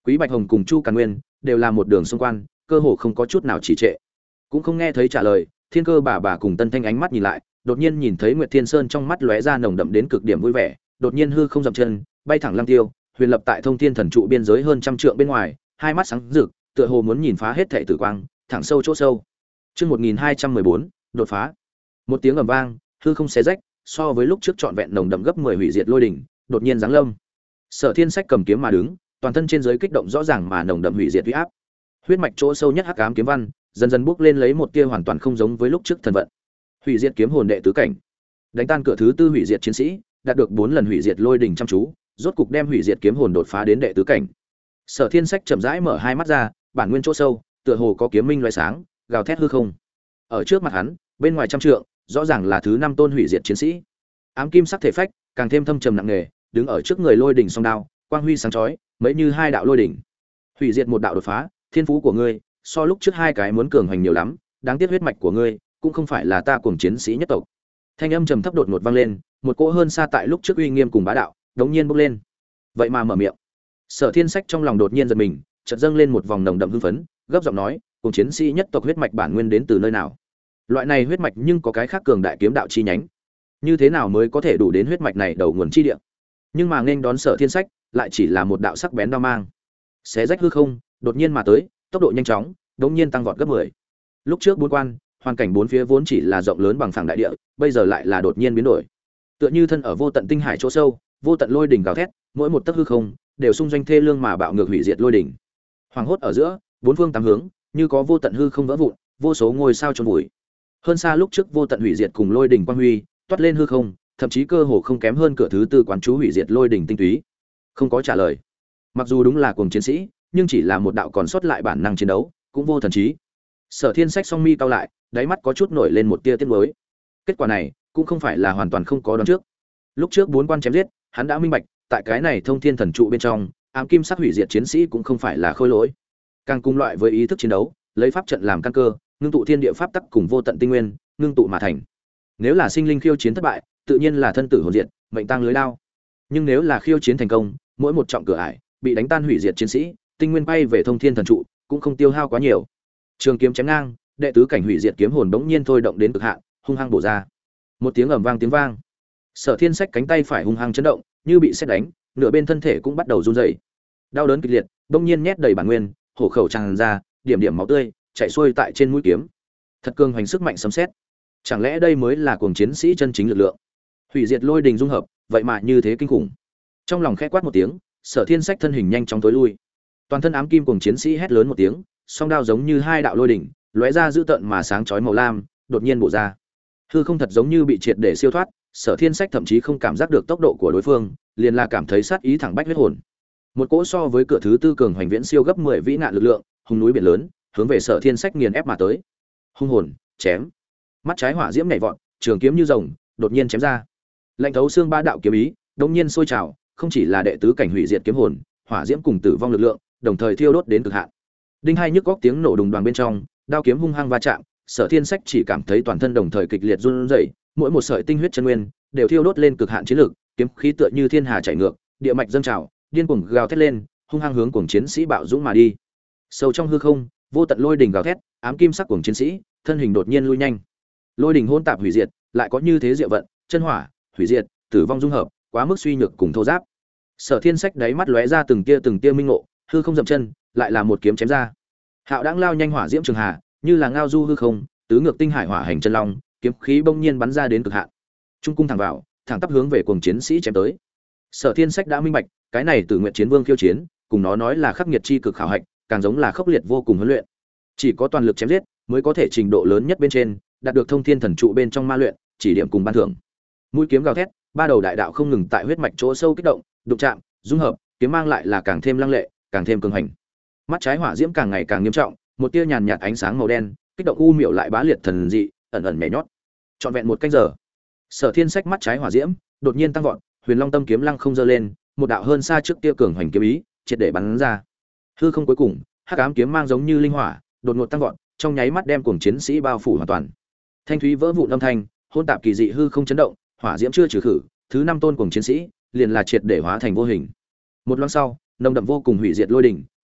Quý Bạch Hồng cùng Chu Càn Nguyên đều là một đường xung quan, cơ hồ không có chút nào trì trệ. Cũng không nghe thấy trả lời, Thiên Cơ bà cùng Tân Thanh ánh mắt nhìn lại, đột nhiên nhìn thấy Nguyệt Thiên Sơn trong mắt lóe ra nồng đậm đến cực điểm vui vẻ, đột nhiên hư không dậm chân, bay thẳng Lăng Tiêu, huyền lập tại Thông Thiên Thần trụ biên giới hơn trăm trượng bên ngoài, hai mắt sáng rực, tựa hồ muốn nhìn phá hết thảy tử quang, thẳng sâu chỗ sâu. Chương 1214, đột phá. Một tiếng ầm vang, hư không xé rách, so với lúc trước trọn vẹn nồng đậm gấp 10 hủy diệt lôi đỉnh, đột nhiên giáng lâm. Sở Thiên Sách cầm kiếm mà đứng, toàn thân trên dưới kích động rõ ràng mà nồng đậm hủy diệt uy áp. Huyết mạch chỗ sâu nhất hắc ám kiếm văn, dần dần bước lên lấy một tia hoàn toàn không giống với lúc trước thần vận. Hủy diệt kiếm hồn đệ tứ cảnh, đánh tan cửa thứ tư hủy diệt chiến sĩ, đạt được 4 lần hủy diệt lôi đỉnh chăm chú, rốt cục đem hủy diệt kiếm hồn đột phá đến đệ tứ cảnh. Sở Thiên Sách chậm rãi mở hai mắt ra, bản nguyên chỗ sâu, tựa hồ có kiếm minh lóe sáng, gào thét hư không. Ở trước mặt hắn, bên ngoài trăm trượng, rõ ràng là thứ 5 tôn hủy diệt chiến sĩ. Ám kim sắc thể phách, càng thêm thâm trầm nặng nề, đứng ở trước người lôi đỉnh song đao, quang huy sáng chói, mấy như hai đạo lôi đỉnh. Hủy diệt một đạo đột phá, thiên phú của ngươi, so lúc trước hai cái muốn cường hành nhiều lắm, đáng tiếc huyết mạch của ngươi, cũng không phải là ta cuồng chiến sĩ nhất tộc. Thanh âm trầm thấp đột ngột vang lên, một cỗ hơn xa tại lúc trước uy nghiêm cùng bá đạo, đống nhiên bốc lên. Vậy mà mở miệng. Sở Thiên Sách trong lòng đột nhiên giật mình, chợt dâng lên một vòng nồng đậm hưng phấn, gấp giọng nói, cuồng chiến sĩ nhất tộc huyết mạch bản nguyên đến từ nơi nào? Loại này huyết mạch nhưng có cái khác cường đại kiếm đạo chi nhánh. Như thế nào mới có thể đủ đến huyết mạch này đầu nguồn chi địa? Nhưng mà nên đón Sở Thiên Sách, lại chỉ là một đạo sắc bén đao mang. Xé rách hư không, đột nhiên mà tới, tốc độ nhanh chóng, đống nhiên tăng vọt gấp 10. Lúc trước bốn quan, hoàn cảnh bốn phía vốn chỉ là rộng lớn bằng phẳng đại địa, bây giờ lại là đột nhiên biến đổi. Tựa như thân ở vô tận tinh hải chỗ sâu, vô tận lôi đỉnh gào thét, mỗi một tấc hư không đều xung doanh thê lương mà bạo ngược hủy diệt lôi đỉnh. Hoàng hốt ở giữa, bốn phương tám hướng, như có vô tận hư không vỡ vụn, vô số ngôi sao chôn vùi. Hơn xa lúc trước vô tận hủy diệt cùng lôi đỉnh quang huy, toát lên hư không, thậm chí cơ hồ không kém hơn cửa thứ tư quán chú hủy diệt lôi đỉnh tinh túy. Không có trả lời. Mặc dù đúng là cuồng chiến sĩ, nhưng chỉ là một đạo còn sót lại bản năng chiến đấu, cũng vô thần trí. Sở Thiên Sách song mi cau lại, đáy mắt có chút nổi lên một tia tiếc nuối. Kết quả này cũng không phải là hoàn toàn không có đoán trước. Lúc trước bốn quan chém giết, hắn đã minh bạch, tại cái này Thông Thiên Thần trụ bên trong, ám kim sắc hủy diệt chiến sĩ cũng không phải là khôi lỗi. Càng cùng loại với ý thức chiến đấu, lấy pháp trận làm căn cơ, ngưng tụ thiên địa pháp tắc cùng vô tận tinh nguyên, ngưng tụ mà thành. Nếu là sinh linh khiêu chiến thất bại, tự nhiên là thân tử hồn diệt, mệnh tang lưới lao. Nhưng nếu là khiêu chiến thành công, mỗi một trọng cửa ải bị đánh tan hủy diệt chiến sĩ, tinh nguyên bay về Thông Thiên Thần trụ, cũng không tiêu hao quá nhiều. Trường kiếm chém ngang, đệ tứ cảnh hủy diệt kiếm hồn bỗng nhiên thôi động đến cực hạn, hung hăng bổ ra. Một tiếng ầm vang tiếng vang. Sở Thiên Sách cánh tay phải hung hăng chấn động, như bị sét đánh, nửa bên thân thể cũng bắt đầu run rẩy. Đau đớn kịch liệt, bỗng nhiên nhét đầy bản nguyên, hổ khẩu tràn ra, điểm điểm máu tươi chảy xuôi tại trên mũi kiếm. Thật cường hoành sức mạnh sấm sét. Chẳng lẽ đây mới là cuồng chiến sĩ chân chính lực lượng? Hủy diệt lôi đình dung hợp, vậy mà như thế kinh khủng. Trong lòng khẽ quát một tiếng, Sở Thiên Sách thân hình nhanh chóng tối lui. Toàn thân ám kim cuồng chiến sĩ hét lớn một tiếng, song đao giống như hai đạo lôi đỉnh, lóe ra dữ tợn mà sáng chói màu lam, đột nhiên bổ ra. Hư không thật giống như bị triệt để siêu thoát, Sở Thiên Sách thậm chí không cảm giác được tốc độ của đối phương, liền là cảm thấy sát ý thẳng bách huyết hồn. Một cỗ so với cửa thứ tư cường hoành viễn siêu gấp 10 vĩ nạn lực lượng, hùng núi biển lớn, hướng về Sở Thiên Sách nghiền ép mà tới. Hung hồn, chém. Mắt trái hỏa diễm nhảy vọt, trường kiếm như rồng, đột nhiên chém ra. Lạnh thấu xương ba đạo kiếm ý, đột nhiên sôi trào, không chỉ là đệ tứ cảnh hủy diệt kiếm hồn, hỏa diễm cùng tử vong lực lượng, đồng thời thiêu đốt đến cực hạn. Đinh hai nhức góc tiếng nổ đùng đoàng bên trong, đao kiếm hung hăng va chạm, Sở Thiên Sách chỉ cảm thấy toàn thân đồng thời kịch liệt run rẩy, mỗi một sợi tinh huyết chân nguyên đều thiêu đốt lên cực hạn chiến lực, kiếm khí tựa như thiên hà chảy ngược, địa mạch dâng trào, điên cuồng gào thét lên, hung hăng hướng cuồng chiến sĩ bạo dũng mà đi. Sâu trong hư không, vô tận lôi đình gào thét, ám kim sắc cuồng chiến sĩ, thân hình đột nhiên lui nhanh. Lôi đình hỗn tạp hủy diệt, lại có như thế diệu vận, chân hỏa, hủy diệt, tử vong dung hợp, quá mức suy nhược cùng thô giáp. Sở Thiên Sách đáy mắt lóe ra từng tia minh ngộ, hư không dậm chân, lại là một kiếm chém ra. Hạo đãng lao nhanh hỏa diễm trường hà, như là ngao du hư không, tứ ngược tinh hải hỏa hành chân long, kiếm khí bỗng nhiên bắn ra đến cực hạn. Trung cung thẳng vào, thẳng tắp hướng về cuồng chiến sĩ chém tới. Sở Thiên Sách đã minh bạch, cái này Tử Nguyệt Chiến Vương khiêu chiến, cùng nó nói là khắc nghiệt chi cực khảo hạch, càng giống là khốc liệt vô cùng huấn luyện. Chỉ có toàn lực chém giết, mới có thể trình độ lớn nhất bên trên, đạt được Thông Thiên Thần trụ bên trong ma luyện, chỉ điểm cùng ban thưởng. Mũi kiếm gào thét, ba đầu đại đạo không ngừng tại huyết mạch chỗ sâu kích động, đụng chạm, dung hợp, kiếm mang lại là càng thêm lăng lệ, càng thêm cường hành. Mắt trái hỏa diễm càng ngày càng nghiêm trọng, một tia nhàn nhạt ánh sáng màu đen, kích động u miệu lại bá liệt thần dị, ẩn ẩn nhảy nhót. Trọn vẹn một canh giờ, Sở Thiên Sách mắt trái hỏa diễm đột nhiên tăng vọt, Huyền Long Tâm kiếm lăng không giơ lên, một đạo hơn xa trước tia cường hoành kiếm ý, triệt để bắn ra. Hư không cuối cùng, hắc ám kiếm mang giống như linh hỏa, đột ngột tăng vọt, trong nháy mắt đem cuồng chiến sĩ bao phủ hoàn toàn. Thanh thúy vỡ vụn âm thanh, hỗn tạp kỳ dị hư không chấn động, hỏa diễm chưa trừ khử, thứ năm tôn cuồng chiến sĩ liền là triệt để hóa thành vô hình. Một loáng sau, nồng đậm vô cùng hủy diệt lôi đỉnh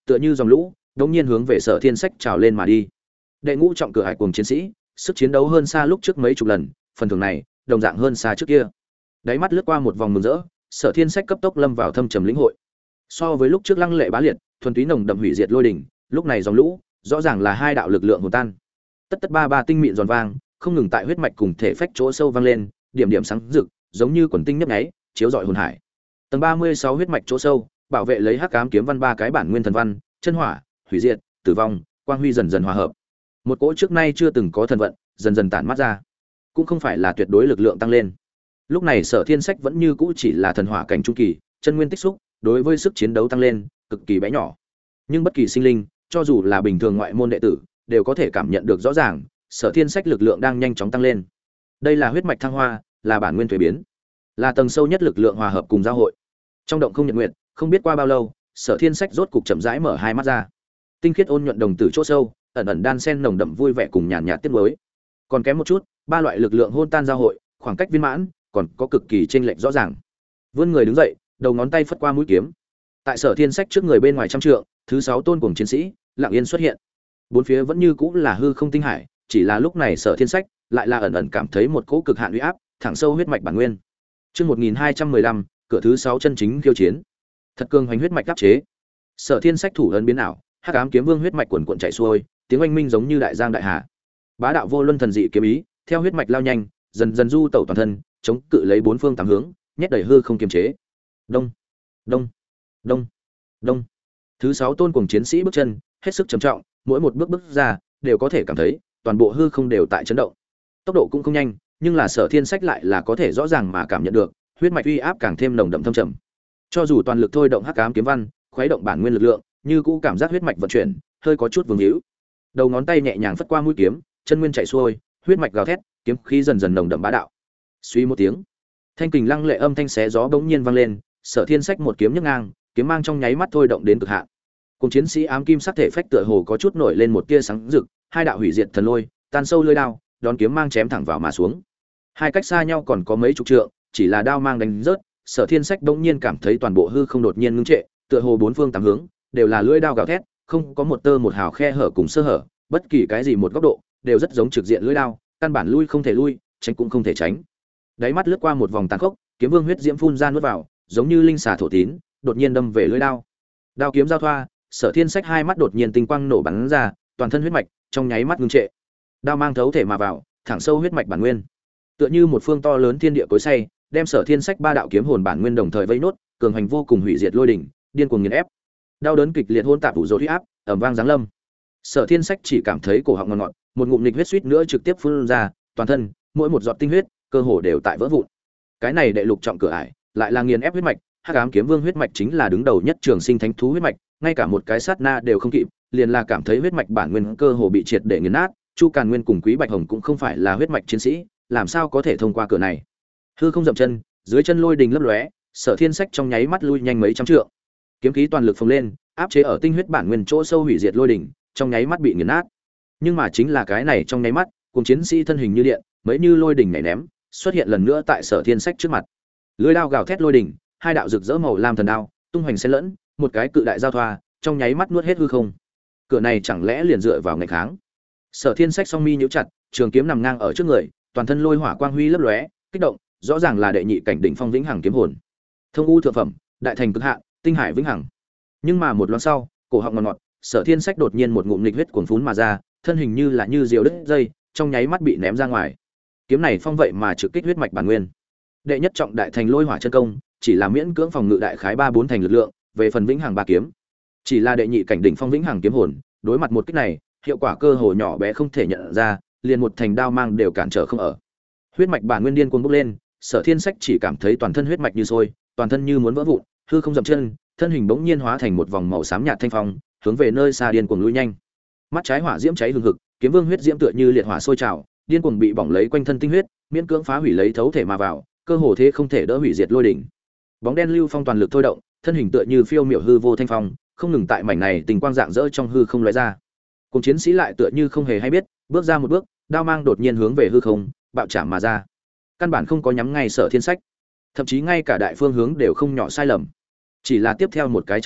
tựa như dòng lũ đống nhiên hướng về Sở Thiên Sách trào lên mà đi. Đệ ngũ trọng cửa hải cuồng chiến sĩ, sức chiến đấu hơn xa lúc trước mấy chục lần, phần thưởng này đồng dạng hơn xa trước kia. Đáy mắt lướt qua một vòng mừng rỡ, Sở Thiên Sách cấp tốc lâm vào thâm trầm lĩnh hội. So với lúc trước lăng lệ bá liệt, thuần túy nồng đậm hủy diệt lôi đỉnh, lúc này dòng lũ, rõ ràng là hai đạo lực lượng hồn tan. Tất tất ba ba tinh mịn giòn vang, không ngừng tại huyết mạch cùng thể phách chỗ sâu vang lên, điểm điểm sáng rực, giống như quần tinh nhấp nháy, chiếu rọi hồn hải. Tầng 36 huyết mạch chỗ sâu, bảo vệ lấy hắc ám kiếm văn ba cái bản nguyên thần văn, chân hỏa, hủy diệt, tử vong, quang huy dần dần hòa hợp. Một cỗ trước nay chưa từng có thần vận, dần dần tản mát ra. Cũng không phải là tuyệt đối lực lượng tăng lên. Lúc này Sở Thiên Sách vẫn như cũ chỉ là thần hỏa cảnh trung kỳ, chân nguyên tích xúc, đối với sức chiến đấu tăng lên cực kỳ bé nhỏ. Nhưng bất kỳ sinh linh, cho dù là bình thường ngoại môn đệ tử, đều có thể cảm nhận được rõ ràng, Sở Thiên Sách lực lượng đang nhanh chóng tăng lên. Đây là huyết mạch thăng hoa, là bản nguyên thuế biến, là tầng sâu nhất lực lượng hòa hợp cùng giao hội. Trong động không nhật nguyệt, không biết qua bao lâu, Sở Thiên Sách rốt cục chậm rãi mở hai mắt ra. Tinh khiết ôn nhuận đồng tử chỗ sâu, ẩn ẩn đan sen nồng đậm vui vẻ cùng nhàn nhạt tiếc nuối. Còn kém một chút, ba loại lực lượng hôn tan giao hội, khoảng cách viên mãn, còn có cực kỳ chênh lệch rõ ràng. Vươn người đứng dậy, đầu ngón tay phất qua mũi kiếm. Tại Sở Thiên Sách trước người bên ngoài trăm trượng, thứ 6 tôn cuồng chiến sĩ, lặng yên xuất hiện. Bốn phía vẫn như cũ là hư không tinh hải, chỉ là lúc này Sở Thiên Sách lại là ẩn ẩn cảm thấy một cỗ cực hạn uy áp, thẳng sâu huyết mạch bản nguyên. Chương 1215, cửa thứ 6 chân chính khiêu chiến. Thật cường hoành huyết mạch áp chế. Sở Thiên Sách thủ ấn biến ảo, hắc ám kiếm vương huyết mạch quần cuộn chảy xuôi, tiếng oanh minh giống như đại giang đại hà. Bá đạo vô luân thần dị kiếm ý, theo huyết mạch lao nhanh, dần dần du tẩu toàn thân, chống cự lấy bốn phương tám hướng, nhét đầy hư không kiềm chế. Đông, đông, đông, đông. Thứ 6 tôn cuồng chiến sĩ bước chân, hết sức trầm trọng, mỗi một bước bước ra, đều có thể cảm thấy toàn bộ hư không đều tại chấn động. Tốc độ cũng không nhanh, nhưng là Sở Thiên Sách lại là có thể rõ ràng mà cảm nhận được, huyết mạch uy áp càng thêm nồng đậm thâm trầm. Cho dù toàn lực thôi động hắc ám kiếm văn, khuấy động bản nguyên lực lượng, như cũ cảm giác huyết mạch vận chuyển hơi có chút vương hữu. Đầu ngón tay nhẹ nhàng phất qua mũi kiếm, chân nguyên chảy xuôi, huyết mạch gào thét, kiếm khí dần dần nồng đậm bá đạo. Suy một tiếng, thanh kình lăng lệ âm thanh xé gió bỗng nhiên vang lên, Sở Thiên Sách một kiếm nhấc ngang, kiếm mang trong nháy mắt thôi động đến cực hạn. Cùng chiến sĩ ám kim sắc thể phách tựa hồ có chút nổi lên một tia sáng rực, hai đạo hủy diệt thần lôi, tan sâu lưỡi đao, đón kiếm mang chém thẳng vào mà xuống. Hai cách xa nhau còn có mấy chục trượng, chỉ là đao mang đánh rớt, Sở Thiên Sách bỗng nhiên cảm thấy toàn bộ hư không đột nhiên ngưng trệ, tựa hồ bốn phương tám hướng đều là lưỡi đao gào thét, không có một tơ một hào khe hở cùng sơ hở, bất kỳ cái gì một góc độ đều rất giống trực diện lưỡi đao, căn bản lui không thể lui, tránh cũng không thể tránh. Đáy mắt lướt qua một vòng tàn khốc, kiếm vương huyết diễm phun ra nuốt vào, giống như linh xà thổ tín, đột nhiên đâm về lưỡi đao. Đao kiếm giao thoa, Sở Thiên Sách hai mắt đột nhiên tinh quang nổ bắn ra, toàn thân huyết mạch trong nháy mắt ngưng trệ. Đao mang thấu thể mà vào, thẳng sâu huyết mạch bản nguyên. Tựa như một phương to lớn thiên địa cối xay, đem Sở Thiên Sách ba đạo kiếm hồn bản nguyên đồng thời vây nốt, cường hành vô cùng hủy diệt lôi đỉnh, điên cuồng nghiền ép. Đau đớn kịch liệt hỗn tạp đủ dội áp, ầm vang giáng lâm. Sở Thiên Sách chỉ cảm thấy cổ họng ngọt ngọt, một ngụm nghịch huyết suýt nữa trực tiếp phun ra, toàn thân, mỗi một giọt tinh huyết, cơ hồ đều tại vỡ vụn. Cái này đệ lục trọng cửa ải, lại là nghiền ép huyết mạch, hắc ám kiếm vương huyết mạch chính là đứng đầu nhất trường sinh thánh thú huyết mạch, ngay cả một cái sát na đều không kịp, liền là cảm thấy huyết mạch bản nguyên cơ hồ bị triệt để nghiền nát. Chu Càn Nguyên cùng Quý Bạch Hồng cũng không phải là huyết mạch chiến sĩ, làm sao có thể thông qua cửa này? Hư không dậm chân, dưới chân lôi đình lấp lóe, Sở Thiên Sách trong nháy mắt lui nhanh mấy trăm trượng. Kiếm khí toàn lực phồng lên, áp chế ở tinh huyết bản nguyên chỗ sâu hủy diệt lôi đỉnh, trong nháy mắt bị nghiền nát. Nhưng mà chính là cái này trong nháy mắt, cùng chiến sĩ thân hình như điện, mấy như lôi đỉnh nhảy ném, xuất hiện lần nữa tại Sở Thiên Sách trước mặt. Lưỡi đao gào thét lôi đỉnh, hai đạo rực rỡ màu lam thần đao, tung hoành xen lẫn, một cái cự đại giao thoa, trong nháy mắt nuốt hết hư không. Cửa này chẳng lẽ liền dựa vào ngày kháng? Sở Thiên Sách song mi nhíu chặt, trường kiếm nằm ngang ở trước người, toàn thân lôi hỏa quang huy lấp lóe, kích động, rõ ràng là đệ nhị cảnh đỉnh phong vĩnh hằng kiếm hồn. Thông u thượng phẩm, đại thành cực hạn, tinh hải vĩnh hằng. Nhưng mà một loáng sau, cổ họng ngọt ngọt, Sở Thiên Sách đột nhiên một ngụm nghịch huyết cuồn phún mà ra, thân hình như diều đứt dây, trong nháy mắt bị ném ra ngoài. Kiếm này phong vậy mà trực kích huyết mạch bản nguyên. Đệ nhất trọng đại thành lôi hỏa chân công, chỉ là miễn cưỡng phòng ngự đại khái 3-4 thành lực lượng, về phần vĩnh hằng ba kiếm, chỉ là đệ nhị cảnh đỉnh phong vĩnh hằng kiếm hồn, đối mặt một kích này, hiệu quả cơ hồ nhỏ bé không thể nhận ra, liền một thành đao mang đều cản trở không ở. Huyết mạch bản nguyên điên cuồng bốc lên, Sở Thiên Sách chỉ cảm thấy toàn thân huyết mạch như sôi, toàn thân như muốn vỡ vụn, hư không dậm chân, thân hình bỗng nhiên hóa thành một vòng màu xám nhạt thanh phong, hướng về nơi xa điên cuồng lui nhanh. Mắt trái hỏa diễm cháy hừng hực, kiếm vương huyết diễm tựa như liệt hỏa sôi trào, điên cuồng bị bỏng lấy quanh thân tinh huyết, miễn cưỡng phá hủy lấy thấu thể mà vào, cơ hồ thế không thể đỡ hủy diệt lôi đỉnh. Bóng đen lưu phong toàn lực thôi động, thân hình tựa như phiêu miểu hư vô thanh phong, không ngừng tại mảnh này tình quang dạng dỡ trong hư không lóe ra. Cùng chiến sĩ lại tựa như không hề hay biết, bước ra một bước, đao mang đột nhiên hướng về hư không, bạo chạm mà ra. Căn bản không có nhắm ngay Sở Thiên Sách, thậm chí ngay cả đại phương hướng đều không nhỏ sai lầm. Chỉ là tiếp theo một cái chớp mắt,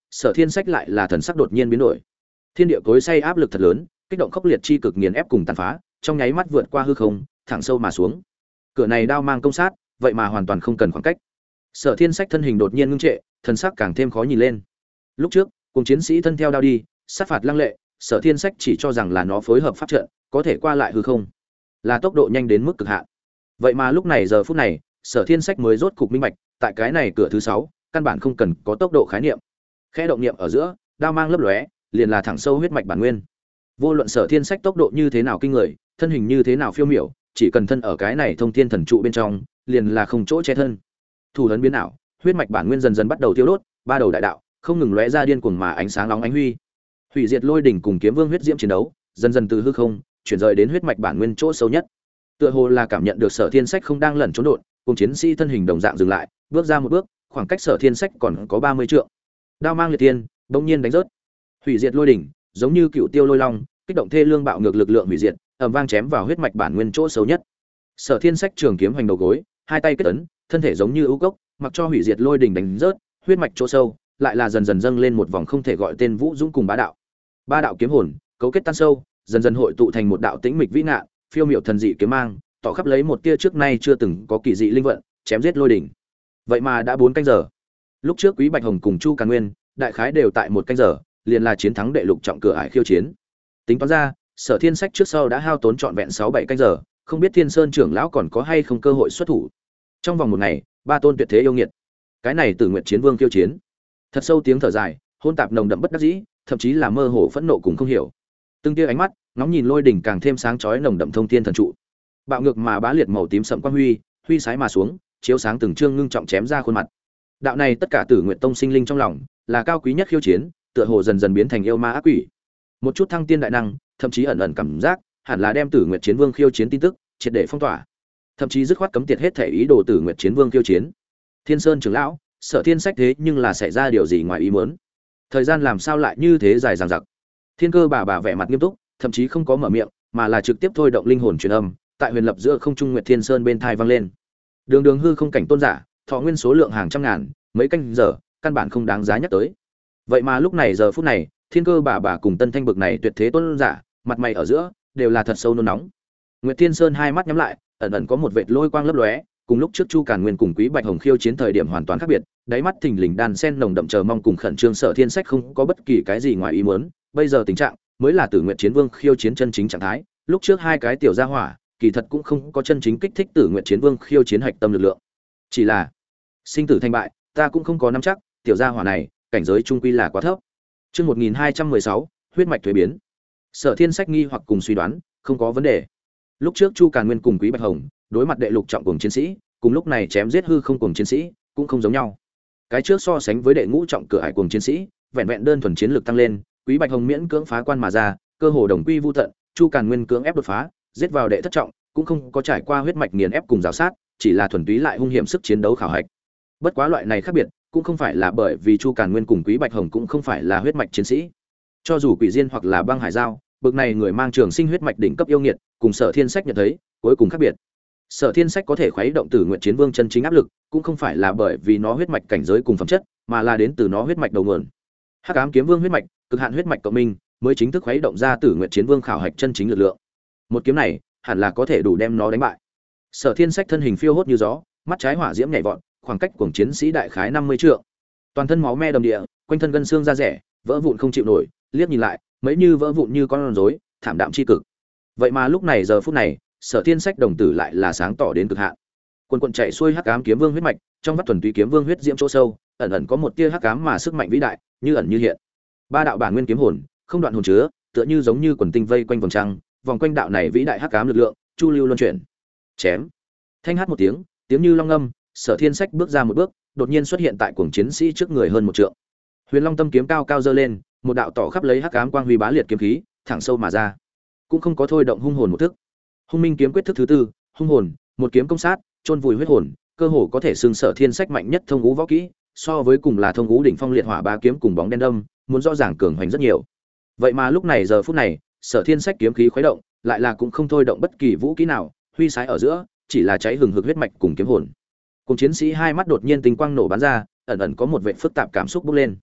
Sở Thiên Sách lại là thần sắc đột nhiên biến đổi. Thiên địa cối xay áp lực thật lớn, kích động khốc liệt chi cực nghiền ép cùng tàn phá, trong nháy mắt vượt qua hư không, thẳng sâu mà xuống. Cửa này đao mang công sát, vậy mà hoàn toàn không cần khoảng cách. Sở Thiên Sách thân hình đột nhiên ngưng trệ, thần sắc càng thêm khó nhìn lên. Lúc trước, cùng chiến sĩ thân theo đao đi, sát phạt lăng lệ, Sở Thiên Sách chỉ cho rằng là nó phối hợp pháp trận, có thể qua lại hư không, là tốc độ nhanh đến mức cực hạn. Vậy mà lúc này giờ phút này, Sở Thiên Sách mới rốt cục minh bạch, tại cái này cửa thứ 6, căn bản không cần có tốc độ khái niệm. Khẽ động niệm ở giữa, đao mang lấp lóe, liền là thẳng sâu huyết mạch bản nguyên. Vô luận Sở Thiên Sách tốc độ như thế nào kinh người, thân hình như thế nào phiêu miểu, chỉ cần thân ở cái này thông thiên thần trụ bên trong, liền là không chỗ che thân. Thủ ấn biến ảo, huyết mạch bản nguyên dần dần bắt đầu tiêu đốt, ba đầu đại đạo không ngừng lóe ra điên cuồng mà ánh sáng nóng ánh huy. Hủy diệt lôi đỉnh cùng kiếm vương huyết diễm chiến đấu, dần dần từ hư không chuyển rời đến huyết mạch bản nguyên chỗ sâu nhất. Tựa hồ là cảm nhận được Sở Thiên Sách không đang lẩn trốn đột, cùng chiến sĩ thân hình đồng dạng dừng lại, bước ra một bước, khoảng cách Sở Thiên Sách còn có 30 trượng. Đao mang liệt tiên, bỗng nhiên đánh rớt. Hủy diệt lôi đỉnh, giống như cựu tiêu lôi long, kích động thê lương bạo ngược lực lượng hủy diệt, ầm vang chém vào huyết mạch bản nguyên chỗ sâu nhất. Sở Thiên Sách trường kiếm hoành đầu gối, hai tay kết ấn, thân thể giống như ưu cốc, mặc cho hủy diệt lôi đỉnh đánh rớt, huyết mạch chỗ sâu lại là dần dần dâng lên một vòng không thể gọi tên vũ dũng cùng bá đạo. Ba đạo kiếm hồn, cấu kết tan sâu, dần dần hội tụ thành một đạo tĩnh mịch vĩ ngạn, phiêu miểu thần dị kiếm mang, tỏ khắp lấy một tia trước nay chưa từng có kỳ dị linh vận, chém giết lôi đỉnh. Vậy mà đã 4 canh giờ. Lúc trước Quý Bạch Hồng cùng Chu Càn Nguyên, đại khái đều tại 1 canh giờ, liền là chiến thắng đệ lục trọng cửa ải khiêu chiến. Tính toán ra, Sở Thiên Sách trước sau đã hao tốn trọn vẹn 6-7 canh giờ, không biết Thiên Sơn trưởng lão còn có hay không cơ hội xuất thủ. Trong vòng một ngày, ba tôn tuyệt thế yêu nghiệt. Cái này Tử Nguyệt Chiến Vương khiêu chiến. Thật sâu tiếng thở dài, hôn tạp nồng đậm bất đắc dĩ, thậm chí là mơ hồ phẫn nộ cùng không hiểu. Từng tia ánh mắt, ngóng nhìn lôi đỉnh càng thêm sáng chói nồng đậm thông thiên thần trụ. Bạo ngược mà bá liệt màu tím sẫm quang huy, huy sái mà xuống, chiếu sáng từng trương ngưng trọng chém ra khuôn mặt. Đạo này tất cả Tử Nguyệt Tông sinh linh trong lòng, là cao quý nhất khiêu chiến, tựa hồ dần dần biến thành yêu ma ác quỷ. Một chút thăng tiên đại năng, thậm chí ẩn ẩn cảm giác, hẳn là đem Tử Nguyệt Chiến Vương khiêu chiến tin tức triệt để phong tỏa, thậm chí dứt khoát cấm tiệt hết thể ý đồ Tử Nguyệt Chiến Vương khiêu chiến. Thiên Sơn trưởng lão, Sở Thiên Sách thế nhưng là xảy ra điều gì ngoài ý muốn? Thời gian làm sao lại như thế dài dằng dặc? Thiên Cơ bà vẻ mặt nghiêm túc, thậm chí không có mở miệng, mà là trực tiếp thôi động linh hồn truyền âm, tại huyền lập giữa không trung Nguyệt Thiên Sơn bên thai vang lên. Đường đường hư không cảnh tôn giả, thọ nguyên số lượng hàng trăm ngàn, mấy canh giờ, căn bản không đáng giá nhắc tới. Vậy mà lúc này giờ phút này, Thiên Cơ bà cùng Tân Thanh bực này tuyệt thế tôn giả, mặt mày ở giữa đều là thật sâu nôn nóng. Nguyệt Thiên Sơn hai mắt nhắm lại, ẩn ẩn có một vệt lôi quang lấp lóe, cùng lúc trước Chu Càn Nguyên cùng Quý Bạch Hồng khiêu chiến thời điểm hoàn toàn khác biệt, đáy mắt thình lình đan sen nồng đậm chờ mong cùng khẩn trương. Sở Thiên Sách không có bất kỳ cái gì ngoài ý muốn, bây giờ tình trạng mới là Tử Nguyệt Chiến Vương khiêu chiến chân chính trạng thái, lúc trước hai cái tiểu gia hỏa, kỳ thật cũng không có chân chính kích thích Tử Nguyệt Chiến Vương khiêu chiến hạch tâm lực lượng. Chỉ là sinh tử thành bại, ta cũng không có nắm chắc, tiểu gia hỏa này, cảnh giới trung quy là quá thấp. Chương 1216, huyết mạch thuế biến. Sở Thiên Sách nghi hoặc cùng suy đoán, không có vấn đề. Lúc trước Chu Càn Nguyên cùng Quý Bạch Hồng, đối mặt đệ lục trọng cuồng chiến sĩ, cùng lúc này chém giết hư không cuồng chiến sĩ, cũng không giống nhau. Cái trước so sánh với đệ ngũ trọng cửa ải cuồng chiến sĩ, vẹn vẹn đơn thuần chiến lực tăng lên, Quý Bạch Hồng miễn cưỡng phá quan mà ra, cơ hồ đồng quy vu tận, Chu Càn Nguyên cưỡng ép đột phá, giết vào đệ thất trọng, cũng không có trải qua huyết mạch nghiền ép cùng rào sát, chỉ là thuần túy lại hung hiểm sức chiến đấu khảo hạch. Bất quá loại này khác biệt, cũng không phải là bởi vì Chu Càn Nguyên cùng Quý Bạch Hồng cũng không phải là huyết mạch chiến sĩ. Cho dù Quỷ Diên hoặc là Băng Hải Giao, bực này người mang trường sinh huyết mạch đỉnh cấp yêu nghiệt, cùng Sở Thiên Sách nhận thấy, cuối cùng khác biệt. Sở Thiên Sách có thể khuấy động Tử Nguyệt Chiến Vương chân chính áp lực, cũng không phải là bởi vì nó huyết mạch cảnh giới cùng phẩm chất, mà là đến từ nó huyết mạch đầu nguồn. Hắc Ám Kiếm Vương huyết mạch, cực hạn huyết mạch cộng minh, mới chính thức khuấy động ra Tử Nguyệt Chiến Vương khảo hạch chân chính lực lượng. Một kiếm này, hẳn là có thể đủ đem nó đánh bại. Sở Thiên Sách thân hình phiêu hốt như gió, mắt trái hỏa diễm nhảy vọt, khoảng cách cuồng chiến sĩ đại khái 50 trượng. Toàn thân máu me đầm địa, quanh thân gân xương da rẻ, vỡ vụn không chịu nổi, liếc nhìn lại, mấy như vỡ vụn như con rối, thảm đạm chi cực. Vậy mà lúc này giờ phút này, Sở Thiên Sách đồng tử lại là sáng tỏ đến cực hạn. Quần quần chạy xuôi Hắc Ám Kiếm Vương huyết mạch, trong vắt thuần túy kiếm vương huyết diễm chỗ sâu, ẩn ẩn có một tia hắc ám mà sức mạnh vĩ đại, như ẩn như hiện. Ba đạo bản nguyên kiếm hồn, không đoạn hồn chứa, tựa như giống như quần tinh vây quanh vòng trăng, vòng quanh đạo này vĩ đại hắc ám lực lượng, chu lưu luân chuyển. Chém. Thanh hát một tiếng, tiếng như long ngâm, Sở Thiên Sách bước ra một bước, đột nhiên xuất hiện tại cuồng chiến sĩ trước người hơn một trượng. Huyền Long Tâm kiếm cao cao giơ lên, một đạo tỏ khắp lấy hắc ám quang huy bá liệt kiếm khí, thẳng sâu mà ra. Cũng không có thôi động hung hồn một thức. Hung Minh kiếm quyết thức thứ tư, hung hồn, một kiếm công sát, chôn vùi huyết hồn, cơ hồ có thể xưng Sở Thiên Sách mạnh nhất thông ngũ võ kỹ, so với cùng là thông ngũ đỉnh phong liệt hỏa ba kiếm cùng bóng đen đâm, muốn rõ ràng cường hoành rất nhiều. Vậy mà lúc này giờ phút này, Sở Thiên Sách kiếm khí khuấy động, lại là cũng không thôi động bất kỳ vũ kỹ nào, huy sái ở giữa, chỉ là cháy hừng hực huyết mạch cùng kiếm hồn. Cùng chiến sĩ hai mắt đột nhiên tinh quang nổ bắn ra, ẩn ẩn có một vẻ phức tạp cảm xúc bốc lên.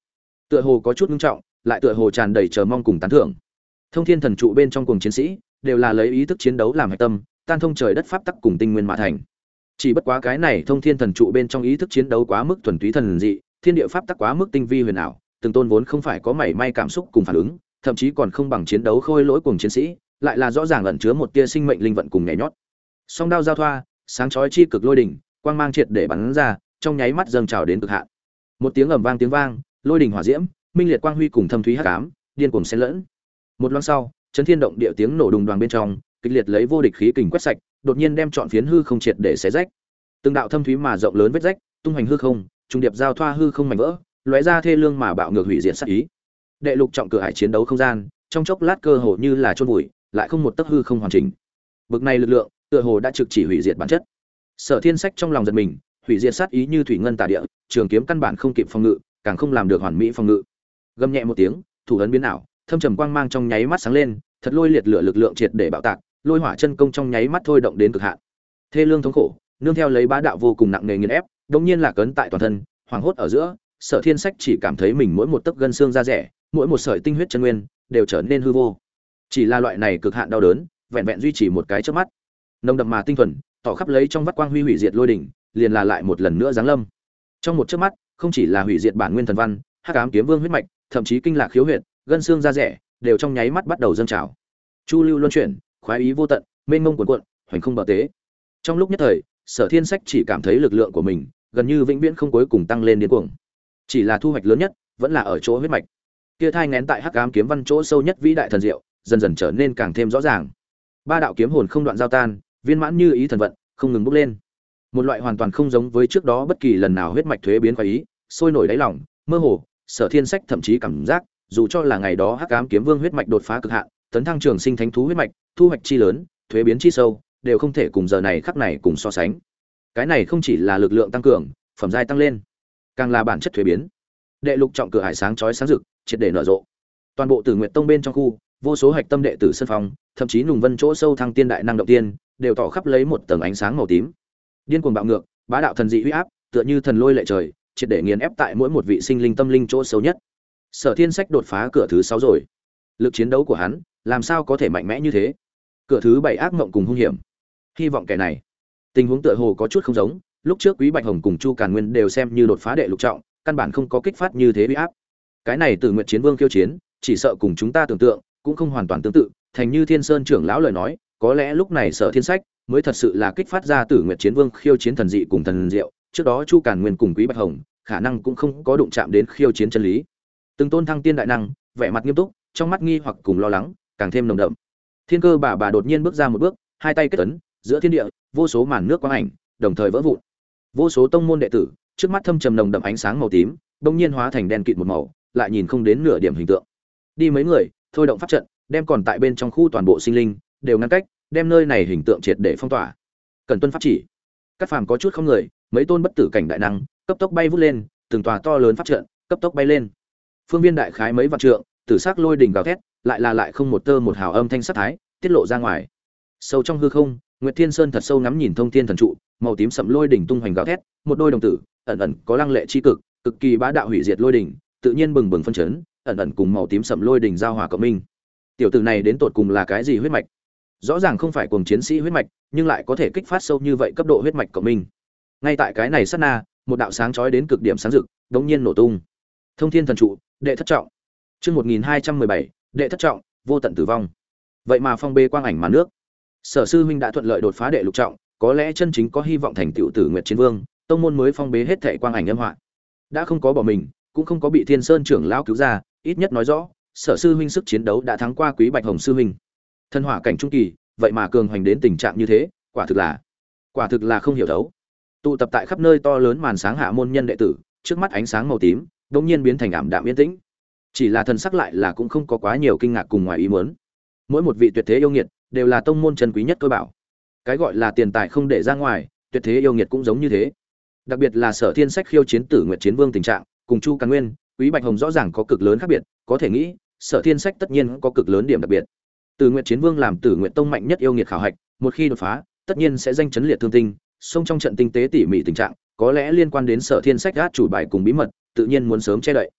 Tựa hồ có chút nghiêm trọng, lại tựa hồ tràn đầy chờ mong cùng tán thưởng. Thông thiên thần trụ bên trong cùng chiến sĩ đều là lấy ý thức chiến đấu làm hệ tâm, tan thông trời đất pháp tắc cùng tinh nguyên mà thành. Chỉ bất quá cái này thông thiên thần trụ bên trong ý thức chiến đấu quá mức thuần túy thần dị, thiên địa pháp tắc quá mức tinh vi huyền ảo, từng tôn vốn không phải có mảy may cảm xúc cùng phản ứng, thậm chí còn không bằng chiến đấu khôi lỗi cùng chiến sĩ, lại là rõ ràng ẩn chứa một tia sinh mệnh linh vận cùng nhảy nhót. Song đao giao thoa, sáng chói chi cực lôi đỉnh, quang mang triệt để bắn ra, trong nháy mắt dâng trào đến cực hạn. Một tiếng ầm vang tiếng vang, lôi đỉnh hỏa diễm, minh liệt quang huy cùng thâm thúy hắc ám, điên cuồng xen lẫn. Một loáng sau, chấn thiên động địa tiếng nổ đùng đoàng bên trong, kịch liệt lấy vô địch khí kình quét sạch, đột nhiên đem trọn phiến hư không triệt để xé rách. Từng đạo thâm thúy mà rộng lớn vết rách, tung hoành hư không, trung điệp giao thoa hư không mảnh vỡ, lóe ra thê lương mà bạo ngược hủy diệt sát ý. Đệ lục trọng cửa hải chiến đấu không gian, trong chốc lát cơ hồ như là chôn vùi, lại không một tấc hư không hoàn chỉnh. Bực này lực lượng, tựa hồ đã trực chỉ hủy diệt bản chất. Sở Thiên Sách trong lòng giật mình, hủy diệt sát ý như thủy ngân tà địa, trường kiếm căn bản không kịp phòng ngự, càng không làm được hoàn mỹ phòng ngự. Gầm nhẹ một tiếng, thủ ấn biến ảo, thâm trầm quang mang trong nháy mắt sáng lên, thật lôi liệt lửa lực lượng triệt để bạo tạc, lôi hỏa chân công trong nháy mắt thôi động đến cực hạn. Thê lương thống khổ, nương theo lấy bá đạo vô cùng nặng nề nghiền ép, đột nhiên là cấn tại toàn thân, hoảng hốt ở giữa, Sở Thiên Sách chỉ cảm thấy mình mỗi một tấc gân xương da rẻ, mỗi một sợi tinh huyết chân nguyên đều trở nên hư vô. Chỉ là loại này cực hạn đau đớn, vẹn vẹn duy trì một cái chớp mắt. Nồng đậm mà tinh thuần, tỏ khắp lấy trong vắt quang huy hủy diệt lôi đỉnh, liền là lại một lần nữa giáng lâm. Trong một chớp mắt, không chỉ là hủy diệt bản nguyên thần văn, hắc ám kiếm vương huyết mạch, thậm chí kinh lạc khiếu huyệt, gân xương da rẻ, đều trong nháy mắt bắt đầu dâng trào. Chu lưu luân chuyển, khoái ý vô tận, mênh mông cuồn cuộn, hoành không bờ tế. Trong lúc nhất thời, Sở Thiên Sách chỉ cảm thấy lực lượng của mình gần như vĩnh viễn không cuối cùng tăng lên điên cuồng. Chỉ là thu hoạch lớn nhất vẫn là ở chỗ huyết mạch. Kia thai nghén tại hắc ám kiếm văn chỗ sâu nhất vĩ đại thần diệu, dần dần trở nên càng thêm rõ ràng. Ba đạo kiếm hồn không đoạn giao tan, viên mãn như ý thần vận, không ngừng bốc lên. Một loại hoàn toàn không giống với trước đó bất kỳ lần nào huyết mạch thuế biến khoái ý, sôi nổi đáy lòng, mơ hồ, Sở Thiên Sách thậm chí cảm giác, dù cho là ngày đó hắc ám kiếm vương huyết mạch đột phá cực hạn, tấn thăng trường sinh thánh thú huyết mạch, thu hoạch chi lớn, thuế biến chi sâu, đều không thể cùng giờ này khắc này cùng so sánh. Cái này không chỉ là lực lượng tăng cường, phẩm giai tăng lên, càng là bản chất thuế biến. Đệ lục trọng cửa hải sáng chói sáng rực, triệt để nở rộ. Toàn bộ Tử Nguyệt Tông bên trong khu, vô số hạch tâm đệ tử sân phòng, thậm chí nùng vân chỗ sâu thăng tiên đại năng động tiên, đều tỏ khắp lấy một tầng ánh sáng màu tím. Điên cuồng bạo ngược, bá đạo thần dị uy áp, tựa như thần lôi lệ trời, triệt để nghiền ép tại mỗi một vị sinh linh tâm linh chỗ sâu nhất. Sở Thiên Sách đột phá cửa thứ 6 rồi. Lực chiến đấu của hắn, làm sao có thể mạnh mẽ như thế? Cửa thứ 7 ác mộng cùng hung hiểm. Hy vọng kẻ này. Tình huống tựa hồ có chút không giống, lúc trước Quý Bạch Hồng cùng Chu Càn Nguyên đều xem như đột phá đệ lục trọng, căn bản không có kích phát như thế uy áp. Cái này Tử Nguyệt Chiến Vương khiêu chiến, chỉ sợ cùng chúng ta tưởng tượng cũng không hoàn toàn tương tự, thành như Thiên Sơn trưởng lão lời nói, có lẽ lúc này Sở Thiên Sách mới thật sự là kích phát ra Tử Nguyệt Chiến Vương khiêu chiến thần dị cùng thần diệu, trước đó Chu Càn Nguyên cùng Quý Bạch Hồng, khả năng cũng không có đụng chạm đến khiêu chiến chân lý. Từng tôn thăng tiên đại năng, vẻ mặt nghiêm túc, trong mắt nghi hoặc cùng lo lắng, càng thêm nồng đậm. Thiên Cơ bà đột nhiên bước ra một bước, hai tay kết ấn, giữa thiên địa, vô số màn nước quang ảnh, đồng thời vỡ vụn. Vô số tông môn đệ tử, trước mắt thâm trầm nồng đậm ánh sáng màu tím, bỗng nhiên hóa thành đen kịt một màu, lại nhìn không đến nửa điểm hình tượng. Đi mấy người, thôi động pháp trận, đem còn tại bên trong khu toàn bộ sinh linh đều ngăn cách, đem nơi này hình tượng triệt để phong tỏa. Cần tuân pháp chỉ. Các phàm có chút không người, mấy tôn bất tử cảnh đại năng, cấp tốc bay vút lên, từng tòa to lớn pháp trận, cấp tốc bay lên. Phương viên đại khái mấy vạn trượng, tử sắc lôi đỉnh gào thét, lại không một tơ một hào âm thanh sắc thái tiết lộ ra ngoài. Sâu trong hư không, Nguyệt Thiên Sơn thật sâu ngắm nhìn thông thiên thần trụ, màu tím sẫm lôi đỉnh tung hoành gào thét, một đôi đồng tử, ẩn ẩn có lăng lệ chi cực, cực kỳ bá đạo hủy diệt lôi đỉnh, tự nhiên bừng bừng phân chấn, ẩn ẩn cùng màu tím sẫm lôi đỉnh giao hòa cộng minh. Tiểu tử này đến tột cùng là cái gì huyết mạch? Rõ ràng không phải cuồng chiến sĩ huyết mạch, nhưng lại có thể kích phát sâu như vậy cấp độ huyết mạch cộng minh. Ngay tại cái này sát na, một đạo sáng chói đến cực điểm sáng rực, đống nhiên nổ tung. Thông thiên thần trụ, đệ thất trọng. Chương 1217, đệ thất trọng, vô tận tử vong. Vậy mà phong bê quang ảnh màn nước. Sở sư huynh đã thuận lợi đột phá đệ lục trọng, có lẽ chân chính có hy vọng thành tựu Tử Nguyệt Chiến Vương, tông môn mới phong bế hết thảy quang ảnh âm họa. Đã không có bỏ mình, cũng không có bị Thiên Sơn trưởng lão cứu ra, ít nhất nói rõ, Sở sư huynh sức chiến đấu đã thắng qua Quý Bạch Hồng sư huynh. Thân hỏa cảnh trung kỳ, vậy mà cường hoành đến tình trạng như thế, quả thực là không hiểu thấu. Tụ tập tại khắp nơi to lớn màn sáng hạ môn nhân đệ tử, trước mắt ánh sáng màu tím, đột nhiên biến thành ảm đạm yên tĩnh. Chỉ là thần sắc lại là cũng không có quá nhiều kinh ngạc cùng ngoài ý muốn. Mỗi một vị tuyệt thế yêu nghiệt đều là tông môn chân quý nhất tôi bảo. Cái gọi là tiền tài không để ra ngoài, tuyệt thế yêu nghiệt cũng giống như thế. Đặc biệt là Sở Thiên Sách khiêu chiến Tử Nguyệt Chiến Vương tình trạng, cùng Chu Càn Nguyên, Quý Bạch Hồng rõ ràng có cực lớn khác biệt, có thể nghĩ, Sở Thiên Sách tất nhiên có cực lớn điểm đặc biệt. Tử Nguyệt Chiến Vương làm Tử Nguyệt Tông mạnh nhất yêu nghiệt khảo hạch, một khi đột phá, tất nhiên sẽ danh chấn liệt thương tinh, xông trong trận tinh tế tỉ mỉ tình trạng, có lẽ liên quan đến Sở Thiên Sách gác chủ bài cùng bí mật, tự nhiên muốn sớm che đậy.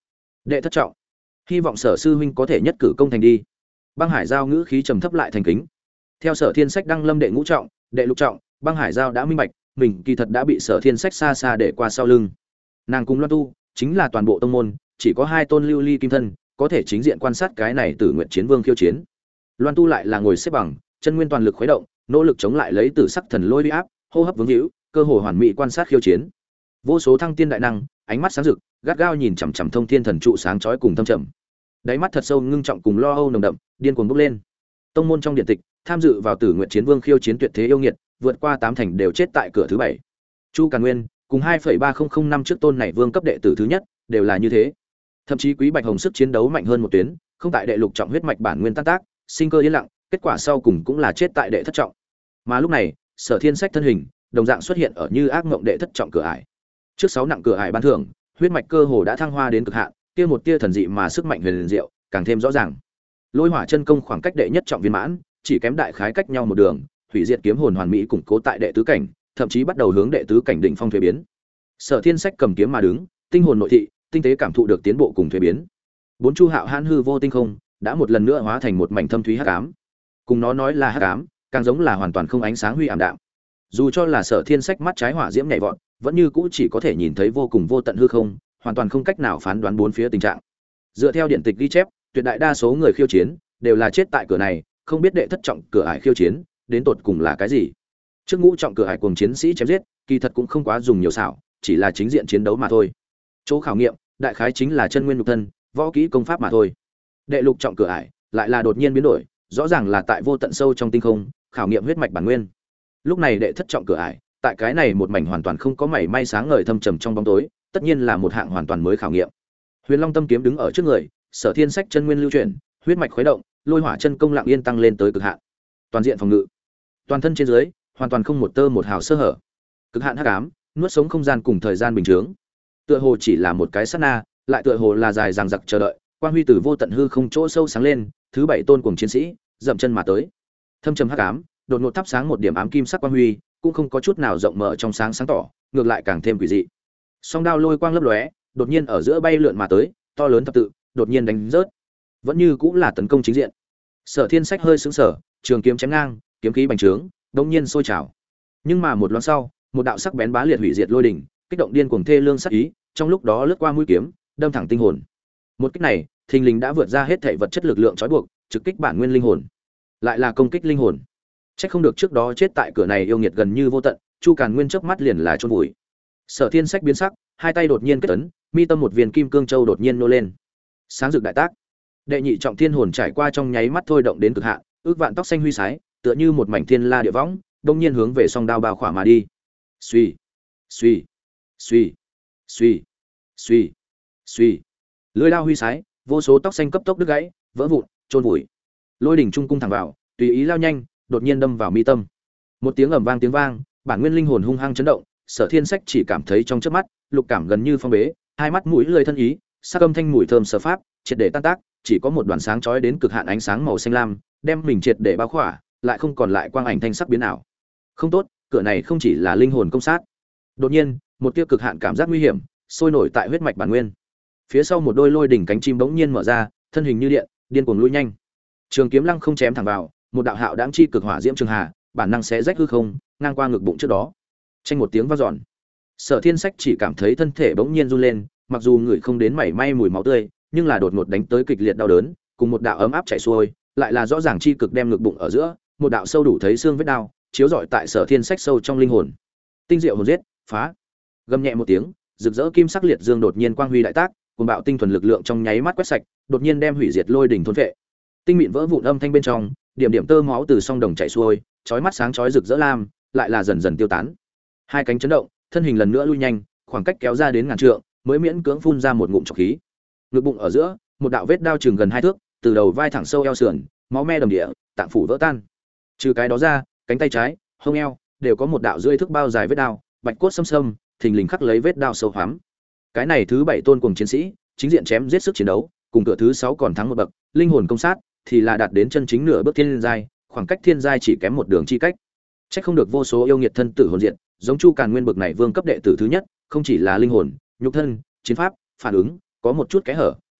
Đệ thất trọng, hy vọng Sở sư huynh có thể nhất cử công thành đi. Băng Hải Giao ngữ khí trầm thấp lại thành kính. Theo Sở Thiên Sách đăng lâm đệ ngũ trọng, đệ lục trọng, Băng Hải Giao đã minh bạch, mình kỳ thật đã bị Sở Thiên Sách xa xa để qua sau lưng. Nàng cùng Loan Tu chính là toàn bộ tông môn, chỉ có hai tôn lưu ly kim thân có thể chính diện quan sát cái này Tử Nguyệt Chiến Vương khiêu chiến. Loan Tu lại là ngồi xếp bằng, chân nguyên toàn lực khuấy động, nỗ lực chống lại lấy Tử Sắc Thần Lôi uy áp, hô hấp vướng hữu, cơ hồ hoàn mỹ quan sát khiêu chiến. Vô số thăng tiên đại năng, ánh mắt sáng rực, gắt gao nhìn chằm chằm Thông Thiên Thần trụ sáng chói cùng thâm trầm. Đáy mắt thật sâu ngưng trọng cùng lo âu nồng đậm, điên cuồng bốc lên. Tông môn trong điện tịch, tham dự vào Tử Nguyệt Chiến Vương khiêu chiến tuyệt thế yêu nghiệt, vượt qua 8 thành đều chết tại cửa thứ 7. Chu Càn Nguyên cùng 2,3005 năm trước tôn này vương cấp đệ tử thứ nhất, đều là như thế. Thậm chí Quý Bạch Hồng sức chiến đấu mạnh hơn một tuyến, không tại đệ lục trọng huyết mạch bản nguyên tan tác, sinh cơ yên lặng, kết quả sau cùng cũng là chết tại đệ thất trọng. Mà lúc này, Sở Thiên Sách thân hình, đồng dạng xuất hiện ở như ác mộng đệ thất trọng cửa ải. Trước 6 nặng cửa ải ban thưởng, huyết mạch cơ hồ đã thăng hoa đến cực hạn, kia một tia thần dị mà sức mạnh huyền diệu, càng thêm rõ ràng. Lôi Hỏa chân công khoảng cách đệ nhất trọng viên mãn, chỉ kém đại khái cách nhau một đường, hủy diệt kiếm hồn hoàn mỹ củng cố tại đệ tứ cảnh, thậm chí bắt đầu hướng đệ tứ cảnh đỉnh phong thuế biến. Sở Thiên Sách cầm kiếm mà đứng, tinh hồn nội thị, tinh tế cảm thụ được tiến bộ cùng thuế biến. Bốn chu hạo hãn hư vô tinh không, đã một lần nữa hóa thành một mảnh thâm thúy hắc ám. Cùng nó nói là hắc ám, càng giống là hoàn toàn không ánh sáng huy ảm đạm. Dù cho là Sở Thiên Sách mắt trái hỏa diễm nhảy vọt, vẫn như cũ chỉ có thể nhìn thấy vô cùng vô tận hư không, hoàn toàn không cách nào phán đoán bốn phía tình trạng. Dựa theo điện tịch ghi chép, tuyệt đại đa số người khiêu chiến đều là chết tại cửa này, không biết đệ thất trọng cửa ải khiêu chiến đến tột cùng là cái gì. Trước ngũ trọng cửa ải cùng chiến sĩ chém giết, kỳ thật cũng không quá dùng nhiều xảo, chỉ là chính diện chiến đấu mà thôi. Chỗ khảo nghiệm, đại khái chính là chân nguyên nhục thân, võ kỹ công pháp mà thôi. Đệ lục trọng cửa ải lại là đột nhiên biến đổi, rõ ràng là tại vô tận sâu trong tinh không, khảo nghiệm huyết mạch bản nguyên. Lúc này đệ thất trọng cửa ải, tại cái này một mảnh hoàn toàn không có mảy may sáng ngời thâm trầm trong bóng tối, tất nhiên là một hạng hoàn toàn mới khảo nghiệm. Huyền Long Tâm kiếm đứng ở trước người, Sở Thiên Sách chân nguyên lưu chuyển, huyết mạch khuấy động, Lôi Hỏa chân công lặng yên tăng lên tới cực hạn. Toàn diện phòng ngự, toàn thân trên dưới, hoàn toàn không một tơ một hào sơ hở. Cực hạn hắc ám, nuốt sống không gian cùng thời gian bình thường. Tựa hồ chỉ là một cái sát na, lại tựa hồ là dài dằng dặc chờ đợi, quang huy từ vô tận hư không chỗ sâu sáng lên, thứ 7 tôn cuồng chiến sĩ, dậm chân mà tới. Thâm trầm hắc ám, đột ngột thắp sáng một điểm ám kim sắc quang huy, cũng không có chút nào rộng mở trong sáng sáng tỏ, ngược lại càng thêm quỷ dị. Song đao lôi quang lấp lóe, đột nhiên ở giữa bay lượn mà tới, to lớn thập tự, đột nhiên đánh rớt. Vẫn như cũng là tấn công chính diện. Sở Thiên Sách hơi sững sờ, trường kiếm chém ngang, kiếm khí bành trướng, đột nhiên sôi trào. Nhưng mà một loáng sau, một đạo sắc bén bá liệt hủy diệt lôi đỉnh, kích động điên cuồng thê lương sát ý, trong lúc đó lướt qua mũi kiếm, đâm thẳng tinh hồn. Một kích này, thình lình đã vượt ra hết thảy vật chất lực lượng trói buộc, trực kích bản nguyên linh hồn. Lại là công kích linh hồn. Chắc không được trước đó chết tại cửa này yêu nghiệt gần như vô tận, Chu Càn Nguyên chớp mắt liền là chôn vùi. Sở Thiên Sách biến sắc, hai tay đột nhiên kết ấn, mi tâm một viên kim cương châu đột nhiên nô lên. Sáng rực đại tác. Đệ nhị trọng thiên hồn trải qua trong nháy mắt thôi động đến cực hạn, ước vạn tóc xanh huy sái, tựa như một mảnh thiên la địa võng, đông nhiên hướng về song đao bao khỏa mà đi. Suy, suy, suy, suy, suy, suy. Lưỡi đao huy sái, vô số tóc xanh cấp tốc đứt gãy, vỡ vụn, chôn vùi. Lôi đỉnh trung cung thẳng vào, tùy ý lao nhanh, đột nhiên đâm vào mi tâm. Một tiếng ầm vang tiếng vang, bản nguyên linh hồn hung hăng chấn động, Sở Thiên Sách chỉ cảm thấy trong chớp mắt, lục cảm gần như phong bế, hai mắt mũi lưỡi thân ý, sắc âm thanh mùi thơm sở pháp, triệt để tan tác, chỉ có một đoàn sáng chói đến cực hạn ánh sáng màu xanh lam, đem mình triệt để bao khỏa, lại không còn lại quang ảnh thanh sắc biến ảo. Không tốt, cửa này không chỉ là linh hồn công sát. Đột nhiên, một tia cực hạn cảm giác nguy hiểm sôi nổi tại huyết mạch bản nguyên. Phía sau một đôi lôi đỉnh cánh chim bỗng nhiên mở ra, thân hình như điện, điên cuồng lui nhanh. Trường kiếm lăng không chém thẳng vào, một đạo hạo đãng chi cực hỏa diễm trường hà, bản năng xé rách hư không, ngang qua ngực bụng trước đó. Chanh một tiếng vang dọn. Sở Thiên Sách chỉ cảm thấy thân thể bỗng nhiên run lên, mặc dù người không đến mảy may mùi máu tươi, nhưng là đột ngột đánh tới kịch liệt đau đớn, cùng một đạo ấm áp chảy xuôi, lại là rõ ràng chi cực đem ngực bụng ở giữa, một đạo sâu đủ thấy xương vết đau, chiếu rọi tại Sở Thiên Sách sâu trong linh hồn. Tinh diệu hồn giết, phá. Gầm nhẹ một tiếng, rực rỡ kim sắc liệt dương đột nhiên quang huy đại tác, cuồng bạo tinh thuần lực lượng trong nháy mắt quét sạch, đột nhiên đem hủy diệt lôi đỉnh thôn phệ. Tinh mịn vỡ vụn âm thanh bên trong, điểm điểm tơ máu từ song đồng chảy xuôi, chói mắt sáng chói rực rỡ lam, lại là dần dần tiêu tán. Hai cánh chấn động, thân hình lần nữa lui nhanh, khoảng cách kéo ra đến ngàn trượng, mới miễn cưỡng phun ra một ngụm trọc khí. Ngực bụng ở giữa, một đạo vết đao chừng gần 2 thước, từ đầu vai thẳng sâu eo sườn, máu me đầm địa, tạng phủ vỡ tan. Trừ cái đó ra, cánh tay trái, hông eo đều có một đạo rưỡi thước bao dài vết đao, bạch cốt xâm xâm, thình lình khắc lấy vết đao sâu hoắm. Cái này thứ 7 tôn cùng chiến sĩ, chính diện chém giết sức chiến đấu, cùng cửa thứ 6 còn thắng một bậc, linh hồn công sát thì là đạt đến chân chính nửa bước thiên giai, khoảng cách thiên giai chỉ kém một đường chi cách. Chắc không được vô số yêu nghiệt thân tử hồn diện, giống Chu Càn Nguyên bậc này vương cấp đệ tử thứ nhất, không chỉ là linh hồn, nhục thân, chiến pháp, phản ứng, có một chút kẽ hở,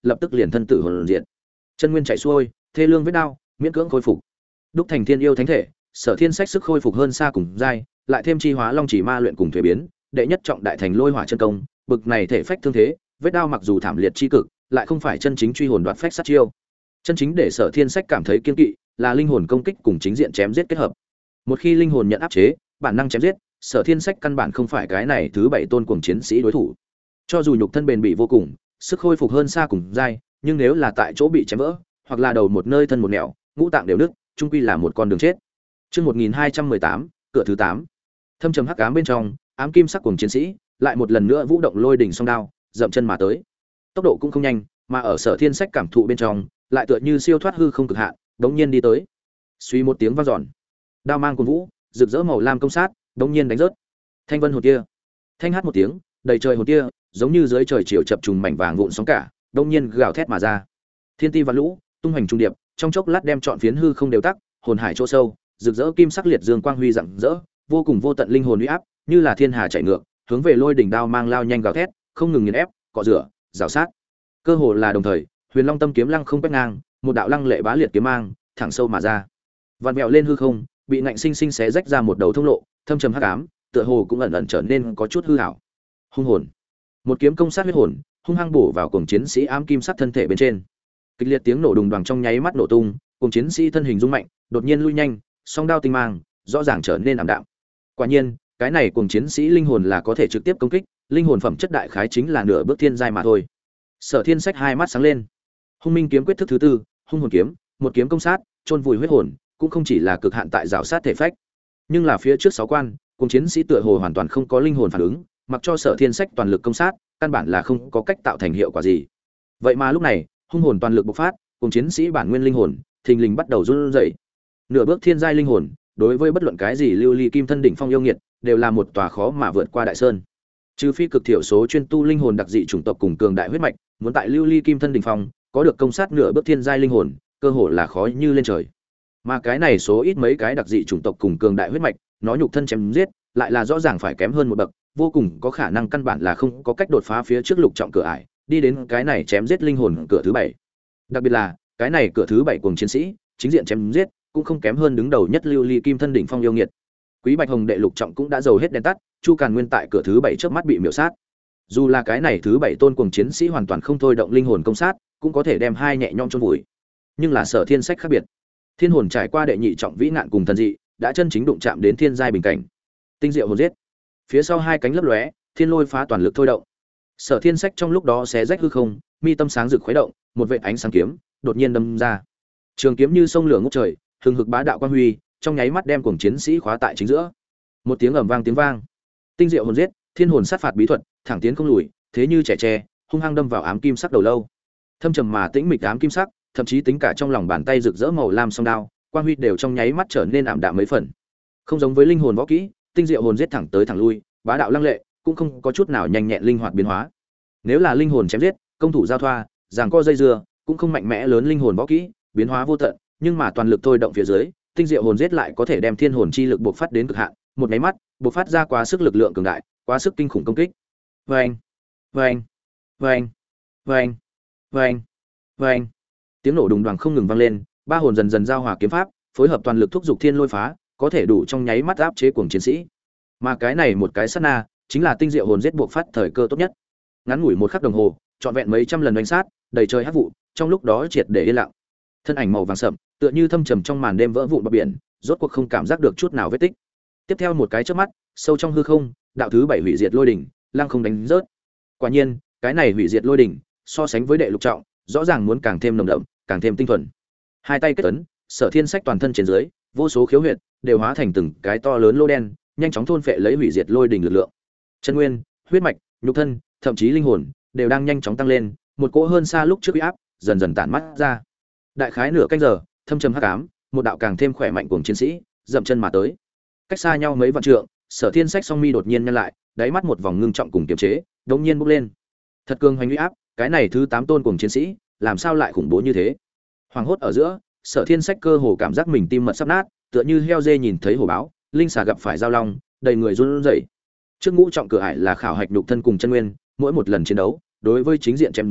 lập tức liền thân tử hồn diệt. Chân nguyên chảy xuôi, thê lương vết đau, miễn cưỡng khôi phục. Đúc thành thiên yêu thánh thể, Sở Thiên Sách sức khôi phục hơn xa cùng giai, lại thêm chi hóa long chỉ ma luyện cùng thuế biến, đệ nhất trọng đại thành lôi hỏa chân công, bực này thể phách thương thế, vết đao mặc dù thảm liệt chi cực, lại không phải chân chính truy hồn đoạt phách sát chiêu. Chân chính để Sở Thiên Sách cảm thấy kiên kỵ, là linh hồn công kích cùng chính diện chém giết kết hợp. Một khi linh hồn nhận áp chế, bản năng chém giết, Sở Thiên Sách căn bản không phải cái này thứ 7 tôn cuồng chiến sĩ đối thủ. Cho dù nhục thân bền bỉ vô cùng, sức khôi phục hơn xa cùng giai, nhưng nếu là tại chỗ bị chém vỡ, hoặc là đầu một nơi thân một nẻo, ngũ tạng đều nứt, chung quy là một con đường chết. Chương 1218, cửa thứ 8. Thâm trầm hắc ám bên trong, ám kim sắc cuồng chiến sĩ lại một lần nữa vũ động lôi đỉnh song đao, dậm chân mà tới. Tốc độ cũng không nhanh, mà ở Sở Thiên Sách cảm thụ bên trong, lại tựa như siêu thoát hư không cực hạn, đống nhiên đi tới. Suy một tiếng vang dọn, đao mang cuồng vũ, rực rỡ màu lam công sát, đống nhiên đánh rớt. Thanh vân hồn kia, thanh hát một tiếng, đầy trời hồn kia, giống như dưới trời chiều chập trùng mảnh vàng vụn sóng cả, đống nhiên gào thét mà ra. Thiên ti và lũ, tung hành trung điệp, trong chốc lát đem trọn phiến hư không đều tắc, hồn hải chỗ sâu, rực rỡ kim sắc liệt dương quang huy rạng rỡ, vô cùng vô tận linh hồn uy áp, như là thiên hà chạy ngược, hướng về lôi đỉnh đao mang lao nhanh gào thét, không ngừng nghiền ép, cọ rửa, rào sát. Cơ hồ là đồng thời, Huyền Long Tâm kiếm lăng không quét ngang, một đạo lăng lệ bá liệt kiếm mang, thẳng sâu mà ra. Vặn vẹo lên hư không, bị ngạnh sinh sinh xé rách ra một đầu thông lộ, thâm trầm hắc ám, tựa hồ cũng ẩn ẩn trở nên có chút hư ảo. Hung hồn. Một kiếm công sát huyết hồn, hung hăng bổ vào cuồng chiến sĩ ám kim sắc thân thể bên trên. Kịch liệt tiếng nổ đùng đoàng trong nháy mắt nổ tung, cuồng chiến sĩ thân hình rung mạnh, đột nhiên lui nhanh, song đao tinh mang, rõ ràng trở nên ảm đạm. Quả nhiên, cái này cuồng chiến sĩ linh hồn là có thể trực tiếp công kích, linh hồn phẩm chất đại khái chính là nửa bước thiên giai mà thôi. Sở Thiên Sách hai mắt sáng lên. Hung Minh kiếm quyết thức thứ tư, Hung hồn kiếm, một kiếm công sát, chôn vùi huyết hồn, cũng không chỉ là cực hạn tại rào sát thể phách, nhưng là phía trước 6 quan, cuồng chiến sĩ tựa hồ hoàn toàn không có linh hồn phản ứng, mặc cho Sở Thiên Sách toàn lực công sát, căn bản là không có cách tạo thành hiệu quả gì. Vậy mà lúc này, hung hồn toàn lực bộc phát, cuồng chiến sĩ bản nguyên linh hồn, thình lình bắt đầu run rẩy. Nửa bước thiên giai linh hồn, đối với bất luận cái gì lưu ly kim thân đỉnh phong yêu nghiệt, đều là một tòa khó mà vượt qua đại sơn. Trừ phi cực thiểu số chuyên tu linh hồn đặc dị chủng tộc cùng cường đại huyết mạch, muốn tại lưu ly kim thân đỉnh phong, có được công sát nửa bước thiên giai linh hồn, cơ hội là khó như lên trời. Mà cái này số ít mấy cái đặc dị chủng tộc cùng cường đại huyết mạch, nó nhục thân chém giết, lại là rõ ràng phải kém hơn một bậc, vô cùng có khả năng căn bản là không có cách đột phá phía trước lục trọng cửa ải, đi đến cái này chém giết linh hồn cửa thứ 7. Đặc biệt là, cái này cửa thứ 7 cuồng chiến sĩ, chính diện chém giết, cũng không kém hơn đứng đầu nhất lưu ly kim thân đỉnh phong yêu nghiệt. Quý Bạch Hồng đệ lục trọng cũng đã dầu hết đèn tắt, Chu Càn Nguyên tại cửa thứ 7 trước mắt bị miểu sát. Dù là cái này thứ 7 tôn cuồng chiến sĩ hoàn toàn không thôi động linh hồn công sát, cũng có thể đem hai nhẹ nhõm chôn vùi. Nhưng là Sở Thiên Sách khác biệt. Thiên hồn trải qua đệ nhị trọng vĩ nạn cùng thần dị, đã chân chính đụng chạm đến thiên giai bình cảnh. Tinh diệu hồn giết. Phía sau hai cánh lấp lóe, thiên lôi phá toàn lực thôi động. Sở Thiên Sách trong lúc đó xé rách hư không, mi tâm sáng rực khuấy động, một vệt ánh sáng kiếm đột nhiên đâm ra. Trường kiếm như sông lửa ngút trời, hừng hực bá đạo quang huy, trong nháy mắt đem cuồng chiến sĩ khóa tại chính giữa. Một tiếng ầm vang tiếng vang. Tinh diệu hồn giết, thiên hồn sát phạt bí thuật, thẳng tiến không lùi, thế như trẻ tre, hung hăng đâm vào ám kim sắc đầu lâu. Thâm trầm mà tĩnh mịch ám kim sắc, thậm chí tính cả trong lòng bàn tay rực rỡ màu lam song đao, quang huy đều trong nháy mắt trở nên ảm đạm mấy phần. Không giống với linh hồn võ kỹ, tinh diệu hồn giết thẳng tới thẳng lui, bá đạo lăng lệ, cũng không có chút nào nhanh nhẹn linh hoạt biến hóa. Nếu là linh hồn chém giết, công thủ giao thoa, giằng co dây dưa, cũng không mạnh mẽ lớn linh hồn võ kỹ, biến hóa vô tận, nhưng mà toàn lực thôi động phía dưới, tinh diệu hồn giết lại có thể đem thiên hồn chi lực bộc phát đến cực hạn, một cái mắt, bộc phát ra quá sức lực lượng cường đại, quá sức kinh khủng công kích. Oeng, oeng, oeng, oeng, oeng, oeng. Tiếng nổ đùng đoàng không ngừng vang lên, ba hồn dần dần giao hòa kiếm pháp, phối hợp toàn lực thúc giục thiên lôi phá, có thể đủ trong nháy mắt áp chế cuồng chiến sĩ. Mà cái này một cái sát na, chính là tinh diệu hồn giết bộc phát thời cơ tốt nhất. Ngắn ngủi một khắc đồng hồ, trọn vẹn mấy trăm lần đánh sát, đầy trời hắc vụ, trong lúc đó triệt để yên lặng. Thân ảnh màu vàng sậm, tựa như thâm trầm trong màn đêm vỡ vụn bờ biển, rốt cuộc không cảm giác được chút nào vết tích. Tiếp theo một cái chớp mắt, sâu trong hư không, đạo thứ 7 hủy diệt lôi đỉnh, lăng không đánh rớt. Quả nhiên, cái này hủy diệt lôi đỉnh, so sánh với đệ lục trọng, rõ ràng muốn càng thêm nồng đậm, càng thêm tinh thuần. Hai tay kết ấn, Sở Thiên Sách toàn thân trên dưới, vô số khiếu huyệt đều hóa thành từng cái to lớn lô đen, nhanh chóng thôn phệ lấy hủy diệt lôi đỉnh lực lượng. Chân nguyên, huyết mạch, nhục thân, thậm chí linh hồn đều đang nhanh chóng tăng lên, một cỗ hơn xa lúc trước uy áp dần dần tản mắt ra. Đại khái nửa canh giờ, thâm trầm hắc ám, một đạo càng thêm khỏe mạnh cuồng chiến sĩ, dậm chân mà tới. Cách xa nhau mấy vạn trượng, Sở Thiên Sách song mi đột nhiên nhăn lại, đáy mắt một vòng ngưng trọng cùng kiềm chế, đột nhiên bốc lên. Thật cường hoành uy áp, cái này thứ 8 tôn cuồng chiến sĩ, làm sao lại khủng bố như thế? Hoàng hốt ở giữa, Sở Thiên Sách cơ hồ cảm giác mình tim mật sắp nát, tựa như heo dê nhìn thấy hổ báo, linh xà gặp phải giao long, đầy người run rẩy. Trước ngũ trọng cửa ải là khảo hạch nhục thân cùng chân nguyên, mỗi một lần chiến đấu, đối với chính diện chém giết,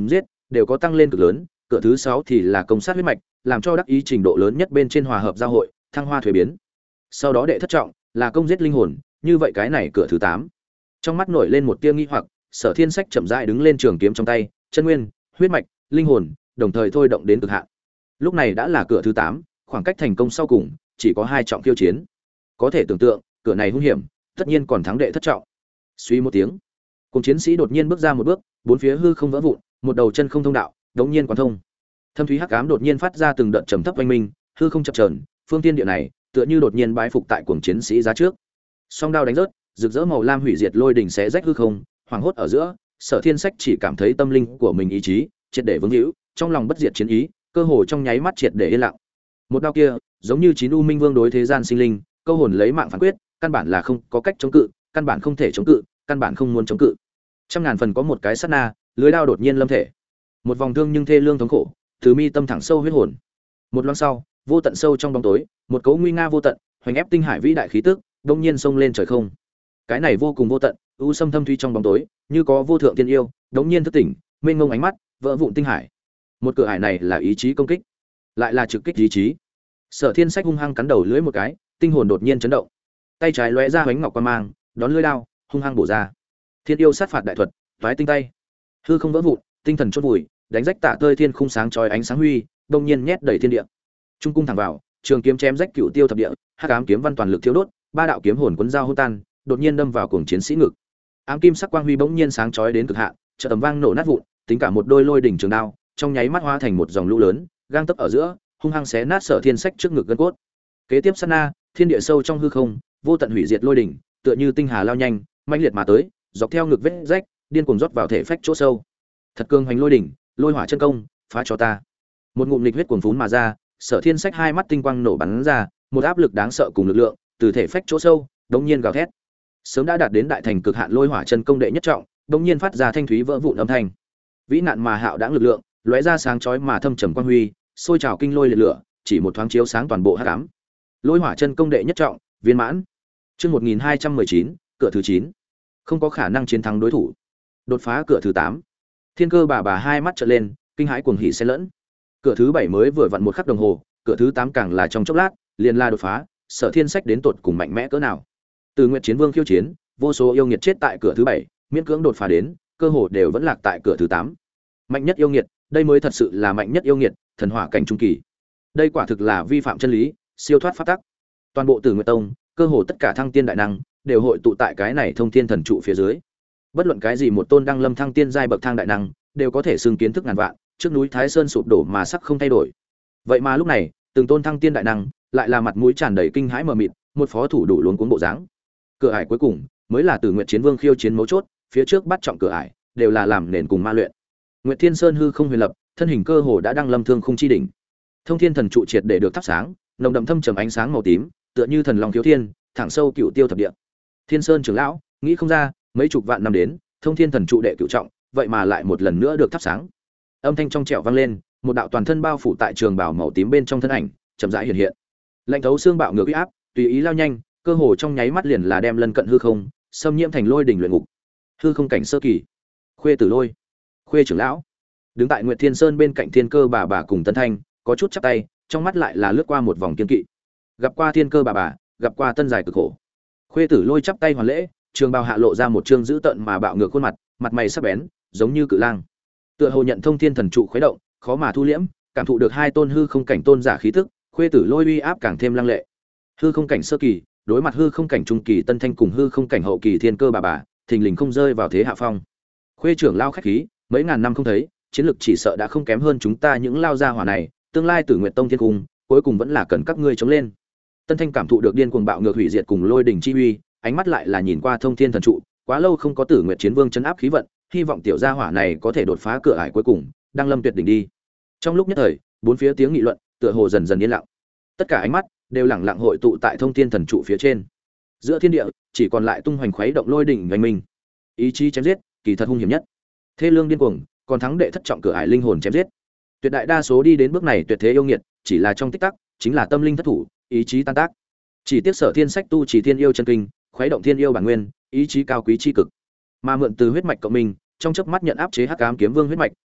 đều có tăng lên cực lớn, cửa thứ 6 thì là công sát huyết mạch, làm cho đắc ý trình độ lớn nhất bên trên hòa hợp giao hội, thăng hoa thuế biến. Sau đó đệ thất trọng là công giết linh hồn, như vậy cái này cửa thứ 8. Trong mắt nổi lên một tia nghi hoặc, Sở Thiên Sách chậm rãi đứng lên trường kiếm trong tay, chân nguyên, huyết mạch, linh hồn, đồng thời thôi động đến cực hạn. Lúc này đã là cửa thứ 8, khoảng cách thành công sau cùng chỉ có 2 trọng khiêu chiến. Có thể tưởng tượng, cửa này hung hiểm, tất nhiên còn thắng đệ thất trọng. Suy một tiếng, cùng chiến sĩ đột nhiên bước ra một bước, bốn phía hư không vỡ vụn, một đầu chân không thông đạo, đống nhiên quán thông. Thâm thúy hắc ám đột nhiên phát ra từng đợt trầm thấp oanh minh, hư không chập chờn, phương thiên địa này tựa như đột nhiên bái phục tại cuồng chiến sĩ giá trước. Song đao đánh rớt, rực rỡ màu lam hủy diệt lôi đỉnh xé rách hư không, hoàng hốt ở giữa, Sở Thiên Sách chỉ cảm thấy tâm linh của mình ý chí triệt để vững hữu, trong lòng bất diệt chiến ý, cơ hồ trong nháy mắt triệt để yên lặng. Một đao kia, giống như chín u minh vương đối thế gian sinh linh, câu hồn lấy mạng phán quyết, căn bản là không có cách chống cự, căn bản không thể chống cự, căn bản không muốn chống cự. Trăm ngàn phần có một cái sát na, lưới đao đột nhiên lâm thể. Một vòng thương nhưng thê lương thống khổ, từ mi tâm thẳng sâu huyết hồn. Một loang sau, vô tận sâu trong bóng tối, một cấu nguy nga vô tận, hoành ép tinh hải vĩ đại khí tức, đột nhiên xông lên trời không. Cái này vô cùng vô tận, u sâm thâm thúy trong bóng tối, như có vô thượng tiên yêu, đột nhiên thức tỉnh, mênh mông ánh mắt, vỡ vụn tinh hải. Một cửa ải này là ý chí công kích, lại là trực kích ý chí. Sở Thiên Sách hung hăng cắn đầu lưỡi một cái, tinh hồn đột nhiên chấn động. Tay trái lóe ra ánh ngọc quang mang, đón lưỡi đao, hung hăng bổ ra. Thiên yêu sát phạt đại thuật, toái tinh tay. Hư không vỡ vụn, tinh thần chốt vùi, đánh rách tạ tơi thiên khung sáng chói ánh sáng huy, đông nhiên nhét đầy thiên địa. Trung cung thẳng vào, trường kiếm chém rách cựu tiêu thập địa, hắc ám kiếm văn toàn lực thiêu đốt, ba đạo kiếm hồn cuốn dao hôn tan, đột nhiên đâm vào cuồng chiến sĩ ngực. Ám kim sắc quang huy bỗng nhiên sáng chói đến cực hạn, chợt tầm vang nổ nát vụn, tính cả một đôi lôi đỉnh trường đao, trong nháy mắt hóa thành một dòng lũ lớn, gang tấc ở giữa, hung hăng xé nát Sở Thiên Sách trước ngực gân cốt. Kế tiếp sát na, thiên địa sâu trong hư không, vô tận hủy diệt lôi đỉnh, tựa như tinh hà lao nhanh, mãnh liệt mà tới, dọc theo ngực vết rách, điên cuồng rót vào thể phách chỗ sâu. Thật cương hoành lôi đỉnh, lôi hỏa chân công, phá cho ta. Một ngụm lịch huyết cuồn phún mà ra, Sở Thiên Sách hai mắt tinh quang nổ bắn ra, một áp lực đáng sợ cùng lực lượng, từ thể phách chỗ sâu, đống nhiên gào thét. Sớm đã đạt đến đại thành cực hạn lôi hỏa chân công đệ nhất trọng, đống nhiên phát ra thanh thúy vỡ vụn âm thanh. Vĩ nạn mà hạo đãng lực lượng, lóe ra sáng chói mà thâm trầm quang huy, sôi trào kinh lôi liệt lửa, chỉ một thoáng chiếu sáng toàn bộ hắc ám. Lôi hỏa chân công đệ nhất trọng, viên mãn. Chương 1219, cửa thứ 9. Không có khả năng chiến thắng đối thủ. Đột phá cửa thứ 8. Thiên Cơ bà hai mắt trợn lên, kinh hãi cuồng hỉ xen lẫn. Cửa thứ 7 mới vừa vặn một khắc đồng hồ, cửa thứ 8 càng là trong chốc lát, liền la đột phá, Sở Thiên Sách đến tột cùng mạnh mẽ cỡ nào. Từ Nguyệt Chiến Vương khiêu chiến, vô số yêu nghiệt chết tại cửa thứ 7, miễn cưỡng đột phá đến, cơ hồ đều vẫn lạc tại cửa thứ 8. Mạnh nhất yêu nghiệt, đây mới thật sự là mạnh nhất yêu nghiệt, thần hỏa cảnh trung kỳ. Đây quả thực là vi phạm chân lý, siêu thoát pháp tắc. Toàn bộ Tử Nguyệt Tông, cơ hồ tất cả thăng tiên đại năng đều hội tụ tại cái này Thông Thiên Thần trụ phía dưới. Bất luận cái gì một tôn đăng lâm thăng tiên giai bậc thang đại năng, đều có thể xưng kiến thức ngàn vạn, trước núi Thái Sơn sụp đổ mà sắc không thay đổi. Vậy mà lúc này, từng tôn thăng tiên đại năng lại là mặt mũi tràn đầy kinh hãi mờ mịt, một phó thủ đủ luống cuống bộ dáng. Cửa ải cuối cùng mới là Tử Nguyệt Chiến Vương khiêu chiến mấu chốt, phía trước bắt trọng cửa ải đều là làm nền cùng ma luyện. Nguyệt Thiên Sơn hư không huyền lập, thân hình cơ hồ đã đăng lâm thương khung chi đỉnh. Thông Thiên Thần trụ triệt để được thắp sáng, nồng đậm thâm trầm ánh sáng màu tím, tựa như thần long thiếu thiên, thẳng sâu cựu tiêu thập địa. Thiên Sơn trưởng lão, nghĩ không ra, mấy chục vạn năm đến, Thông Thiên Thần trụ đệ cửu trọng, vậy mà lại một lần nữa được thắp sáng. Âm thanh trong trẻo vang lên, một đạo toàn thân bao phủ tại trường bào màu tím bên trong thân ảnh, chậm rãi hiện hiện. Lạnh thấu xương bạo ngược uy áp, tùy ý lao nhanh, cơ hồ trong nháy mắt liền là đem lân cận hư không, xâm nhiễm thành lôi đỉnh luyện ngục. Hư không cảnh sơ kỳ. Khuê Tử Lôi, Khuê trưởng lão, đứng tại Nguyệt Thiên Sơn bên cạnh Thiên Cơ bà cùng Tân Thanh, có chút chắp tay, trong mắt lại là lướt qua một vòng kiên kỵ. Gặp qua Thiên Cơ bà, gặp qua Tân Giải cực khổ. Khuê Tử Lôi chắp tay hoàn lễ, trường bào hạ lộ ra một trương dữ tợn mà bạo ngược khuôn mặt, mặt mày sắc bén, giống như cự lang. Tựa hồ nhận Thông Thiên Thần trụ khuấy động, khó mà thu liễm, cảm thụ được hai tôn hư không cảnh tôn giả khí tức, Khuê Tử Lôi uy áp càng thêm lăng lệ. Hư không cảnh sơ kỳ, đối mặt hư không cảnh trung kỳ Tân Thanh cùng hư không cảnh hậu kỳ Thiên Cơ bà, thình lình không rơi vào thế hạ phong. Khuê trưởng lao khách khí, mấy ngàn năm không thấy, chiến lực chỉ sợ đã không kém hơn chúng ta những lao gia hỏa này, tương lai Tử Nguyệt Tông thiên cung, cuối cùng vẫn là cần các ngươi chống lên. Tân Thanh cảm thụ được điên cuồng bạo ngược hủy diệt cùng lôi đỉnh chi uy, ánh mắt lại là nhìn qua Thông Thiên Thần trụ, quá lâu không có Tử Nguyệt Chiến Vương trấn áp khí vận, hy vọng tiểu gia hỏa này có thể đột phá cửa ải cuối cùng, đang lâm tuyệt đỉnh đi. Trong lúc nhất thời, bốn phía tiếng nghị luận, tựa hồ dần dần yên lặng. Tất cả ánh mắt đều lặng lặng hội tụ tại Thông Thiên Thần trụ phía trên. Giữa thiên địa, chỉ còn lại tung hoành khuấy động lôi đỉnh vành mình. Ý chí chém giết, kỳ thật hung hiểm nhất. Thê lương điên cuồng, còn thắng đệ thất trọng cửa ải linh hồn chém giết. Tuyệt đại đa số đi đến bước này tuyệt thế yêu nghiệt, chỉ là trong tích tắc, chính là tâm linh thất thủ, ý chí tan tác. Chỉ tiếc Sở Thiên Sách tu chỉ thiên yêu chân kinh, khuấy động thiên yêu bản nguyên, ý chí cao quý chi cực. Mà mượn từ huyết mạch cộng minh, trong chớp mắt nhận áp chế Hắc Ám kiếm vương huyết mạch,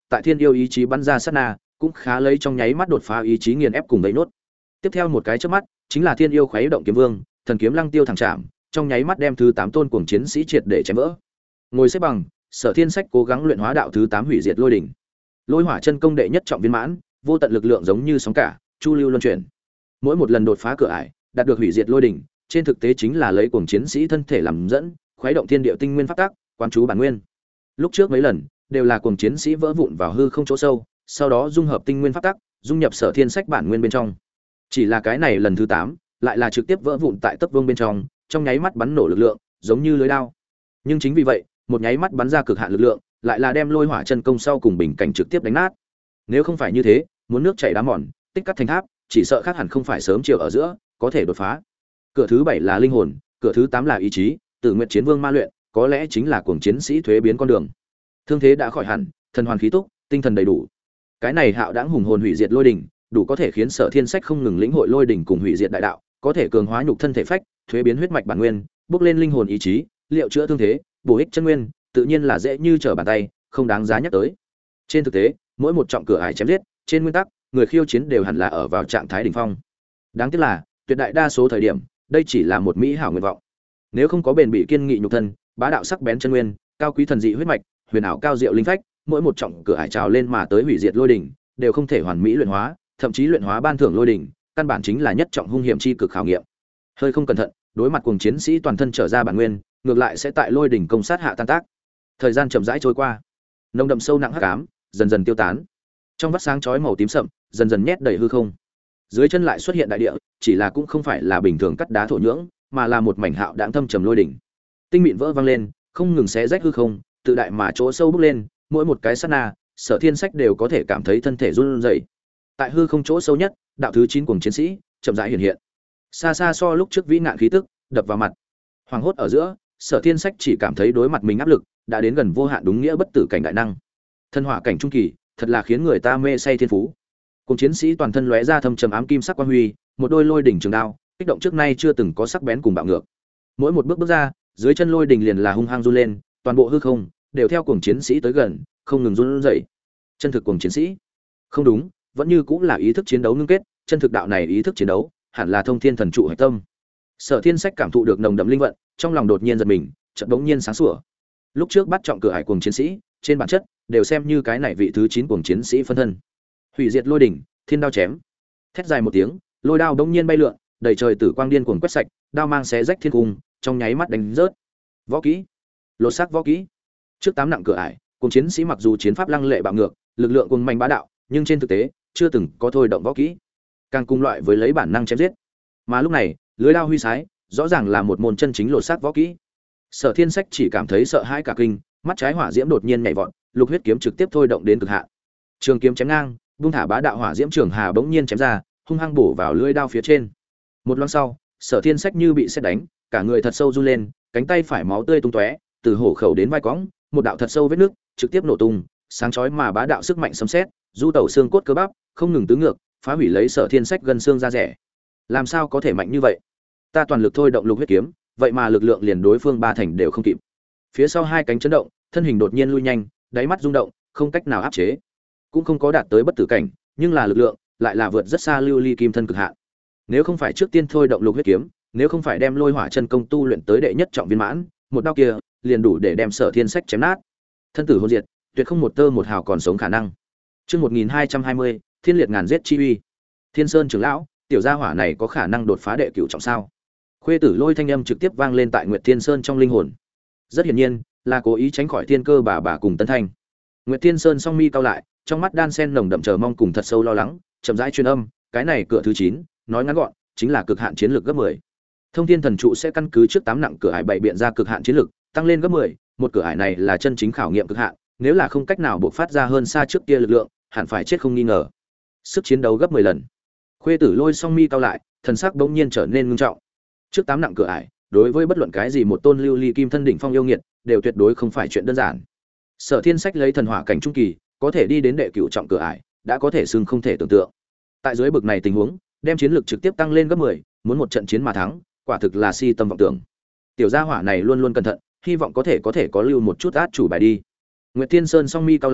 tại thiên yêu ý chí bắn ra sát na cũng khá lấy trong nháy mắt đột phá ý chí nghiền ép cùng vây nốt. Tiếp theo một cái chớp mắt chính là thiên yêu khuấy động kiếm vương, thần kiếm lăng tiêu thẳng chạm, trong nháy mắt đem thứ 8 tôn cuồng chiến sĩ triệt để chém vỡ. Ngồi xếp bằng, Sở Thiên Sách cố gắng luyện hóa đạo thứ 8 hủy diệt lôi đỉnh. Lôi hỏa chân công đệ nhất trọng viên mãn, vô tận lực lượng giống như sóng cả, chu lưu luân chuyển. Mỗi một lần đột phá cửa ải, đạt được hủy diệt lôi đỉnh, trên thực tế chính là lấy cuồng chiến sĩ thân thể làm dẫn, khuấy động thiên địa tinh nguyên pháp tắc, quán chú bản nguyên. Lúc trước mấy lần đều là cuồng chiến sĩ vỡ vụn vào hư không chỗ sâu, sau đó dung hợp tinh nguyên pháp tắc, dung nhập Sở Thiên Sách bản nguyên bên trong. Chỉ là cái này lần thứ 8, lại là trực tiếp vỡ vụn tại tấc vương bên trong nháy mắt bắn nổ lực lượng, giống như lưới đao. Nhưng chính vì vậy, một nháy mắt bắn ra cực hạn lực lượng, lại là đem lôi hỏa chân công sau cùng bình cảnh trực tiếp đánh nát. Nếu không phải như thế, muốn nước chảy đá mòn, tích cắt thành tháp, chỉ sợ khác hẳn không phải sớm chiều ở giữa có thể đột phá. Cửa thứ 7 là linh hồn, cửa thứ 8 là ý chí, Tử Nguyệt Chiến Vương ma luyện, có lẽ chính là cuồng chiến sĩ thuế biến con đường. Thương thế đã khỏi hẳn, thần hoàn khí túc, tinh thần đầy đủ. Cái này hạo đãng hùng hồn hủy diệt lôi đỉnh, đủ có thể khiến Sở Thiên Sách không ngừng lĩnh hội lôi đỉnh cùng hủy diệt đại đạo, có thể cường hóa nhục thân thể phách, thuế biến huyết mạch bản nguyên, bước lên linh hồn ý chí, liệu chữa thương thế, bổ ích chân nguyên, tự nhiên là dễ như trở bàn tay, không đáng giá nhắc tới. Trên thực tế, mỗi một trọng cửa ải chém giết, trên nguyên tắc, người khiêu chiến đều hẳn là ở vào trạng thái đỉnh phong. Đáng tiếc là, tuyệt đại đa số thời điểm, đây chỉ là một mỹ hảo nguyện vọng. Nếu không có bền bỉ kiên nghị nhục thân, bá đạo sắc bén chân nguyên, cao quý thần dị huyết mạch, huyền ảo cao diệu linh phách, mỗi một trọng cửa ải trào lên mà tới hủy diệt lôi đỉnh, đều không thể hoàn mỹ luyện hóa, thậm chí luyện hóa ban thưởng lôi đỉnh, căn bản chính là nhất trọng hung hiểm chi cực khảo nghiệm. Hơi không cẩn thận, đối mặt cùng chiến sĩ toàn thân trở ra bản nguyên, ngược lại sẽ tại lôi đỉnh công sát hạ tan tác. Thời gian chậm rãi trôi qua, nồng đậm sâu nặng hắc ám dần dần tiêu tán. Trong vắt sáng chói màu tím sậm, dần dần nhét đầy hư không. Dưới chân lại xuất hiện đại địa, chỉ là cũng không phải là bình thường cắt đá thổ nhưỡng, mà là một mảnh hạo đãng thâm trầm lôi đỉnh. Tinh mịn vỡ vang lên, không ngừng xé rách hư không, tự đại mà chỗ sâu bước lên, mỗi một cái sát na, Sở Thiên Sách đều có thể cảm thấy thân thể run rẩy. Tại hư không chỗ sâu nhất, đạo thứ 9 cuồng chiến sĩ chậm rãi hiện hiện. Xa xa so lúc trước vĩ nạn khí tức đập vào mặt. Hoàng hốt ở giữa, Sở Thiên Sách chỉ cảm thấy đối mặt mình áp lực đã đến gần vô hạn đúng nghĩa bất tử cảnh đại năng. Thân hỏa cảnh trung kỳ, thật là khiến người ta mê say thiên phú. Cuồng chiến sĩ toàn thân lóe ra thâm trầm ám kim sắc quang huy, một đôi lôi đỉnh trường đao, kích động trước nay chưa từng có sắc bén cùng bạo ngược. Mỗi một bước bước ra, dưới chân lôi đỉnh liền là hung hăng run lên, toàn bộ hư không đều theo cuồng chiến sĩ tới gần, không ngừng run rẩy. Chân thực cuồng chiến sĩ? Không đúng, vẫn như cũng là ý thức chiến đấu ngưng kết, chân thực đạo này ý thức chiến đấu, hẳn là thông thiên thần trụ hạch tâm. Sở Thiên Sách cảm thụ được nồng đậm linh vận, trong lòng đột nhiên giật mình, chợt bỗng nhiên sáng sủa. Lúc trước bắt trọng cửa hải cuồng chiến sĩ, trên bản chất đều xem như cái này vị thứ 9 cuồng chiến sĩ phân thân. Hủy diệt lôi đỉnh, thiên đao chém. Thét dài một tiếng, lôi đao bỗng nhiên bay lượn, đầy trời tử quang điên cuồng quét sạch, đao mang xé rách thiên cung, trong nháy mắt đánh rớt. Võ kỹ, lột xác võ kỹ. Trước 8 nặng cửa ải, cuồng chiến sĩ mặc dù chiến pháp lăng lệ bạo ngược, lực lượng cuồng mạnh bá đạo, nhưng trên thực tế chưa từng có thôi động võ kỹ, càng cùng loại với lấy bản năng chém giết. Mà lúc này, lưới đao huy sái, rõ ràng là một môn chân chính lột xác võ kỹ. Sở Thiên Sách chỉ cảm thấy sợ hãi cả kinh, mắt trái hỏa diễm đột nhiên nhảy vọt, lục huyết kiếm trực tiếp thôi động đến cực hạn. Trường kiếm chém ngang, vung thả bá đạo hỏa diễm trường hà bỗng nhiên chém ra, hung hăng bổ vào lưỡi đao phía trên. Một loáng sau, Sở Thiên Sách như bị sét đánh, cả người thật sâu run lên, cánh tay phải máu tươi tung tóe, từ hổ khẩu đến vai cõng, một đạo thật sâu vết nứt, trực tiếp nổ tung, sáng chói mà bá đạo sức mạnh sấm sét, du tẩu xương cốt cơ bắp, không ngừng tứ ngược, phá hủy lấy Sở Thiên Sách gần xương ra rẻ. Làm sao có thể mạnh như vậy? Ta toàn lực thôi động lục huyết kiếm, vậy mà lực lượng liền đối phương ba thành đều không kịp. Phía sau hai cánh chấn động, thân hình đột nhiên lui nhanh, đáy mắt rung động, không cách nào áp chế. Cũng không có đạt tới bất tử cảnh, nhưng là lực lượng lại là vượt rất xa lưu ly kim thân cực hạn. Nếu không phải trước tiên thôi động lục huyết kiếm, nếu không phải đem lôi hỏa chân công tu luyện tới đệ nhất trọng viên mãn, một đao kia liền đủ để đem Sở Thiên Sách chém nát. Thân tử hồn diệt, tuyệt không một tơ một hào còn sống khả năng. Chương 1220, Thiên liệt ngàn giết chi uy. Thiên Sơn trưởng lão, tiểu gia hỏa này có khả năng đột phá đệ cửu trọng sao? Khuê Tử Lôi thanh âm trực tiếp vang lên tại Nguyệt Thiên Sơn trong linh hồn. Rất hiển nhiên, là cố ý tránh khỏi Thiên Cơ bà cùng Tân Thanh. Nguyệt Thiên Sơn song mi cau lại, trong mắt đan sen nồng đậm chờ mong cùng thật sâu lo lắng, chậm rãi truyền âm, cái này cửa thứ 9, nói ngắn gọn, chính là cực hạn chiến lược gấp 10. Thông Thiên Thần trụ sẽ căn cứ trước 8 nặng cửa ải bảy biện ra cực hạn chiến lược, tăng lên gấp 10, một cửa ải này là chân chính khảo nghiệm cực hạn, nếu là không cách nào bộc phát ra hơn xa trước kia lực lượng, hẳn phải chết không nghi ngờ. Sức chiến đấu gấp 10 lần. Khuê Tử Lôi song mi cau lại, thần sắc bỗng nhiên trở nên ngưng trọng. Trước 8 nặng cửa ải, đối với bất luận cái gì một tôn lưu ly kim thân đỉnh phong yêu nghiệt, đều tuyệt đối không phải chuyện đơn giản. Sở Thiên Sách lấy thần hỏa cảnh trung kỳ, có thể đi đến đệ cửu trọng cửa ải, đã có thể xưng không thể tưởng tượng. Tại dưới bực này tình huống, đem chiến lược trực tiếp tăng lên gấp 10, muốn một trận chiến mà thắng, quả thực là si tâm vọng tưởng. Tiểu gia hỏa này luôn luôn cẩn thận, hy vọng có thể có lưu một chút át chủ bài đi. Nguyệt Thiên Sơn song mi cau lại,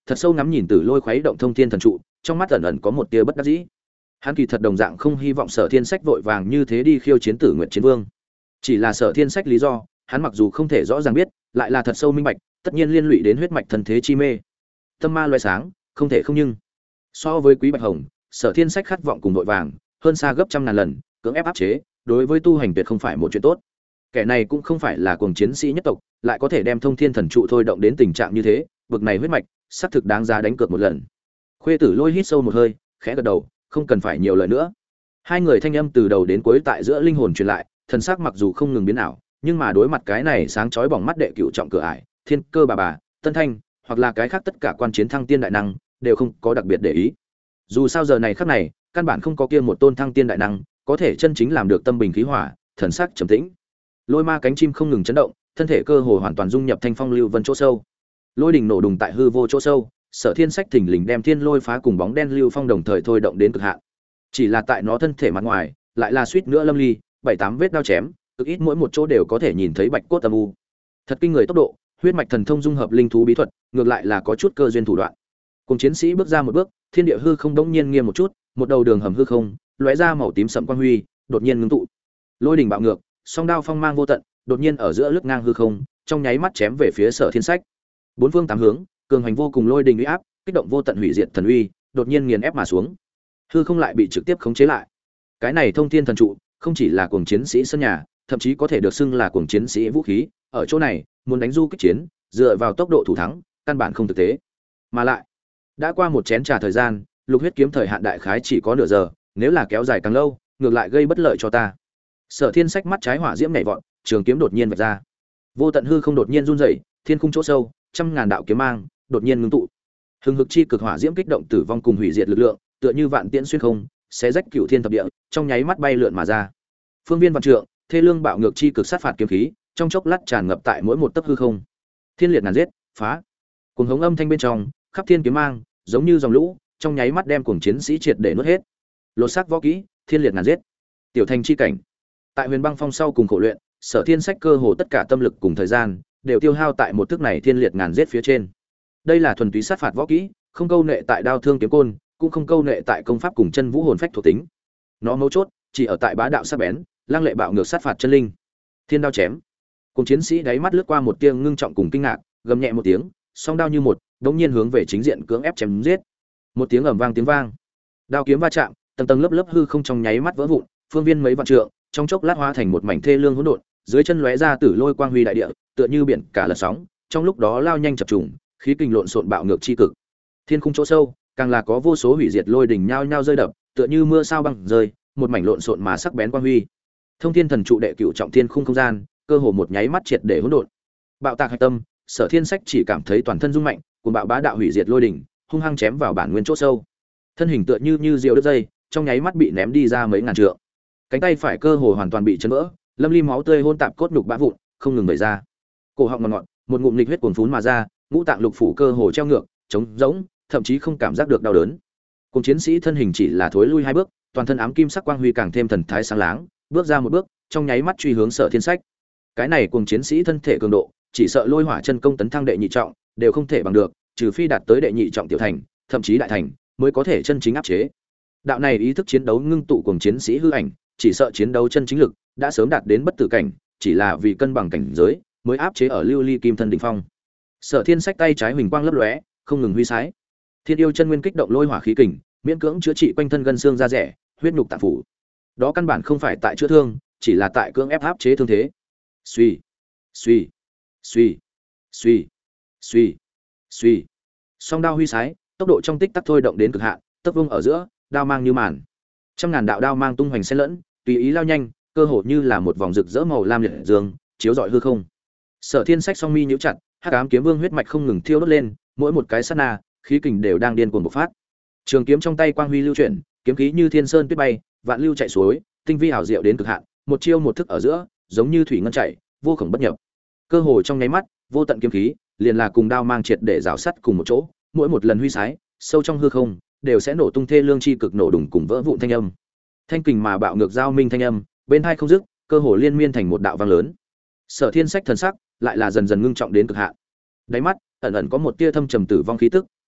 thật sâu ngắm nhìn Tử Lôi khuấy động thông thiên thần trụ, trong mắt ẩn ẩn có một tia bất đắc dĩ. Hắn kỳ thật đồng dạng không hy vọng Sở Thiên Sách vội vàng như thế đi khiêu chiến Tử Nguyệt Chiến Vương. Chỉ là Sở Thiên Sách lý do, hắn mặc dù không thể rõ ràng biết, lại là thật sâu minh bạch, tất nhiên liên lụy đến huyết mạch thân thế chi mê. Tâm ma loé sáng, không thể không nhưng. So với Quý Bạch Hồng, Sở Thiên Sách khát vọng cùng vội vàng, hơn xa gấp trăm ngàn lần, cưỡng ép áp chế, đối với tu hành tuyệt không phải một chuyện tốt. Kẻ này cũng không phải là cuồng chiến sĩ nhất tộc, lại có thể đem thông thiên thần trụ thôi động đến tình trạng như thế, bực này huyết mạch, xác thực đáng giá đánh cược một lần. Khuê Tử Lôi hít sâu một hơi, khẽ gật đầu, không cần phải nhiều lời nữa. Hai người thanh âm từ đầu đến cuối tại giữa linh hồn truyền lại, thần sắc mặc dù không ngừng biến ảo, nhưng mà đối mặt cái này sáng chói bỏng mắt đệ cựu trọng cửa ải, Thiên Cơ bà, Tân Thanh, hoặc là cái khác tất cả quan chiến thăng tiên đại năng, đều không có đặc biệt để ý. Dù sao giờ này khắc này, căn bản không có kia một tôn thăng tiên đại năng, có thể chân chính làm được tâm bình khí hòa, thần sắc trầm tĩnh. Lôi ma cánh chim không ngừng chấn động, thân thể cơ hồ hoàn toàn dung nhập thanh phong lưu vân chỗ sâu. Lôi đỉnh nổ đùng tại hư vô chỗ sâu, Sở Thiên Sách thình lình đem thiên lôi phá cùng bóng đen lưu phong đồng thời thôi động đến cực hạn. Chỉ là tại nó thân thể mặt ngoài, lại là suýt nữa lâm ly, 7-8 vết đao chém, cực ít mỗi một chỗ đều có thể nhìn thấy bạch cốt âm u. Thật kinh người tốc độ, huyết mạch thần thông dung hợp linh thú bí thuật, ngược lại là có chút cơ duyên thủ đoạn. Cùng chiến sĩ bước ra một bước, thiên địa hư không đống nhiên nghiêm một chút, một đầu đường hầm hư không, lóe ra màu tím sẫm quang huy, đột nhiên ngưng tụ. Lôi đỉnh bạo ngược, song đao phong mang vô tận, đột nhiên ở giữa lướt ngang hư không, trong nháy mắt chém về phía Sở Thiên Sách. Bốn phương tám hướng, cường hành vô cùng lôi đình uy áp, kích động vô tận hủy diệt thần uy, đột nhiên nghiền ép mà xuống. Hư không lại bị trực tiếp khống chế lại. Cái này thông thiên thần trụ, không chỉ là cuồng chiến sĩ sân nhà, thậm chí có thể được xưng là cuồng chiến sĩ vũ khí, ở chỗ này, muốn đánh du kích chiến, dựa vào tốc độ thủ thắng, căn bản không thực tế. Mà lại, đã qua một chén trà thời gian, lục huyết kiếm thời hạn đại khái chỉ có nửa giờ, nếu là kéo dài càng lâu, ngược lại gây bất lợi cho ta. Sở Thiên Sách mắt trái hỏa diễm nhảy vọt, trường kiếm đột nhiên vạch ra. Vô tận hư không đột nhiên run rẩy, thiên khung chỗ sâu, trăm ngàn đạo kiếm mang đột nhiên ngưng tụ. Hừng hực chi cực hỏa diễm kích động tử vong cùng hủy diệt lực lượng, tựa như vạn tiễn xuyên không, xé rách cửu thiên thập địa, trong nháy mắt bay lượn mà ra. Phương viên vạn trượng, thê lương bạo ngược chi cực sát phạt kiếm khí, trong chốc lát tràn ngập tại mỗi một tấc hư không. Thiên liệt ngàn giết, phá. Cuồng hống âm thanh bên trong, khắp thiên kiếm mang, giống như dòng lũ, trong nháy mắt đem cuồng chiến sĩ triệt để nuốt hết. Lột xác võ kỹ, thiên liệt ngàn giết. Tiểu thành chi cảnh. Tại Huyền Băng Phong sau cùng khổ luyện, Sở Thiên Sách cơ hồ tất cả tâm lực cùng thời gian đều tiêu hao tại một thức này thiên liệt ngàn giết phía trên. Đây là thuần túy sát phạt võ kỹ, không câu nệ tại đao thương kiếm côn, cũng không câu nệ tại công pháp cùng chân vũ hồn phách thuộc tính. Nó mấu chốt chỉ ở tại bá đạo sắc bén, lăng lệ bạo ngược sát phạt chân linh. Thiên đao chém. Cùng chiến sĩ đáy mắt lướt qua một tia ngưng trọng cùng kinh ngạc, gầm nhẹ một tiếng, song đao như một, đống nhiên hướng về chính diện cưỡng ép chém giết. Một tiếng ầm vang tiếng vang. Đao kiếm va chạm, tầng tầng lớp lớp hư không trong nháy mắt vỡ vụn, phương viên mấy vạn trượng, trong chốc lát hóa thành một mảnh thê lương hỗn độn, dưới chân lóe ra tử lôi quang huy đại địa, tựa như biển cả lật sóng, trong lúc đó lao nhanh chập trùng, khí kinh lộn xộn bạo ngược chi cực. Thiên khung chỗ sâu, càng là có vô số hủy diệt lôi đỉnh nhao nhao rơi đập, tựa như mưa sao băng rơi, một mảnh lộn xộn mà sắc bén quang huy. Thông Thiên Thần trụ đệ cửu trọng thiên khung không gian, cơ hồ một nháy mắt triệt để hỗn độn. Bạo tạc hạch tâm, Sở Thiên Sách chỉ cảm thấy toàn thân rung mạnh, cuồng bạo bá đạo hủy diệt lôi đỉnh, hung hăng chém vào bản nguyên chỗ sâu. Thân hình tựa như diều đứt dây, trong nháy mắt bị ném đi ra mấy ngàn trượng. Cánh tay phải cơ hồ hoàn toàn bị chấn vỡ, lâm ly máu tươi hôn tạp cốt nhục bã vụn, không ngừng vẩy ra. Cổ họng ngọt ngọt, một ngụm nghịch huyết cuồn phún mà ra, ngũ tạng lục phủ cơ hồ treo ngược, trống rỗng, thậm chí không cảm giác được đau đớn. Cùng chiến sĩ thân hình chỉ là thối lui hai bước, toàn thân ám kim sắc quang huy càng thêm thần thái sáng láng, bước ra một bước, trong nháy mắt truy hướng Sở Thiên Sách. Cái này cùng chiến sĩ thân thể cường độ, chỉ sợ lôi hỏa chân công tấn thăng đệ nhị trọng, đều không thể bằng được, trừ phi đạt tới đệ nhị trọng tiểu thành, thậm chí đại thành, mới có thể chân chính áp chế. Đạo này ý thức chiến đấu ngưng tụ cùng chiến sĩ hư ảnh, chỉ sợ chiến đấu chân chính lực đã sớm đạt đến bất tử cảnh, chỉ là vì cân bằng cảnh giới, mới áp chế ở lưu ly kim thân đỉnh phong. Sở Thiên Sách tay trái huỳnh quang lấp lóe, không ngừng huy sái. Thiên yêu chân nguyên kích động lôi hỏa khí kình, miễn cưỡng chữa trị quanh thân gân xương da rẻ, huyết nhục tạng phủ. Đó căn bản không phải tại chữa thương, chỉ là tại cưỡng ép áp chế thương thế. Suy, suy, suy, suy, suy, suy. Song đao huy sái, tốc độ trong tích tắc thôi động đến cực hạn, tấc vung ở giữa, đao mang như màn. Trăm ngàn đạo đao mang tung hoành xen lẫn, tùy ý lao nhanh, cơ hồ như là một vòng rực rỡ màu lam liệt dương, chiếu rọi hư không. Sở Thiên Sách song mi nhíu chặt, hắc ám kiếm vương huyết mạch không ngừng thiêu đốt lên, mỗi một cái sát na, khí kình đều đang điên cuồng bộc phát. Trường kiếm trong tay quang huy lưu chuyển, kiếm khí như thiên sơn tuyết bay, vạn lưu chạy xuôi, tinh vi ảo diệu đến cực hạn, một chiêu một thức ở giữa, giống như thủy ngân chảy, vô cùng bất nhập. Cơ hồ trong nháy mắt, vô tận kiếm khí, liền là cùng đao mang triệt để rào sắt cùng một chỗ, mỗi một lần huy sái, sâu trong hư không, đều sẽ nổ tung thê lương chi cực nổ đùng cùng vỡ vụn thanh âm. Thanh kình mà bạo ngược giao minh thanh âm, bên hai không dứt, cơ hồ liên miên thành một đạo vang lớn. Sở Thiên Sách thần sắc lại là dần dần ngưng trọng đến cực hạn. Đáy mắt ẩn ẩn có một tia thâm trầm tử vong khí tức,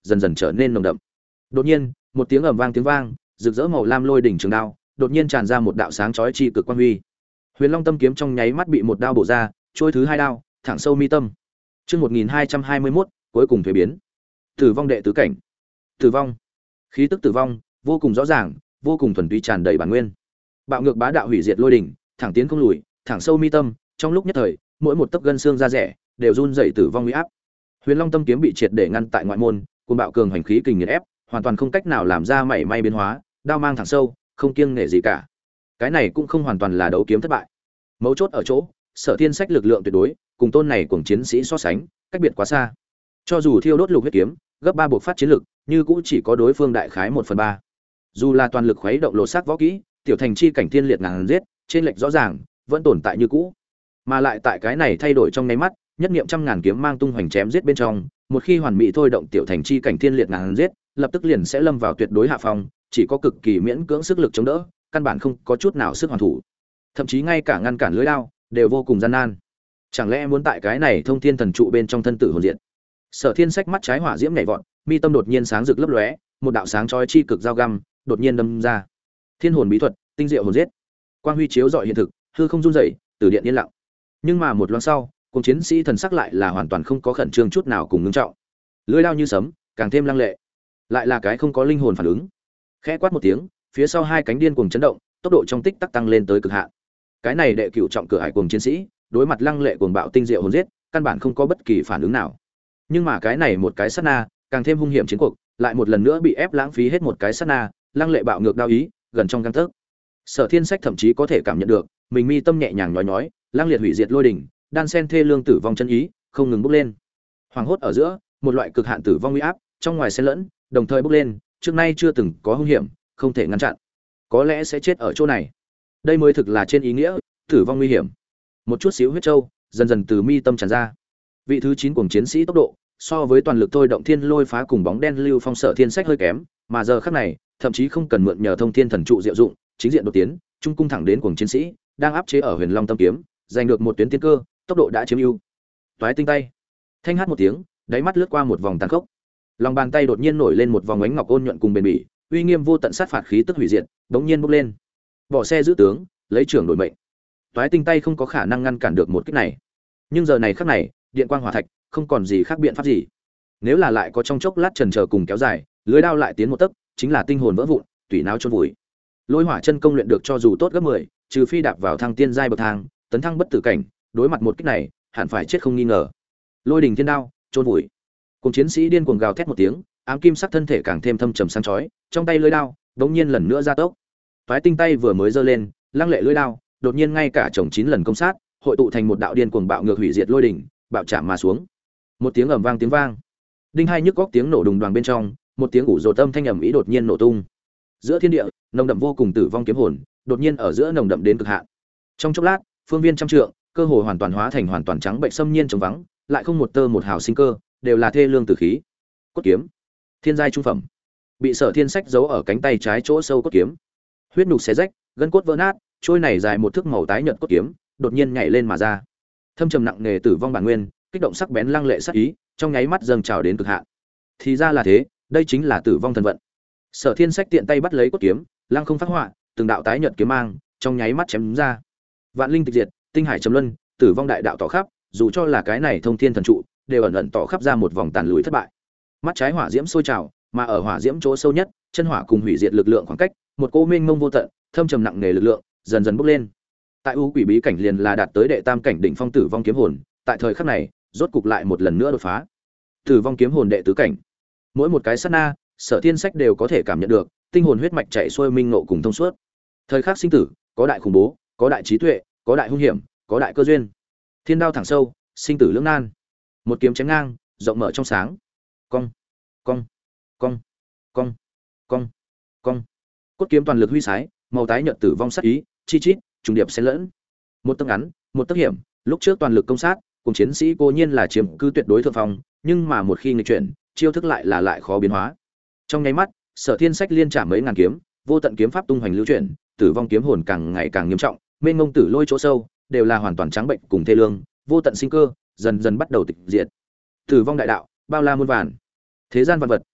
dần dần trở nên nồng đậm. Đột nhiên, một tiếng ầm vang tiếng vang, rực rỡ màu lam lôi đỉnh trường đao, đột nhiên tràn ra một đạo sáng chói chi cực quang huy. Huyền Long Tâm kiếm trong nháy mắt bị một đao bổ ra, trôi thứ hai đao, thẳng sâu mi tâm. Chương 1221, cuối cùng thuế biến. Tử vong đệ tứ cảnh. Tử vong. Khí tức tử vong, vô cùng rõ ràng, vô cùng thuần túy tràn đầy bản nguyên. Bạo ngược bá đạo hủy diệt lôi đỉnh, thẳng tiến không lùi, thẳng sâu mi tâm, trong lúc nhất thời, mỗi một tấc gân xương da rẻ đều run rẩy tử vong uy áp. Huyền Long Tâm kiếm bị triệt để ngăn tại ngoại môn, cuồng bạo cường hành khí kình nghiền ép, hoàn toàn không cách nào làm ra mảy may biến hóa, đao mang thẳng sâu, không kiêng nể gì cả. Cái này cũng không hoàn toàn là đấu kiếm thất bại. Mấu chốt ở chỗ, Sở Thiên Sách lực lượng tuyệt đối, cùng tôn này cùng chiến sĩ so sánh, cách biệt quá xa. Cho dù thiêu đốt lục huyết kiếm, gấp 3 buộc phát chiến lực, như cũng chỉ có đối phương đại khái 1/3. Dù là toàn lực khuấy động lột xác võ kỹ, tiểu thành chi cảnh thiên liệt ngàn giết, trên lệch rõ ràng, vẫn tồn tại như cũ. Mà lại tại cái này thay đổi trong nháy mắt, nhất niệm trăm ngàn kiếm mang tung hoành chém giết bên trong, một khi hoàn mỹ thôi động tiểu thành chi cảnh thiên liệt ngàn giết, lập tức liền sẽ lâm vào tuyệt đối hạ phong, chỉ có cực kỳ miễn cưỡng sức lực chống đỡ, căn bản không có chút nào sức hoàn thủ. Thậm chí ngay cả ngăn cản lưỡi đao đều vô cùng gian nan. Chẳng lẽ muốn tại cái này thông thiên thần trụ bên trong thân tử hồn diệt? Sở Thiên Sách mắt trái hỏa diễm nhảy vọt, mi tâm đột nhiên sáng rực lấp lóe, một đạo sáng chói chi cực dao găm đột nhiên đâm ra. Thiên hồn bí thuật, tinh diệu hồn giết. Quang huy chiếu rọi hiện thực, hư không run rẩy, từ điện yên lặng. Nhưng mà một loáng sau, cùng chiến sĩ thần sắc lại là hoàn toàn không có khẩn trương chút nào cùng ngưng trọng. Lưỡi đao như sấm, càng thêm lăng lệ. Lại là cái không có linh hồn phản ứng. Khẽ quát một tiếng, phía sau hai cánh điên cuồng chấn động, tốc độ trong tích tắc tăng lên tới cực hạn. Cái này đệ cửu trọng cửa hải cuồng chiến sĩ, đối mặt lăng lệ cuồng bạo tinh diệu hồn giết, căn bản không có bất kỳ phản ứng nào. Nhưng mà cái này một cái sát na, càng thêm hung hiểm chiến cuộc, lại một lần nữa bị ép lãng phí hết một cái sát na, lăng lệ bạo ngược đao ý, gần trong gang tấc. Sở Thiên Sách thậm chí có thể cảm nhận được, mình mi tâm nhẹ nhàng nhói nhói, lăng liệt hủy diệt lôi đỉnh, đan sen thê lương tử vong chân ý, không ngừng bốc lên. Hoàng hốt ở giữa, một loại cực hạn tử vong uy áp, trong ngoài xen lẫn, đồng thời bốc lên, trước nay chưa từng có hung hiểm, không thể ngăn chặn. Có lẽ sẽ chết ở chỗ này. Đây mới thực là trên ý nghĩa tử vong nguy hiểm. Một chút xíu huyết châu dần dần từ mi tâm tràn ra. Vị thứ 9 cuồng chiến sĩ tốc độ so với toàn lực thôi động thiên lôi phá cùng bóng đen lưu phong Sở Thiên Sách hơi kém, mà giờ khắc này, thậm chí không cần mượn nhờ thông thiên thần trụ diệu dụng, chính diện đột tiến, trung cung thẳng đến cuồng chiến sĩ, đang áp chế ở Huyền Long Tâm kiếm, giành được một tuyến tiên cơ, tốc độ đã chiếm ưu. Toái tinh tay. Thanh hát một tiếng, đáy mắt lướt qua một vòng tàn khốc. Lòng bàn tay đột nhiên nổi lên một vòng ánh ngọc ôn nhuận cùng bền bỉ, uy nghiêm vô tận sát phạt khí tức hủy diệt, đống nhiên bốc lên. Bỏ xe giữ tướng, lấy trưởng đổi mệnh. Toái tinh tay không có khả năng ngăn cản được một kích này. Nhưng giờ này khắc này, điện quang hỏa thạch, không còn gì khác biện pháp gì. Nếu là lại có trong chốc lát chần chờ cùng kéo dài, lưới đao lại tiến một tấc, chính là tinh hồn vỡ vụn, tủy não chôn vùi. Lôi hỏa chân công luyện được cho dù tốt gấp 10, trừ phi đạp vào thăng tiên giai bậc thang, tấn thăng bất tử cảnh, đối mặt một kích này, hẳn phải chết không nghi ngờ. Lôi đình thiên đao, chôn vùi. Cùng chiến sĩ điên cuồng gào thét một tiếng, ám kim sắc thân thể càng thêm thâm trầm sáng chói, trong tay lưỡi đao, đống nhiên lần nữa ra tốc. Toái tinh tay vừa mới giơ lên, lăng lệ lưỡi đao, đột nhiên ngay cả chồng 9 lần công sát, hội tụ thành một đạo điên cuồng bạo ngược hủy diệt lôi đỉnh, bạo chạm mà xuống. Một tiếng ầm vang tiếng vang. Đinh hai nhức góc tiếng nổ đùng đoàng bên trong, một tiếng ủ rột âm thanh ầm ĩ đột nhiên nổ tung. Giữa thiên địa, nồng đậm vô cùng tử vong kiếm hồn, đột nhiên ở giữa nồng đậm đến cực hạn. Trong chốc lát, phương viên trăm trượng, cơ hồ hoàn toàn hóa thành hoàn toàn trắng bệnh xâm nhiên trống vắng, lại không một tơ một hào sinh cơ, đều là thê lương tử khí. Cốt kiếm, thiên giai trung phẩm, bị Sở Thiên Sách giấu ở cánh tay trái chỗ sâu cốt kiếm. Huyết nhục xé rách, gân cốt vỡ nát, trôi này dài một thước màu tái nhợt cốt kiếm, đột nhiên nhảy lên mà ra. Thâm trầm nặng nề tử vong bản nguyên, kích động sắc bén lăng lệ sát ý, trong nháy mắt dâng trào đến cực hạn. Thì ra là thế, đây chính là tử vong thần vận. Sở Thiên Sách tiện tay bắt lấy cốt kiếm, lăng không phát họa, từng đạo tái nhợt kiếm mang, trong nháy mắt chém ra. Vạn linh tịch diệt, tinh hải trầm luân, tử vong đại đạo tỏ khắp, dù cho là cái này thông thiên thần trụ, đều ẩn ẩn tỏ khắp ra một vòng tàn lùi thất bại. Mắt trái hỏa diễm sôi trào, mà ở hỏa diễm chỗ sâu nhất, chân hỏa cùng hủy diệt lực lượng khoảng cách, một cỗ mênh mông vô tận, thâm trầm nặng nề lực lượng, dần dần bốc lên. Tại U Quỷ bí cảnh liền là đạt tới đệ tam cảnh đỉnh phong tử vong kiếm hồn, tại thời khắc này, rốt cục lại một lần nữa đột phá. Tử vong kiếm hồn đệ tứ cảnh. Mỗi một cái sát na, Sở Thiên Sách đều có thể cảm nhận được, tinh hồn huyết mạch chạy xuôi minh ngộ cùng thông suốt. Thời khắc sinh tử, có đại khủng bố, có đại trí tuệ, có đại hung hiểm, có đại cơ duyên. Thiên đao thẳng sâu, sinh tử lưỡng nan. Một kiếm chém ngang, rộng mở trong sáng. Cong, cong, cong, cong, cong, cong. Cốt kiếm toàn lực huy sái, màu tái nhợt tử vong sát ý, chi chít, trùng điệp xen lẫn. Một tấc ngắn, một tấc hiểm, lúc trước toàn lực công sát, cùng chiến sĩ cố nhiên là chiếm cứ tuyệt đối thượng phong, nhưng mà một khi nghịch chuyển, chiêu thức lại khó biến hóa. Trong nháy mắt, Sở Thiên Sách liên trả mấy ngàn kiếm, vô tận kiếm pháp tung hoành lưu chuyển, tử vong kiếm hồn càng ngày càng nghiêm trọng, mênh mông tử lôi chỗ sâu, đều là hoàn toàn trắng bệnh cùng thê lương, vô tận sinh cơ, dần dần bắt đầu tịch diệt. Tử vong đại đạo, bao la muôn vàn. Thế gian vạn vật,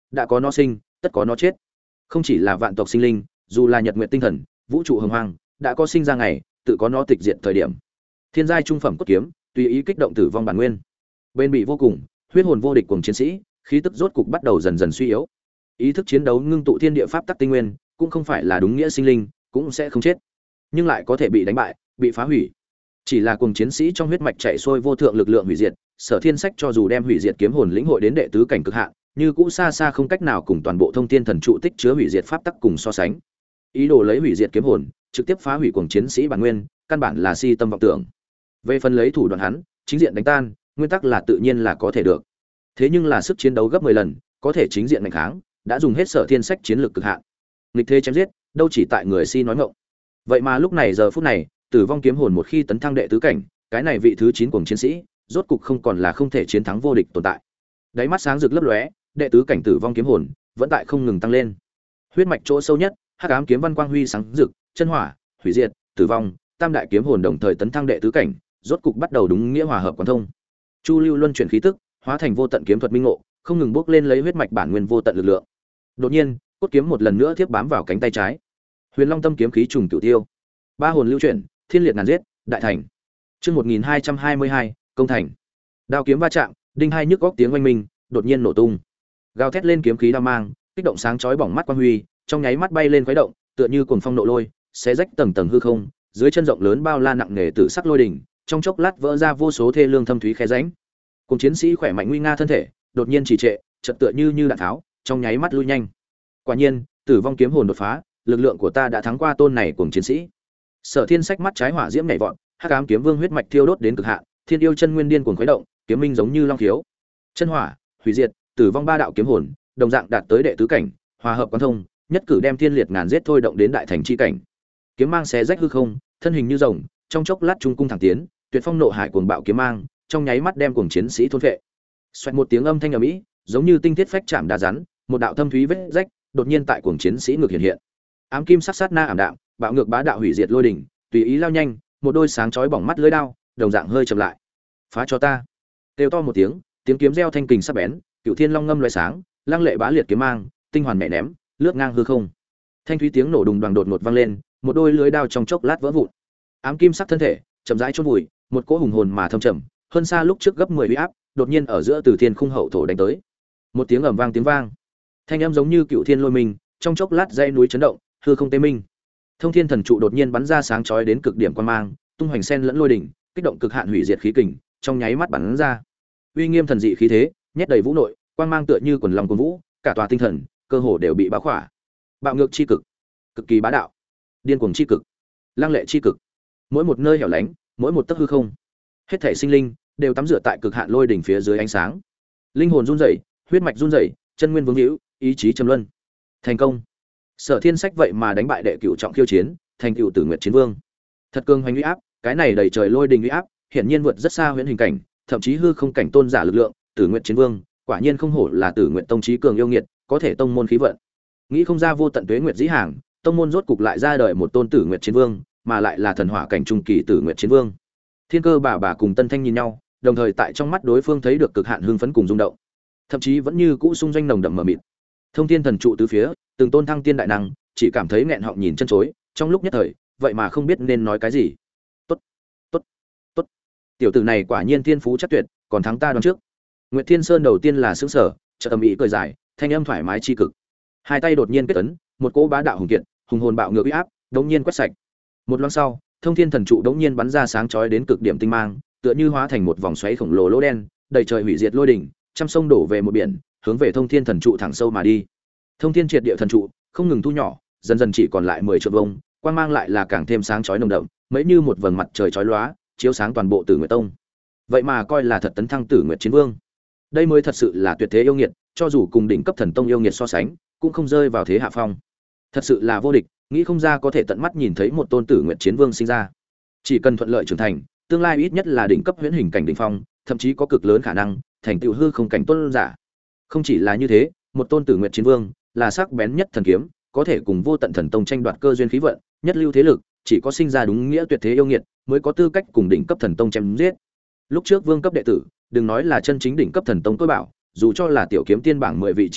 đã có nó sinh, tất có nó chết. Không chỉ là vạn tộc sinh linh, dù là nhật nguyệt tinh thần, vũ trụ hồng hoang, đã có sinh ra ngày, tự có nó tịch diệt thời điểm. Thiên giai trung phẩm cốt kiếm, tùy ý kích động tử vong bản nguyên. Bên bị vô cùng, huyết hồn vô địch cùng chiến sĩ, khí tức rốt cục bắt đầu dần dần suy yếu. Ý thức chiến đấu ngưng tụ thiên địa pháp tắc tinh nguyên, cũng không phải là đúng nghĩa sinh linh, cũng sẽ không chết, nhưng lại có thể bị đánh bại, bị phá hủy. Chỉ là cùng chiến sĩ trong huyết mạch chạy xuôi vô thượng lực lượng hủy diệt, Sở Thiên Sách cho dù đem hủy diệt kiếm hồn lĩnh hội đến đệ tứ cảnh cực hạn, như cũ xa xa không cách nào cùng toàn bộ thông thiên thần trụ tích chứa hủy diệt pháp tắc cùng so sánh. Ý đồ lấy hủy diệt kiếm hồn, trực tiếp phá hủy cuồng chiến sĩ bản nguyên, căn bản là si tâm vọng tưởng. Về phần lấy thủ đoạn hắn, chính diện đánh tan, nguyên tắc là tự nhiên là có thể được. Thế nhưng là sức chiến đấu gấp 10 lần, có thể chính diện đánh kháng, đã dùng hết Sở Thiên Sách chiến lược cực hạn. Nghịch thế chém giết, đâu chỉ tại người si nói ngọng. Vậy mà lúc này giờ phút này, tử vong kiếm hồn một khi tấn thăng đệ tứ cảnh, cái này vị thứ 9 cuồng chiến sĩ, rốt cục không còn là không thể chiến thắng vô địch tồn tại. Đáy mắt sáng rực lấp lóe, đệ tứ cảnh tử vong kiếm hồn vẫn tại không ngừng tăng lên. Huyết mạch chỗ sâu nhất, hắc ám kiếm văn quang huy sáng rực, chân hỏa, hủy diệt, tử vong, tam đại kiếm hồn đồng thời tấn thăng đệ tứ cảnh, rốt cục bắt đầu đúng nghĩa hòa hợp quán thông. Chu lưu luân chuyển khí tức, hóa thành vô tận kiếm thuật minh ngộ, không ngừng bước lên lấy huyết mạch bản nguyên vô tận lực lượng. Đột nhiên, cốt kiếm một lần nữa tiếp bám vào cánh tay trái. Huyền Long tâm kiếm khí trùng cửu tiêu. Ba hồn lưu chuyển, thiên liệt ngàn giết, đại thành. Chương 1222, công thành. Đao kiếm va chạm, đinh hai nhức góc tiếng oanh minh, đột nhiên nổ tung. Gào thét lên kiếm khí đao mang, kích động sáng chói bỏng mắt quang huy, trong nháy mắt bay lên khuấy động, tựa như cuồng phong nộ lôi, xé rách tầng tầng hư không, dưới chân rộng lớn bao la nặng nề tự sắc lôi đỉnh, trong chốc lát vỡ ra vô số thê lương thâm thúy khe rãnh. Cùng chiến sĩ khỏe mạnh nguy nga thân thể, đột nhiên trì trệ, chợt tựa như đạn tháo, trong nháy mắt lui nhanh. Quả nhiên, tử vong kiếm hồn đột phá, lực lượng của ta đã thắng qua tôn này cùng chiến sĩ. Sở Thiên Sách mắt trái hỏa diễm nhảy vọt, hắc ám kiếm vương huyết mạch thiêu đốt đến cực hạn, thiên yêu chân nguyên điên cuồng khuấy động, kiếm minh giống như long khiếu. Chân hỏa, hủy diệt, tử vong ba đạo kiếm hồn, đồng dạng đạt tới đệ tứ cảnh, hòa hợp quán thông, nhất cử đem thiên liệt ngàn giết thôi động đến đại thành chi cảnh. Kiếm mang xé rách hư không, thân hình như rồng, trong chốc lát trung cung thẳng tiến, tuyệt phong nộ hải cuồng bạo kiếm mang, trong nháy mắt đem cuồng chiến sĩ thôn phệ. Xoẹt một tiếng âm thanh ầm ĩ, giống như tinh thiết phách chạm đá rắn, một đạo thâm thúy vết rách, đột nhiên tại cuồng chiến sĩ ngược hiện hiện. Ám kim sắc sát na ảm đạm, bạo ngược bá đạo hủy diệt lôi đỉnh, tùy ý lao nhanh, một đôi sáng chói bỏng mắt lưỡi đao, đồng dạng hơi chậm lại. Phá cho ta! Kêu to một tiếng, tiếng kiếm reo thanh kình sắc bén, cựu thiên long ngâm loé sáng, lăng lệ bá liệt kiếm mang, tinh hoàn mẹ ném, lướt ngang hư không. Thanh thúy tiếng nổ đùng đoàng đột ngột vang lên, một đôi lưỡi đao trong chốc lát vỡ vụn. Ám kim sắc thân thể, chậm rãi chôn vùi, một cỗ hùng hồn mà thâm trầm, hơn xa lúc trước gấp 10 uy áp, đột nhiên ở giữa từ thiên khung hậu thổ đánh tới. Một tiếng ầm vang tiếng vang, thanh âm giống như cựu thiên lôi mình, trong chốc lát dãy núi chấn động, hư không tê minh. Thông thiên thần trụ đột nhiên bắn ra sáng chói đến cực điểm quang mang, tung hoành sen lẫn lôi đỉnh, kích động cực hạn hủy diệt khí kình, trong nháy mắt bắn ra. Uy nghiêm thần dị khí thế, nhét đầy vũ nội, quang mang tựa như quần long cuồn vũ, cả tòa tinh thần, cơ hồ đều bị bao khỏa. Bạo ngược chi cực, cực kỳ bá đạo, điên cuồng chi cực, lăng lệ chi cực. Mỗi một nơi hẻo lánh, mỗi một tấc hư không, hết thảy sinh linh đều tắm rửa tại cực hạn lôi đỉnh phía dưới ánh sáng. Linh hồn run rẩy, huyết mạch run rẩy, chân nguyên vướng hữu, ý chí trầm luân. Thành công. Sở Thiên Sách vậy mà đánh bại đệ cửu trọng khiêu chiến, thành cửu Tử Nguyệt Chiến Vương. Thật cường hoành uy áp, cái này đầy trời lôi đình uy áp, hiển nhiên vượt rất xa huyễn hình cảnh, thậm chí hư không cảnh tôn giả lực lượng, Tử Nguyệt Chiến Vương, quả nhiên không hổ là Tử Nguyệt tông chí cường yêu nghiệt, có thể tông môn khí vận. Nghĩ không ra vô tận tuế nguyệt dĩ hàng, tông môn rốt cục lại ra đời một tôn Tử Nguyệt Chiến Vương, mà lại là thần hỏa cảnh trung kỳ Tử Nguyệt Chiến Vương. Thiên Cơ bà cùng Tân Thanh nhìn nhau, đồng thời tại trong mắt đối phương thấy được cực hạn hưng phấn cùng rung động, thậm chí vẫn như cũ xung doanh nồng đậm mờ mịt. Thông thiên thần trụ tứ phía, từng tôn thăng tiên đại năng, chỉ cảm thấy nghẹn họng nhìn chân chối, trong lúc nhất thời, vậy mà không biết nên nói cái gì. Tốt, tốt, tốt. Tiểu tử này quả nhiên thiên phú chắc tuyệt, còn thắng ta đoán trước. Nguyệt Thiên Sơn đầu tiên là sững sờ, chợt ầm ĩ cười dài, thanh âm thoải mái chi cực. Hai tay đột nhiên kết ấn, một cỗ bá đạo hùng kiện, hùng hồn bạo ngược uy áp, đống nhiên quét sạch. Một loáng sau, thông thiên thần trụ đống nhiên bắn ra sáng chói đến cực điểm tinh mang, tựa như hóa thành một vòng xoáy khổng lồ lỗ đen, đầy trời hủy diệt lôi đỉnh, trăm sông đổ về một biển, hướng về thông thiên thần trụ thẳng sâu mà đi. Thông thiên triệt địa thần trụ không ngừng thu nhỏ, dần dần chỉ còn lại 10 trượng vuông, quang mang lại là càng thêm sáng chói nồng đậm, mấy như một vầng mặt trời chói lóa, chiếu sáng toàn bộ Tử Nguyệt Tông. Vậy mà coi là thật tấn thăng Tử Nguyệt Chiến Vương. Đây mới thật sự là tuyệt thế yêu nghiệt, cho dù cùng đỉnh cấp thần tông yêu nghiệt so sánh, cũng không rơi vào thế hạ phong. Thật sự là vô địch, nghĩ không ra có thể tận mắt nhìn thấy một tôn Tử Nguyệt Chiến Vương sinh ra. Chỉ cần thuận lợi trưởng thành, tương lai ít nhất là đỉnh cấp huyễn hình cảnh đỉnh phong, thậm chí có cực lớn khả năng thành tựu hư không cảnh tôn giả. Không chỉ là như thế, một tôn Tử Nguyệt Chiến Vương là sắc bén nhất thần kiếm, có thể cùng vô tận thần tông tranh đoạt cơ duyên khí vận, nhất lưu thế lực, chỉ có sinh ra đúng nghĩa tuyệt thế yêu nghiệt mới có tư cách cùng đỉnh cấp thần tông chém giết. Lúc trước vương cấp đệ tử, đừng nói là chân chính đỉnh cấp thần tông tối bảo, dù cho là tiểu kiếm tiên bảng 10 vị trí đầu,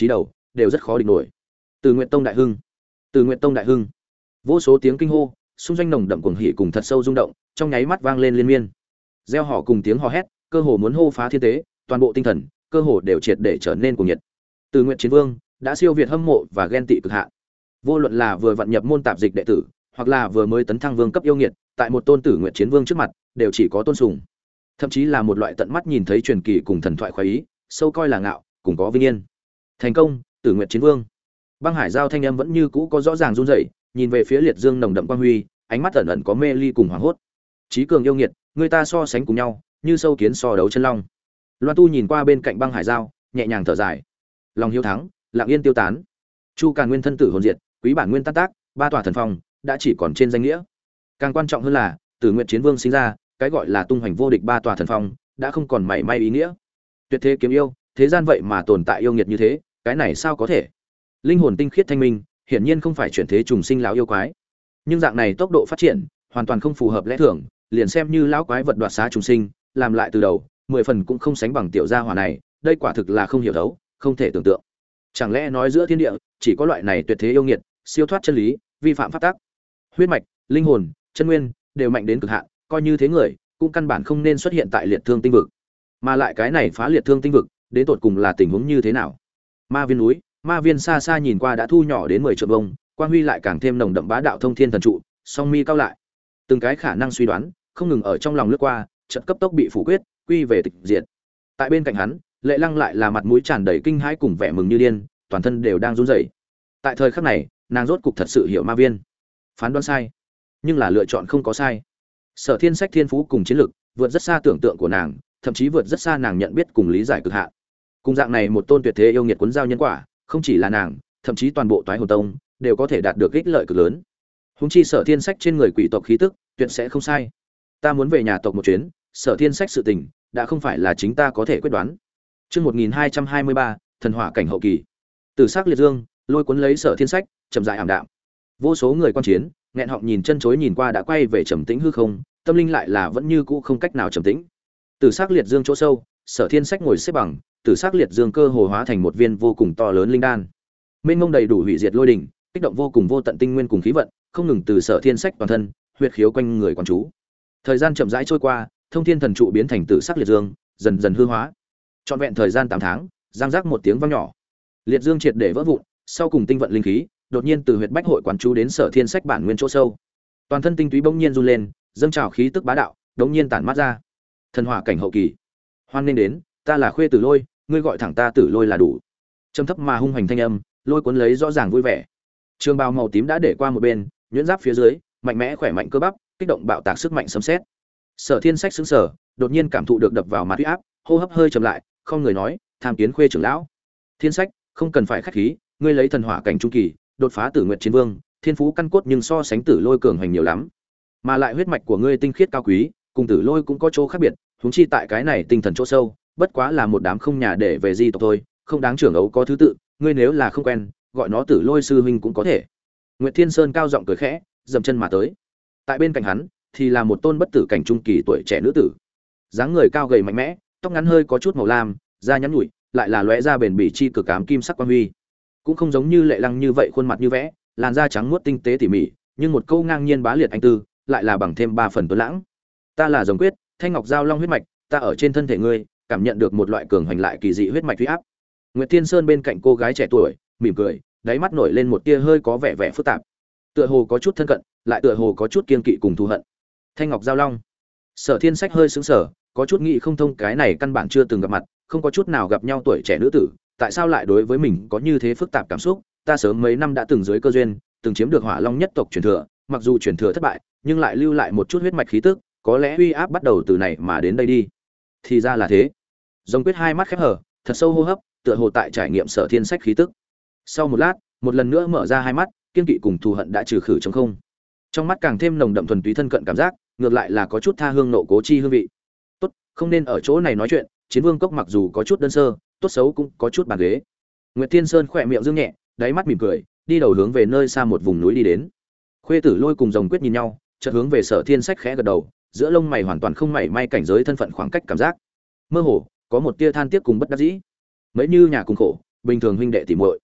đều rất khó địch nổi. Từ Nguyệt Tông đại hưng, Từ Nguyệt Tông đại hưng. Vô số tiếng kinh hô, xung doanh nồng đậm cuồng hỉ cùng thật sâu rung động, trong nháy mắt vang lên liên miên. Reo hò cùng tiếng hò hét, cơ hồ muốn hô phá thiên tế, toàn bộ tinh thần, cơ hồ đều triệt để trở nên cuồng nhiệt. Từ Nguyệt Chiến Vương đã siêu việt hâm mộ và ghen tị cực hạn. Vô luận là vừa vận nhập môn tạp dịch đệ tử, hoặc là vừa mới tấn thăng vương cấp yêu nghiệt, tại một tôn Tử Nguyệt Chiến Vương trước mặt, đều chỉ có tôn sùng. Thậm chí là một loại tận mắt nhìn thấy truyền kỳ cùng thần thoại khoái ý, sâu coi là ngạo, cùng có vinh yên. Thành công, Tử Nguyệt Chiến Vương. Băng Hải Giao thanh âm vẫn như cũ có rõ ràng run rẩy, nhìn về phía Liệt Dương nồng đậm quang huy, ánh mắt ẩn ẩn có mê ly cùng hoảng hốt. Chí cường yêu nghiệt, người ta so sánh cùng nhau, như sâu kiến so đấu chân long. Loan Tu nhìn qua bên cạnh Băng Hải Giao, nhẹ nhàng thở dài. Lòng hiếu thắng, lặng yên tiêu tán. Chu Càn Nguyên thân tử hồn diệt, quý bản nguyên tan tác, ba tòa thần phong đã chỉ còn trên danh nghĩa. Càng quan trọng hơn là, Tử Nguyệt Chiến Vương sinh ra, cái gọi là tung hoành vô địch ba tòa thần phong, đã không còn mảy may ý nghĩa. Tuyệt thế kiếm yêu, thế gian vậy mà tồn tại yêu nghiệt như thế, cái này sao có thể? Linh hồn tinh khiết thanh minh, hiển nhiên không phải chuyển thế trùng sinh lão yêu quái. Nhưng dạng này tốc độ phát triển, hoàn toàn không phù hợp lẽ thường, liền xem như lão quái vật đoạt xá trùng sinh, làm lại từ đầu, 10 phần cũng không sánh bằng tiểu gia hỏa này, đây quả thực là không hiểu thấu, không thể tưởng tượng. Chẳng lẽ nói giữa thiên địa chỉ có loại này tuyệt thế yêu nghiệt, siêu thoát chân lý, vi phạm pháp tắc. Huyết mạch, linh hồn, chân nguyên đều mạnh đến cực hạn, coi như thế người, cũng căn bản không nên xuất hiện tại liệt thương tinh vực. Mà lại cái này phá liệt thương tinh vực, đến tột cùng là tình huống như thế nào? Ma viên núi, ma viên xa xa nhìn qua đã thu nhỏ đến 10 trượng vuông, quang huy lại càng thêm nồng đậm bá đạo thông thiên thần trụ, song mi cao lại. Từng cái khả năng suy đoán, không ngừng ở trong lòng lướt qua, chợt cấp tốc bị phủ quyết, quy về tịch diệt. Tại bên cạnh hắn, Lệ Lăng lại là mặt mũi tràn đầy kinh hãi cùng vẻ mừng như điên, toàn thân đều đang run rẩy. Tại thời khắc này, nàng rốt cục thật sự hiểu ma viên. Phán đoán sai, nhưng là lựa chọn không có sai. Sở Thiên Sách thiên phú cùng chiến lực, vượt rất xa tưởng tượng của nàng, thậm chí vượt rất xa nàng nhận biết cùng lý giải cực hạn. Cùng dạng này một tôn tuyệt thế yêu nghiệt cuốn giao nhân quả, không chỉ là nàng, thậm chí toàn bộ Toái Hồn Tông đều có thể đạt được ích lợi cực lớn. Huống chi Sở Thiên Sách trên người quỷ tộc khí tức, tuyệt sẽ không sai. Ta muốn về nhà tộc một chuyến, Sở Thiên Sách sự tình, đã không phải là chính ta có thể quyết đoán. Chương 1223, thần hỏa cảnh hậu kỳ. Tử sắc liệt dương, lôi cuốn lấy Sở Thiên Sách, chậm rãi ảm đạm. Vô số người quan chiến, nghẹn họng nhìn chân chối nhìn qua đã quay về trầm tĩnh hư không, tâm linh lại là vẫn như cũ không cách nào trầm tĩnh. Tử sắc liệt dương chỗ sâu, Sở Thiên Sách ngồi xếp bằng, tử sắc liệt dương cơ hồ hóa thành một viên vô cùng to lớn linh đan. Mênh mông đầy đủ hủy diệt lôi đỉnh, kích động vô cùng vô tận tinh nguyên cùng khí vận, không ngừng từ Sở Thiên Sách toàn thân, huyết khiếu quanh người quán chú. Thời gian chậm rãi trôi qua, thông thiên thần trụ biến thành tử sắc liệt dương, dần dần hư hóa. Trọn vẹn thời gian 8 tháng, giang rắc một tiếng vang nhỏ. Liệt dương triệt để vỡ vụn, sau cùng tinh vận linh khí, đột nhiên từ huyệt bách hội quán chú đến Sở Thiên Sách bản nguyên chỗ sâu. Toàn thân tinh túy bỗng nhiên run lên, dâng trào khí tức bá đạo, đống nhiên tản mát ra. Thần hỏa cảnh hậu kỳ. Hoan nên đến, ta là Khuê Tử Lôi, ngươi gọi thẳng ta Tử Lôi là đủ. Trầm thấp mà hung hoành thanh âm, lôi cuốn lấy rõ ràng vui vẻ. Trường bào màu tím đã để qua một bên, nhuyễn giáp phía dưới, mạnh mẽ khỏe mạnh cơ bắp, kích động bạo tạc sức mạnh sấm sét. Sở Thiên Sách sững sờ, đột nhiên cảm thụ được đập vào mặt uy áp, hô hấp hơi chậm lại, không người nói, tham kiến Khuê trưởng lão. Thiên Sách, không cần phải khách khí, ngươi lấy thần hỏa cảnh trung kỳ, đột phá Tử Nguyệt Chiến Vương, thiên phú căn cốt nhưng so sánh Tử Lôi cường hành nhiều lắm. Mà lại huyết mạch của ngươi tinh khiết cao quý, cùng Tử Lôi cũng có chỗ khác biệt, huống chi tại cái này tinh thần chỗ sâu, bất quá là một đám không nhà để về di tộc thôi, không đáng trưởng ấu có thứ tự, ngươi nếu là không quen, gọi nó Tử Lôi sư huynh cũng có thể. Nguyệt Thiên Sơn cao giọng cười khẽ, dậm chân mà tới. Tại bên cạnh hắn thì là một tôn bất tử cảnh trung kỳ tuổi trẻ nữ tử. Dáng người cao gầy mạnh mẽ, tóc ngắn hơi có chút màu lam, da nhắn nhủi, lại là lóe ra bền bỉ chi cực ám kim sắc quang huy. Cũng không giống như Lệ Lăng như vậy khuôn mặt như vẽ, làn da trắng muốt tinh tế tỉ mỉ, nhưng một câu ngang nhiên bá liệt anh tư, lại là bằng thêm 3 phần tuấn lãng. Ta là Rồng Quyết, Thanh Ngọc Giao Long huyết mạch, ta ở trên thân thể ngươi, cảm nhận được một loại cường hành lại kỳ dị huyết mạch uy áp. Nguyệt Thiên Sơn bên cạnh cô gái trẻ tuổi, mỉm cười, đáy mắt nổi lên một tia hơi có vẻ vẻ phức tạp. Tựa hồ có chút thân cận, lại tựa hồ có chút kiên kỵ cùng thù hận. Thanh Ngọc Giao Long. Sở Thiên Sách hơi sững sờ, có chút nghĩ không thông, cái này căn bản chưa từng gặp mặt, không có chút nào gặp nhau tuổi trẻ nữ tử, tại sao lại đối với mình có như thế phức tạp cảm xúc? Ta sớm mấy năm đã từng dưới cơ duyên, từng chiếm được Hỏa Long nhất tộc truyền thừa, mặc dù truyền thừa thất bại, nhưng lại lưu lại một chút huyết mạch khí tức, có lẽ uy áp bắt đầu từ này mà đến đây đi. Thì ra là thế. Rồng Quyết hai mắt khép hờ, thật sâu hô hấp, tựa hồ tại trải nghiệm Sở Thiên Sách khí tức. Sau một lát, một lần nữa mở ra hai mắt, kiên kỵ cùng thù hận đã trừ khử trống không. Trong mắt càng thêm nồng đậm thuần túy thân cận cảm giác, ngược lại là có chút tha hương nộ cố chi hương vị. Tốt, không nên ở chỗ này nói chuyện, Chiến Vương cốc mặc dù có chút đơn sơ, tốt xấu cũng có chút bàn ghế. Nguyệt Thiên Sơn khỏe miệng dương nhẹ, đáy mắt mỉm cười, đi đầu hướng về nơi xa một vùng núi đi đến. Khuê Tử Lôi cùng Rồng Quyết nhìn nhau, chợt hướng về Sở Thiên Sách khẽ gật đầu, giữa lông mày hoàn toàn không mảy may cảnh giới thân phận khoảng cách cảm giác. Mơ hồ, có một tia than tiếc cùng bất đắc dĩ. Mấy như nhà cùng khổ, bình thường huynh đệ tỉ muội.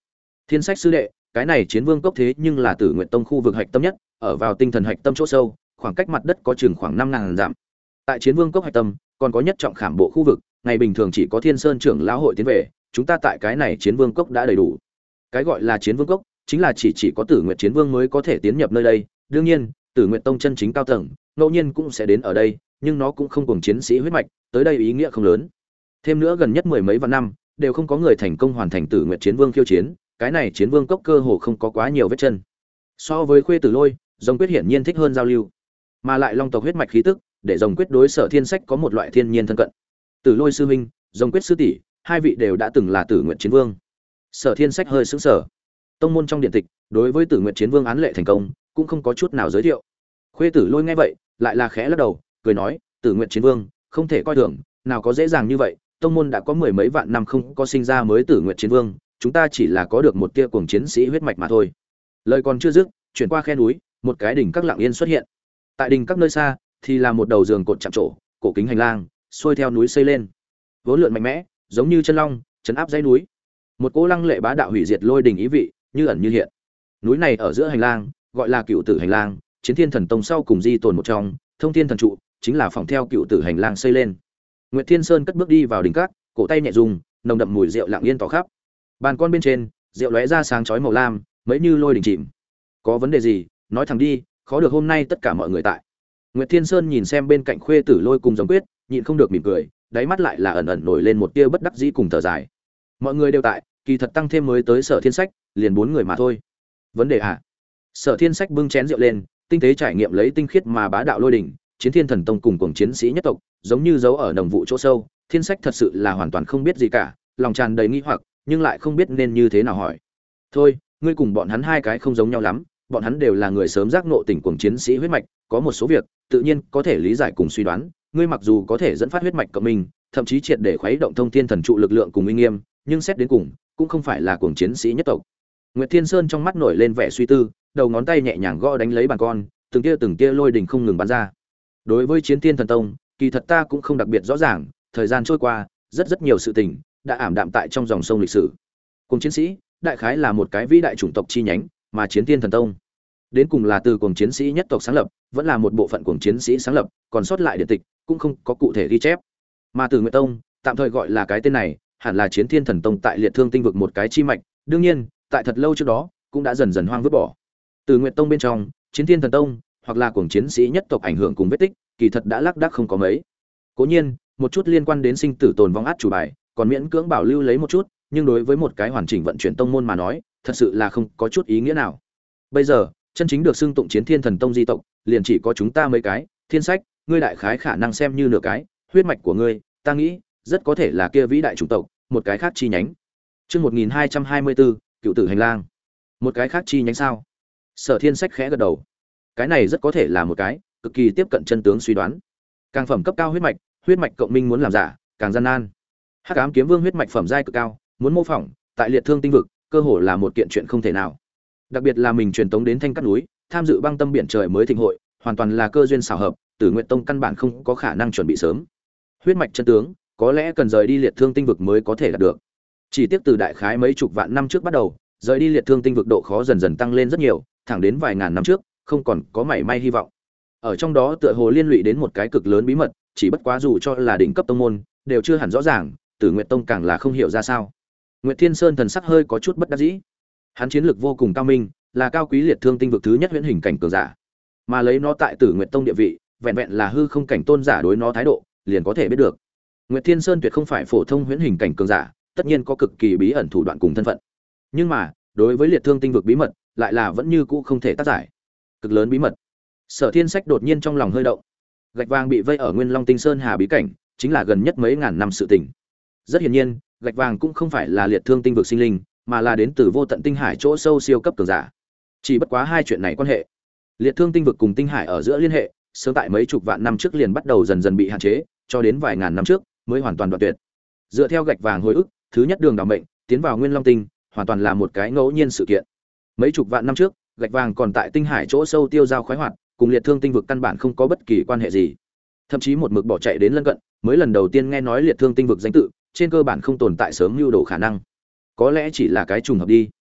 Thiên Sách sư đệ, cái này Chiến Vương cốc thế nhưng là Tử Nguyệt Tông khu vực hạch tâm nhất, ở vào tinh thần hạch tâm chỗ sâu, khoảng cách mặt đất có chừng khoảng 5000 dặm. Tại Chiến Vương cốc hạch tâm, còn có nhất trọng khảm bộ khu vực, ngày bình thường chỉ có Thiên Sơn trưởng lão hội tiến về, chúng ta tại cái này Chiến Vương cốc đã đầy đủ. Cái gọi là Chiến Vương cốc, chính là chỉ có Tử Nguyệt Chiến Vương mới có thể tiến nhập nơi đây. Đương nhiên, Tử Nguyệt Tông chân chính cao tầng, ngẫu nhiên cũng sẽ đến ở đây, nhưng nó cũng không cùng chiến sĩ huyết mạch, tới đây ý nghĩa không lớn. Thêm nữa gần nhất mười mấy vạn năm, đều không có người thành công hoàn thành Tử Nguyệt Chiến Vương khiêu chiến, cái này Chiến Vương cốc cơ hồ không có quá nhiều vết chân. So với Khuê Tử Lôi, Rồng Quyết hiển nhiên thích hơn giao lưu, mà lại Long tộc huyết mạch khí tức, để Rồng Quyết đối Sở Thiên Sách có một loại thiên nhiên thân cận. Tử Lôi sư huynh, Rồng Quyết sư tỷ, hai vị đều đã từng là Tử Nguyệt Chiến Vương. Sở Thiên Sách hơi sững sờ. Tông môn trong điện tịch, đối với Tử Nguyệt Chiến Vương án lệ thành công, cũng không có chút nào giới thiệu. Khuê Tử Lôi nghe vậy, lại là khẽ lắc đầu, cười nói, Tử Nguyệt Chiến Vương, không thể coi thường, nào có dễ dàng như vậy, tông môn đã có mười mấy vạn năm không có sinh ra mới Tử Nguyệt Chiến Vương, chúng ta chỉ là có được một tia cuồng chiến sĩ huyết mạch mà thôi. Lời còn chưa dứt, chuyển qua khe núi, một cái đỉnh các lặng yên xuất hiện. Tại đỉnh các nơi xa, thì là một đầu giường cột chạm trổ, cổ kính hành lang, xuôi theo núi xây lên. Vốn lượn mạnh mẽ, giống như chân long, trấn áp dãy núi. Một cỗ lăng lệ bá đạo hủy diệt lôi đỉnh ý vị, như ẩn như hiện. Núi này ở giữa hành lang, gọi là Cựu Tử hành lang, Chiến Thiên Thần Tông sau cùng di tồn một trong, Thông Thiên Thần trụ, chính là phòng theo Cựu Tử hành lang xây lên. Nguyệt Thiên Sơn cất bước đi vào đỉnh các, cổ tay nhẹ rung, nồng đậm mùi rượu lặng yên tỏa khắp. Bàn con bên trên, rượu lóe ra sáng chói màu lam, mấy như lôi đỉnh chìm. Có vấn đề gì, nói thẳng đi, khó được hôm nay tất cả mọi người tại. Nguyệt Thiên Sơn nhìn xem bên cạnh Khuê Tử Lôi cùng Rồng Quyết, nhịn không được mỉm cười, đáy mắt lại là ẩn ẩn nổi lên một tia bất đắc dĩ cùng thở dài. Mọi người đều tại, kỳ thật tăng thêm mới tới Sở Thiên Sách, liền 4 người mà thôi. Vấn đề à? Sở Thiên Sách bưng chén rượu lên, tinh tế trải nghiệm lấy tinh khiết mà bá đạo lôi đỉnh, Chiến Thiên Thần Tông cùng cuồng chiến sĩ nhất tộc, giống như giấu ở đồng vụ chỗ sâu, Thiên Sách thật sự là hoàn toàn không biết gì cả, lòng tràn đầy nghi hoặc, nhưng lại không biết nên như thế nào hỏi. Thôi, ngươi cùng bọn hắn hai cái không giống nhau lắm, bọn hắn đều là người sớm giác ngộ tỉnh cuồng chiến sĩ huyết mạch, có một số việc, tự nhiên có thể lý giải cùng suy đoán, ngươi mặc dù có thể dẫn phát huyết mạch cộng minh, thậm chí triệt để khuấy động Thông Thiên Thần trụ lực lượng cùng uy nghiêm, nhưng xét đến cùng, cũng không phải là cuồng chiến sĩ nhất tộc. Nguyệt Thiên Sơn trong mắt nổi lên vẻ suy tư, đầu ngón tay nhẹ nhàng gõ đánh lấy bàn con, từng tia lôi đình không ngừng bắn ra. Đối với Chiến Thiên Thần Tông, kỳ thật ta cũng không đặc biệt rõ ràng, thời gian trôi qua, rất nhiều sự tình đã ảm đạm tại trong dòng sông lịch sử. Cuồng chiến sĩ, đại khái là một cái vĩ đại chủng tộc chi nhánh, mà Chiến Thiên Thần Tông đến cùng là từ cuồng chiến sĩ nhất tộc sáng lập, vẫn là một bộ phận cuồng chiến sĩ sáng lập, còn sót lại điện tịch cũng không có cụ thể ghi chép. Mà Tử Nguyệt Tông, tạm thời gọi là cái tên này, hẳn là Chiến Thiên Thần Tông tại Liệt Thương Tinh vực một cái chi mạch, đương nhiên, tại thật lâu trước đó, cũng đã dần dần hoang vứt bỏ. Tử Nguyệt Tông bên trong, Chiến Thiên Thần Tông, hoặc là cuồng chiến sĩ nhất tộc ảnh hưởng cùng vết tích, kỳ thật đã lác đác không có mấy. Cố nhiên, một chút liên quan đến sinh tử tồn vong át chủ bài, còn miễn cưỡng bảo lưu lấy một chút, nhưng đối với một cái hoàn chỉnh vận chuyển tông môn mà nói, thật sự là không có chút ý nghĩa nào. Bây giờ, chân chính được xưng tụng Chiến Thiên Thần Tông di tộc, liền chỉ có chúng ta mấy cái, Thiên Sách, ngươi đại khái khả năng xem như nửa cái, huyết mạch của ngươi, ta nghĩ, rất có thể là kia vĩ đại chủng tộc, một cái khác chi nhánh. Chương 1224, Cựu Tử hành lang. Một cái khác chi nhánh sao? Sở Thiên Sách khẽ gật đầu. Cái này rất có thể là một cái cực kỳ tiếp cận chân tướng suy đoán. Càng phẩm cấp cao huyết mạch cộng minh muốn làm giả, càng gian nan. Hắc Ám Kiếm Vương huyết mạch phẩm giai cực cao, muốn mô phỏng, tại Liệt Thương Tinh vực, cơ hồ là một kiện chuyện không thể nào. Đặc biệt là mình truyền tống đến Thanh Cát núi, tham dự băng tâm biển trời mới thịnh hội, hoàn toàn là cơ duyên xảo hợp, Tử Nguyệt Tông căn bản không có khả năng chuẩn bị sớm. Huyết mạch chân tướng, có lẽ cần rời đi Liệt Thương Tinh vực mới có thể đạt được. Chỉ tiếc từ đại khái mấy chục vạn năm trước bắt đầu, rời đi Liệt Thương Tinh vực độ khó dần dần tăng lên rất nhiều, thẳng đến vài ngàn năm trước, không còn có mảy may hy vọng. Ở trong đó tựa hồ liên lụy đến một cái cực lớn bí mật, chỉ bất quá dù cho là đỉnh cấp tông môn, đều chưa hẳn rõ ràng, Tử Nguyệt Tông càng là không hiểu ra sao. Nguyệt Thiên Sơn thần sắc hơi có chút bất đắc dĩ. Hắn chiến lược vô cùng cao minh, là cao quý Liệt Thương Tinh vực thứ nhất huyễn hình cảnh cường giả. Mà lấy nó tại Tử Nguyệt Tông địa vị, vẹn vẹn là hư không cảnh tôn giả đối nó thái độ, liền có thể biết được. Nguyệt Thiên Sơn tuyệt không phải phổ thông huyễn hình cảnh cường giả, tất nhiên có cực kỳ bí ẩn thủ đoạn cùng thân phận. Nhưng mà, đối với Liệt Thương Tinh vực bí mật, lại là vẫn như cũ không thể tác giải. Cực lớn bí mật. Sở Thiên Sách đột nhiên trong lòng hơi động. Gạch vàng bị vây ở Nguyên Long Tinh Sơn Hà bí cảnh, chính là gần nhất mấy ngàn năm sự tình. Rất hiển nhiên, gạch vàng cũng không phải là Liệt Thương Tinh vực sinh linh, mà là đến từ vô tận tinh hải chỗ sâu siêu cấp cường giả. Chỉ bất quá hai chuyện này quan hệ. Liệt Thương Tinh vực cùng tinh hải ở giữa liên hệ, sớm tại mấy chục vạn năm trước liền bắt đầu dần dần bị hạn chế, cho đến vài ngàn năm trước mới hoàn toàn đoạn tuyệt. Dựa theo gạch vàng hồi ức, thứ nhất đường đào mệnh, tiến vào Nguyên Long Tinh, hoàn toàn là một cái ngẫu nhiên sự kiện. Mấy chục vạn năm trước, gạch vàng còn tại tinh hải chỗ sâu tiêu dao khoái hoạt, cùng Liệt Thương Tinh vực căn bản không có bất kỳ quan hệ gì. Thậm chí một mực bỏ chạy đến lân cận, mới lần đầu tiên nghe nói Liệt Thương Tinh vực danh tự, trên cơ bản không tồn tại sớm lưu đồ khả năng. Có lẽ chỉ là cái trùng hợp đi.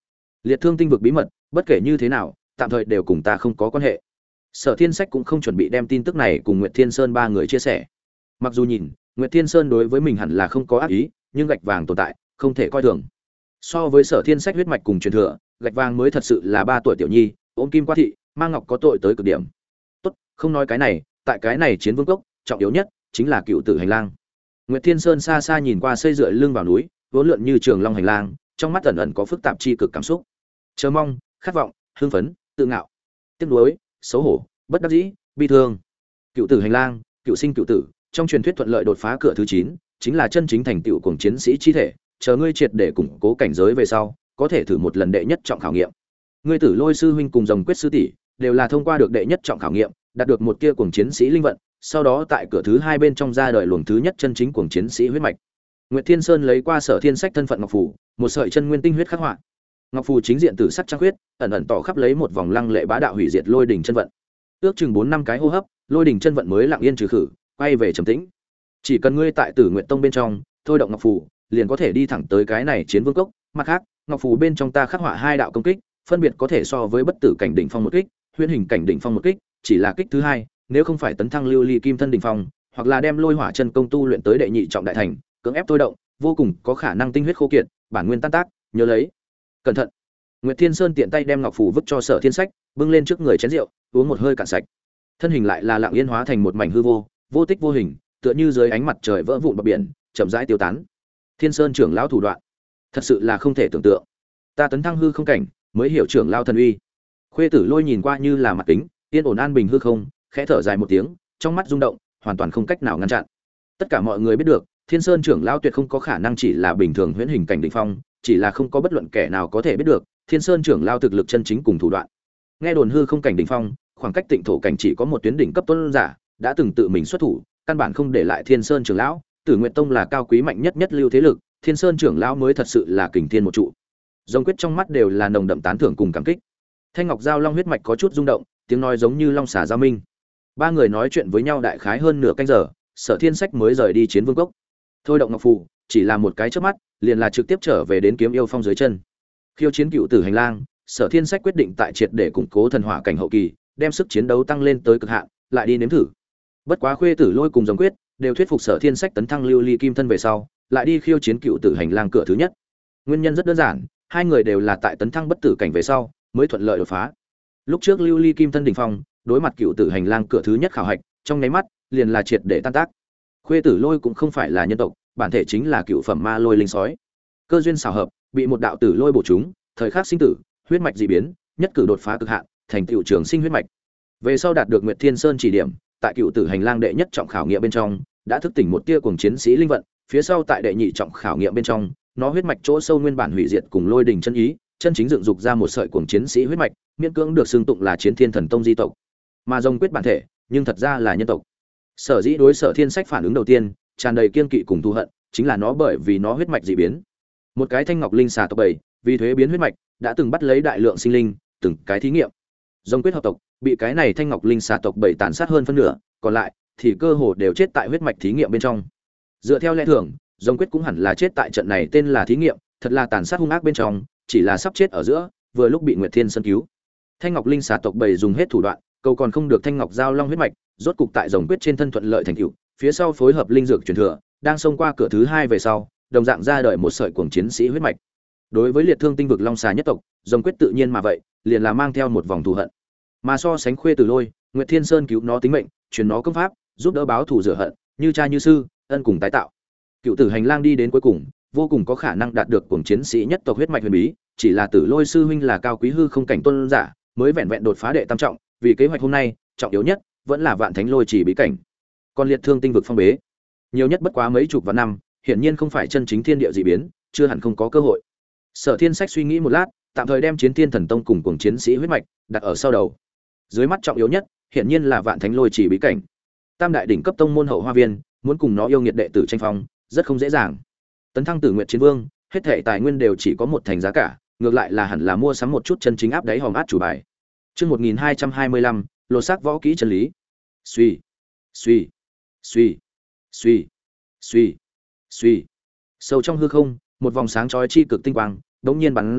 Liệt Thương Tinh vực bí mật, bất kể như thế nào, tạm thời đều cùng ta không có quan hệ. Sở Thiên Sách cũng không chuẩn bị đem tin tức này cùng Nguyệt Thiên Sơn ba người chia sẻ. Mặc dù nhìn, Nguyệt Thiên Sơn đối với mình hẳn là không có ác ý, nhưng gạch vàng tồn tại, không thể coi thường. So với Sở Thiên Sách huyết mạch cùng truyền thừa, gạch vàng mới thật sự là 3 tuổi tiểu nhi, ôm kim qua thị, mang ngọc có tội tới cực điểm. Tốt, không nói cái này, tại cái này chiến vương cốc, trọng yếu nhất chính là cựu tử hành lang. Nguyệt Thiên Sơn xa xa nhìn qua xây dựa lưng vào núi, vốn lượn như trường long hành lang, trong mắt ẩn ẩn có phức tạp chi cực cảm xúc. Chờ mong, khát vọng, hưng phấn, tự ngạo, tiếc nuối, xấu hổ, bất đắc dĩ, bi thương. Cựu tử hành lang, cựu sinh cựu tử, trong truyền thuyết thuận lợi đột phá cửa thứ 9, chính là chân chính thành tựu cùng chiến sĩ chi thể, chờ ngươi triệt để củng cố cảnh giới về sau, có thể thử một lần đệ nhất trọng khảo nghiệm. Ngươi Tử Lôi sư huynh cùng Rồng Quyết sư tỷ đều là thông qua được đệ nhất trọng khảo nghiệm, đạt được một tia cuồng chiến sĩ linh vận, sau đó tại cửa thứ 2 bên trong ra đời luồng thứ nhất chân chính cuồng chiến sĩ huyết mạch. Nguyệt Thiên Sơn lấy qua Sở Thiên Sách thân phận ngọc phù, một sợi chân nguyên tinh huyết khắc họa. Ngọc phù chính diện tử sắc trăng huyết, ẩn ẩn tỏ khắp lấy một vòng lăng lệ bá đạo hủy diệt lôi đỉnh chân vận. Ước chừng 4 năm cái hô hấp, lôi đỉnh chân vận mới lặng yên trừ khử, quay về trầm tĩnh. Chỉ cần ngươi tại Tử Nguyệt Tông bên trong, thôi động ngọc phù, liền có thể đi thẳng tới cái này chiến vương cốc. Mặt khác, ngọc phù bên trong ta khắc họa 2 đạo công kích, phân biệt có thể so với bất tử cảnh đỉnh phong một kích, huyễn hình cảnh đỉnh phong một kích, chỉ là kích thứ 2, nếu không phải tấn thăng lưu ly kim thân đỉnh phong, hoặc là đem lôi hỏa chân công tu luyện tới đệ nhị trọng đại thành, cưỡng ép thôi động, vô cùng có khả năng tinh huyết khô kiệt, bản nguyên tan tác, nhớ lấy. Cẩn thận. Nguyệt Thiên Sơn tiện tay đem ngọc phù vứt cho Sở Thiên Sách, bưng lên trước người chén rượu, uống một hơi cạn sạch. Thân hình lại là lặng yên hóa thành một mảnh hư vô, vô tích vô hình, tựa như dưới ánh mặt trời vỡ vụn bờ biển, chậm rãi tiêu tán. Thiên Sơn trưởng lão thủ đoạn, thật sự là không thể tưởng tượng. Ta tấn thăng hư không cảnh, mới hiểu trưởng lão thần uy. Khuê Tử Lôi nhìn qua như là mặt kính, yên ổn an bình hư không, khẽ thở dài một tiếng, trong mắt rung động, hoàn toàn không cách nào ngăn chặn. Tất cả mọi người biết được, Thiên Sơn trưởng lão tuyệt không có khả năng chỉ là bình thường huyễn hình cảnh đỉnh phong, chỉ là không có bất luận kẻ nào có thể biết được, Thiên Sơn trưởng lão thực lực chân chính cùng thủ đoạn. Nghe đồn hư không cảnh đỉnh phong, khoảng cách Tịnh thổ cảnh chỉ có một tuyến đỉnh cấp tuấn giả, đã từng tự mình xuất thủ, căn bản không để lại Thiên Sơn trưởng lão, Tử Nguyệt Tông là cao quý mạnh nhất nhất lưu thế lực, Thiên Sơn trưởng lão mới thật sự là kình thiên một trụ. Rồng Quyết trong mắt đều là nồng đậm tán thưởng cùng cảm kích. Thanh Ngọc Giao Long huyết mạch có chút rung động, tiếng nói giống như long xà giao minh. Ba người nói chuyện với nhau đại khái hơn nửa canh giờ, Sở Thiên Sách mới rời đi chiến vương cốc. Thôi động ngọc phù, chỉ là một cái chớp mắt, liền là trực tiếp trở về đến Kiếm Yêu Phong dưới chân. Khiêu chiến cựu tử hành lang, Sở Thiên Sách quyết định tại triệt để củng cố thần hỏa cảnh hậu kỳ, đem sức chiến đấu tăng lên tới cực hạn, lại đi nếm thử. Bất quá Khuê Tử Lôi cùng Rồng Quyết đều thuyết phục Sở Thiên Sách tấn thăng lưu ly kim thân về sau, lại đi khiêu chiến cựu tử hành lang cửa thứ nhất. Nguyên nhân rất đơn giản, hai người đều là tại tấn thăng bất tử cảnh về sau mới thuận lợi đột phá. Lúc trước lưu ly kim thân đỉnh phong, đối mặt cựu tử hành lang cửa thứ nhất khảo hạch, trong nháy mắt liền là triệt để tan tác. Khuê Tử Lôi cũng không phải là nhân tộc, bản thể chính là cựu phẩm ma lôi linh sói. Cơ duyên xảo hợp, bị một đạo tử lôi bổ trúng, thời khắc sinh tử, huyết mạch dị biến, nhất cử đột phá cực hạn, thành cựu trường sinh huyết mạch. Về sau đạt được Nguyệt Thiên Sơn chỉ điểm, tại cựu tử hành lang đệ nhất trọng khảo nghiệm bên trong, đã thức tỉnh một tia cuồng chiến sĩ linh vận, phía sau tại đệ nhị trọng khảo nghiệm bên trong, nó huyết mạch chỗ sâu nguyên bản hủy diệt cùng lôi đỉnh chân ý, chân chính dựng dục ra một sợi cuồng chiến sĩ huyết mạch, miễn cưỡng được xưng tụng là Chiến Thiên Thần Tông di tộc. Mà Rồng Quyết bản thể, nhưng thật ra là nhân tộc. Sở dĩ đối Sở Thiên Sách phản ứng đầu tiên, tràn đầy kiên kỵ cùng thù hận, chính là nó bởi vì nó huyết mạch dị biến. Một cái thanh ngọc linh xà tộc 7, vì thuế biến huyết mạch, đã từng bắt lấy đại lượng sinh linh, từng cái thí nghiệm. Rồng Quyết hợp tộc, bị cái này thanh ngọc linh xà tộc 7 tàn sát hơn phân nửa, còn lại thì cơ hồ đều chết tại huyết mạch thí nghiệm bên trong. Dựa theo lẽ thường, Rồng Quyết cũng hẳn là chết tại trận này tên là thí nghiệm, thật là tàn sát hung ác bên trong, chỉ là sắp chết ở giữa, vừa lúc bị Nguyệt Thiên Sơn cứu. Thanh ngọc linh xà tộc 7 dùng hết thủ đoạn, cầu còn không được thanh ngọc giao long huyết mạch, rốt cục tại Rồng Quyết trên thân thuận lợi thành tựu, phía sau phối hợp linh dược truyền thừa, đang xông qua cửa thứ 2 về sau, đồng dạng ra đời một sợi cuồng chiến sĩ huyết mạch. Đối với Liệt Thương Tinh vực long xà nhất tộc, Rồng Quyết tự nhiên mà vậy, liền là mang theo một vòng thù hận. Mà so sánh Khuê Tử Lôi, Nguyệt Thiên Sơn cứu nó tính mệnh, truyền nó công pháp, giúp đỡ báo thù rửa hận, như cha như sư, ân cùng tái tạo. Cựu tử hành lang đi đến cuối cùng, vô cùng có khả năng đạt được cuồng chiến sĩ nhất tộc huyết mạch huyền bí, chỉ là Tử Lôi sư huynh là cao quý hư không cảnh tôn giả, mới vẹn vẹn đột phá đệ tam trọng, vì kế hoạch hôm nay, trọng yếu nhất vẫn là Vạn Thánh Lôi chỉ bí cảnh. Còn Liệt Thương Tinh vực phong bế, nhiều nhất bất quá mấy chục vạn năm, hiển nhiên không phải chân chính thiên địa dị biến, chưa hẳn không có cơ hội. Sở Thiên Sách suy nghĩ một lát, tạm thời đem Chiến Thiên Thần Tông cùng cuồng chiến sĩ huyết mạch đặt ở sau đầu. Dưới mắt trọng yếu nhất, hiển nhiên là Vạn Thánh Lôi chỉ bí cảnh. Tam đại đỉnh cấp tông môn hậu hoa viên, muốn cùng nó yêu nghiệt đệ tử tranh phong, rất không dễ dàng. Tấn thăng Tử Nguyệt Chiến Vương, hết thảy tài nguyên đều chỉ có một thành giá cả, ngược lại là hẳn là mua sắm một chút chân chính áp đáy hòm át chủ bài. Chương 1225, lột xác võ kỹ chân lý. Suy, suy, suy, suy, suy, suy. Sâu trong hư không, một vòng sáng chói chi cực tinh quang đống nhiên bắn ra,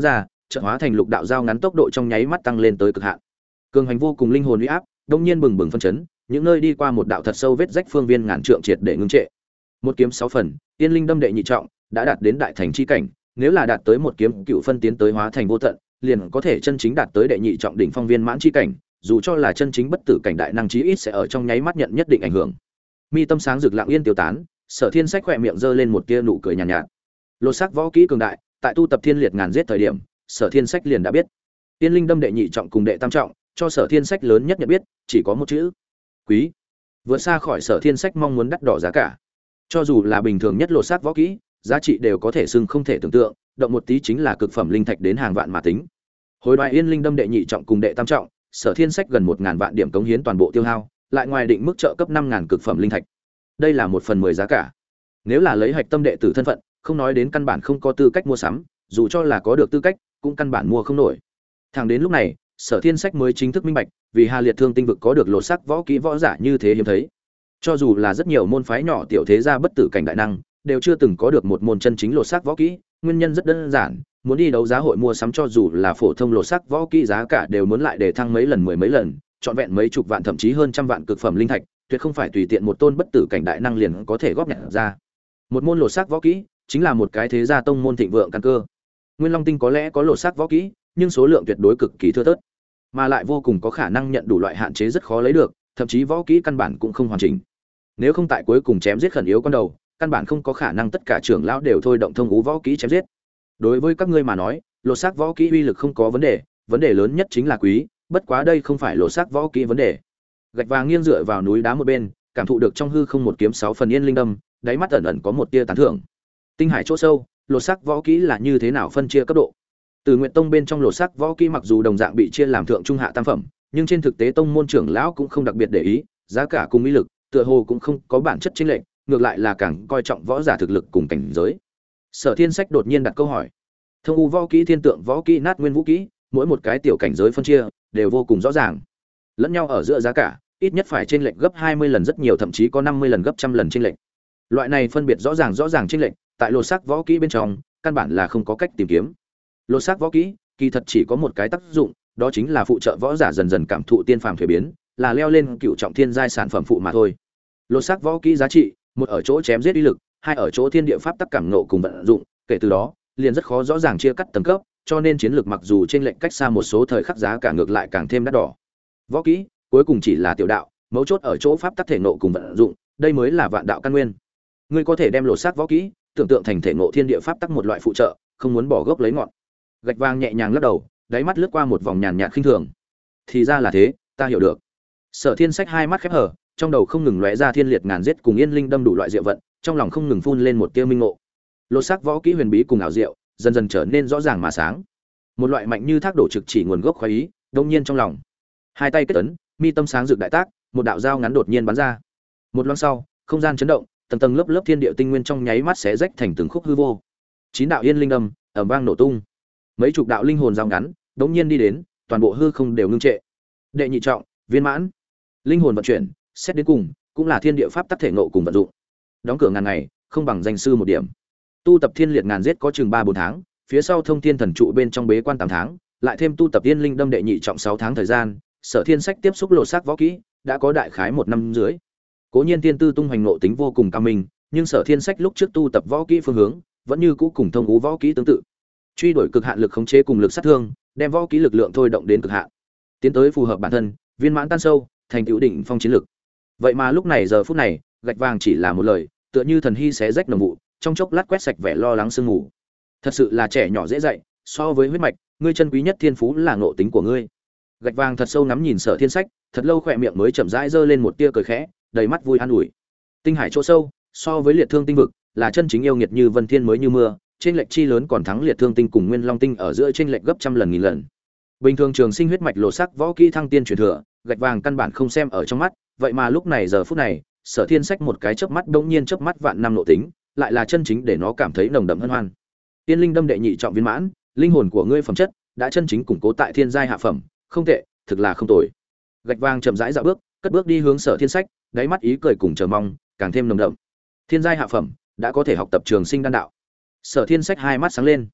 chợt hóa thành lục đạo dao ngắn, tốc độ trong nháy mắt tăng lên tới cực hạn. Cường hành vô cùng linh hồn uy áp, đông nhiên bừng bừng phân chấn, những nơi đi qua một đạo thật sâu vết rách phương viên ngàn trượng triệt để ngưng trệ. Một kiếm 6 phần, Yên Linh đâm đệ nhị trọng, đã đạt đến đại thành chi cảnh, nếu là đạt tới một kiếm cựu phân tiến tới hóa thành vô tận, liền có thể chân chính đạt tới đệ nhị trọng đỉnh phong viên mãn chi cảnh, dù cho là chân chính bất tử cảnh đại năng chí ít sẽ ở trong nháy mắt nhận nhất định ảnh hưởng. Mi tâm sáng rực lặng yên tiêu tán, Sở Thiên Sách khỏe miệng giơ lên một tia nụ cười nhàn nhạt. Lột xác võ kỹ cường đại, tại tu tập thiên liệt ngàn giết thời điểm, Sở Thiên Sách liền đã biết. Tiên Linh đâm đệ nhị trọng cùng đệ tam trọng, cho Sở Thiên Sách lớn nhất nhận biết, chỉ có một chữ: quý. Vượt xa khỏi Sở Thiên Sách mong muốn đắt đỏ giá cả. Cho dù là bình thường nhất lột xác võ kỹ, giá trị đều có thể xưng không thể tưởng tượng, động một tí chính là cực phẩm linh thạch đến hàng vạn mà tính. Hồi đoái Yên Linh đâm đệ nhị trọng cùng đệ tam trọng, Sở Thiên Sách gần 1000 vạn điểm cống hiến toàn bộ tiêu hao, lại ngoài định mức trợ cấp 5000 cực phẩm linh thạch. Đây là 1/10 giá cả. Nếu là lấy hạch tâm đệ tử thân phận, không nói đến căn bản không có tư cách mua sắm, dù cho là có được tư cách, cũng căn bản mua không nổi. Thẳng đến lúc này, Sở Thiên Sách mới chính thức minh bạch, vì Hà Liệt Thương tinh vực có được lột xác võ kỹ võ giả như thế hiếm thấy. Cho dù là rất nhiều môn phái nhỏ tiểu thế gia bất tử cảnh đại năng, đều chưa từng có được một môn chân chính lột xác võ kỹ, nguyên nhân rất đơn giản, muốn đi đấu giá hội mua sắm cho dù là phổ thông lột xác võ kỹ giá cả đều muốn lại để thăng mấy lần, mười mấy lần, trọn vẹn mấy chục vạn thậm chí hơn trăm vạn cực phẩm linh thạch, tuyệt không phải tùy tiện một tôn bất tử cảnh đại năng liền có thể góp nhặt ra. Một môn lột xác võ kỹ chính là một cái thế gia tông môn thịnh vượng căn cơ. Nguyên Long Tinh có lẽ có lột xác võ kỹ, nhưng số lượng tuyệt đối cực kỳ thưa thớt, mà lại vô cùng có khả năng nhận đủ loại hạn chế rất khó lấy được, thậm chí võ kỹ căn bản cũng không hoàn chỉnh. Nếu không tại cuối cùng chém giết khẩn yếu con đầu, căn bản không có khả năng tất cả trưởng lão đều thôi động thông ngũ võ kỹ chém giết. Đối với các ngươi mà nói, lột xác võ kỹ uy lực không có vấn đề lớn nhất chính là quý, bất quá đây không phải lột xác võ kỹ vấn đề. Gạch vàng nghiêng dựa vào núi đá một bên, cảm thụ được trong hư không một kiếm 6 phần Yên Linh đâm, đáy mắt ẩn ẩn có một tia tán thưởng. Tinh hải chỗ sâu, lột xác võ kỹ là như thế nào phân chia cấp độ? Từ Nguyệt Tông bên trong lột xác võ kỹ mặc dù đồng dạng bị chia làm thượng trung hạ tam phẩm, nhưng trên thực tế tông môn trưởng lão cũng không đặc biệt để ý, giá cả cùng uy lực, tựa hồ cũng không có bản chất chênh lệch, ngược lại là càng coi trọng võ giả thực lực cùng cảnh giới. Sở Thiên Sách đột nhiên đặt câu hỏi. Thông u võ kỹ, thiên tượng võ kỹ, nát nguyên vũ kỹ, mỗi một cái tiểu cảnh giới phân chia đều vô cùng rõ ràng. Lẫn nhau ở giữa giá cả, ít nhất phải chênh lệch gấp 20 lần rất nhiều, thậm chí có 50 lần gấp trăm lần chênh lệch. Loại này phân biệt rõ ràng chênh lệch, tại lột xác võ kỹ bên trong, căn bản là không có cách tìm kiếm. Lột xác võ kỹ, kỳ thật chỉ có một cái tác dụng, đó chính là phụ trợ võ giả dần dần cảm thụ tiên phàm thuế biến, là leo lên cựu trọng thiên giai sản phẩm phụ mà thôi. Lột xác võ kỹ giá trị, một ở chỗ chém giết uy lực, hai ở chỗ thiên địa pháp tắc cảm ngộ cùng vận dụng, kể từ đó, liền rất khó rõ ràng chia cắt tầng cấp, cho nên chiến lược mặc dù trên lệnh cách xa một số thời khắc giá cả ngược lại càng thêm đắt đỏ. Võ kỹ, cuối cùng chỉ là tiểu đạo, mấu chốt ở chỗ pháp tắc thể ngộ cùng vận dụng, đây mới là vạn đạo căn nguyên. Ngươi có thể đem lột xác võ kỹ, tưởng tượng thành thể ngộ thiên địa pháp tắc một loại phụ trợ, không muốn bỏ gốc lấy ngọn. Gạch vàng nhẹ nhàng lắc đầu, đáy mắt lướt qua một vòng nhàn nhạt khinh thường. Thì ra là thế, ta hiểu được. Sở Thiên Sách hai mắt khép hờ, trong đầu không ngừng lóe ra thiên liệt ngàn giết cùng Yên Linh đâm đủ loại diệu vận, trong lòng không ngừng phun lên một tia minh ngộ. Lột xác võ kỹ huyền bí cùng ảo diệu, dần dần trở nên rõ ràng mà sáng. Một loại mạnh như thác đổ trực chỉ nguồn gốc khoái ý, đông nhiên trong lòng. Hai tay kết ấn, mi tâm sáng rực đại tác, một đạo dao ngắn đột nhiên bắn ra. Một loáng sau, không gian chấn động, tầng tầng lớp lớp thiên địa tinh nguyên trong nháy mắt xé rách thành từng khúc hư vô. 9 đạo Yên Linh đâm ầm vang nổ tung. Mấy chục đạo linh hồn dao ngắn, đống nhiên đi đến, toàn bộ hư không đều ngưng trệ. Đệ nhị trọng, viên mãn. Linh hồn vận chuyển, xét đến cùng, cũng là thiên địa pháp tắc thể ngộ cùng vận dụng. Đóng cửa ngàn ngày, không bằng danh sư một điểm. Tu tập thiên liệt ngàn giết có chừng 3-4 tháng, phía sau thông thiên thần trụ bên trong bế quan 8 tháng, lại thêm tu tập Yên Linh đâm đệ nhị trọng 6 tháng thời gian, Sở Thiên Sách tiếp xúc lột xác võ kỹ, đã có đại khái 1 năm dưới. Cố nhiên tiên tư tung hoành ngộ tính vô cùng cao minh, nhưng Sở Thiên Sách lúc trước tu tập võ kỹ phương hướng, vẫn như cũ cùng thông ngũ võ kỹ tương tự. Truy đuổi cực hạn lực khống chế cùng lực sát thương, đem võ kỹ lực lượng thôi động đến cực hạn. Tiến tới phù hợp bản thân, viên mãn tan sâu, thành tựu đỉnh phong chiến lực. Vậy mà lúc này giờ phút này, gạch vàng chỉ là một lời, tựa như thần hy xé rách nồng vụ, trong chốc lát quét sạch vẻ lo lắng sương mù. Thật sự là trẻ nhỏ dễ dạy, so với huyết mạch, ngươi chân quý nhất thiên phú là ngộ tính của ngươi. Gạch vàng thật sâu ngắm nhìn Sở Thiên Sách, thật lâu khỏe miệng mới chậm rãi giơ lên một tia cười khẽ, đầy mắt vui an ủi. Tinh hải chỗ sâu, so với liệt thương tinh vực, là chân chính yêu nghiệt như vân thiên mới như mưa, trên lệch chi lớn còn thắng liệt thương tinh cùng nguyên long tinh ở giữa trên lệch gấp trăm lần nghìn lần. Bình thường trường sinh huyết mạch lộ sắc võ kỹ thăng tiên truyền thừa, gạch vàng căn bản không xem ở trong mắt, vậy mà lúc này giờ phút này, Sở Thiên Sách một cái chớp mắt bỗng nhiên chớp mắt vạn năm nội tính, lại là chân chính để nó cảm thấy nồng đậm hân hoan. Tiên linh đâm đệ nhị trọng viên mãn, linh hồn của ngươi phẩm chất đã chân chính củng cố tại thiên giai hạ phẩm, không tệ, thực là không tồi. Gạch vàng chậm rãi dạo bước, cất bước đi hướng Sở Thiên Sách, đáy mắt ý cười cùng chờ mong càng thêm nồng đậm. Thiên giai hạ phẩm, đã có thể học tập trường sinh đan đạo. Sở Thiên Sách hai mắt sáng lên.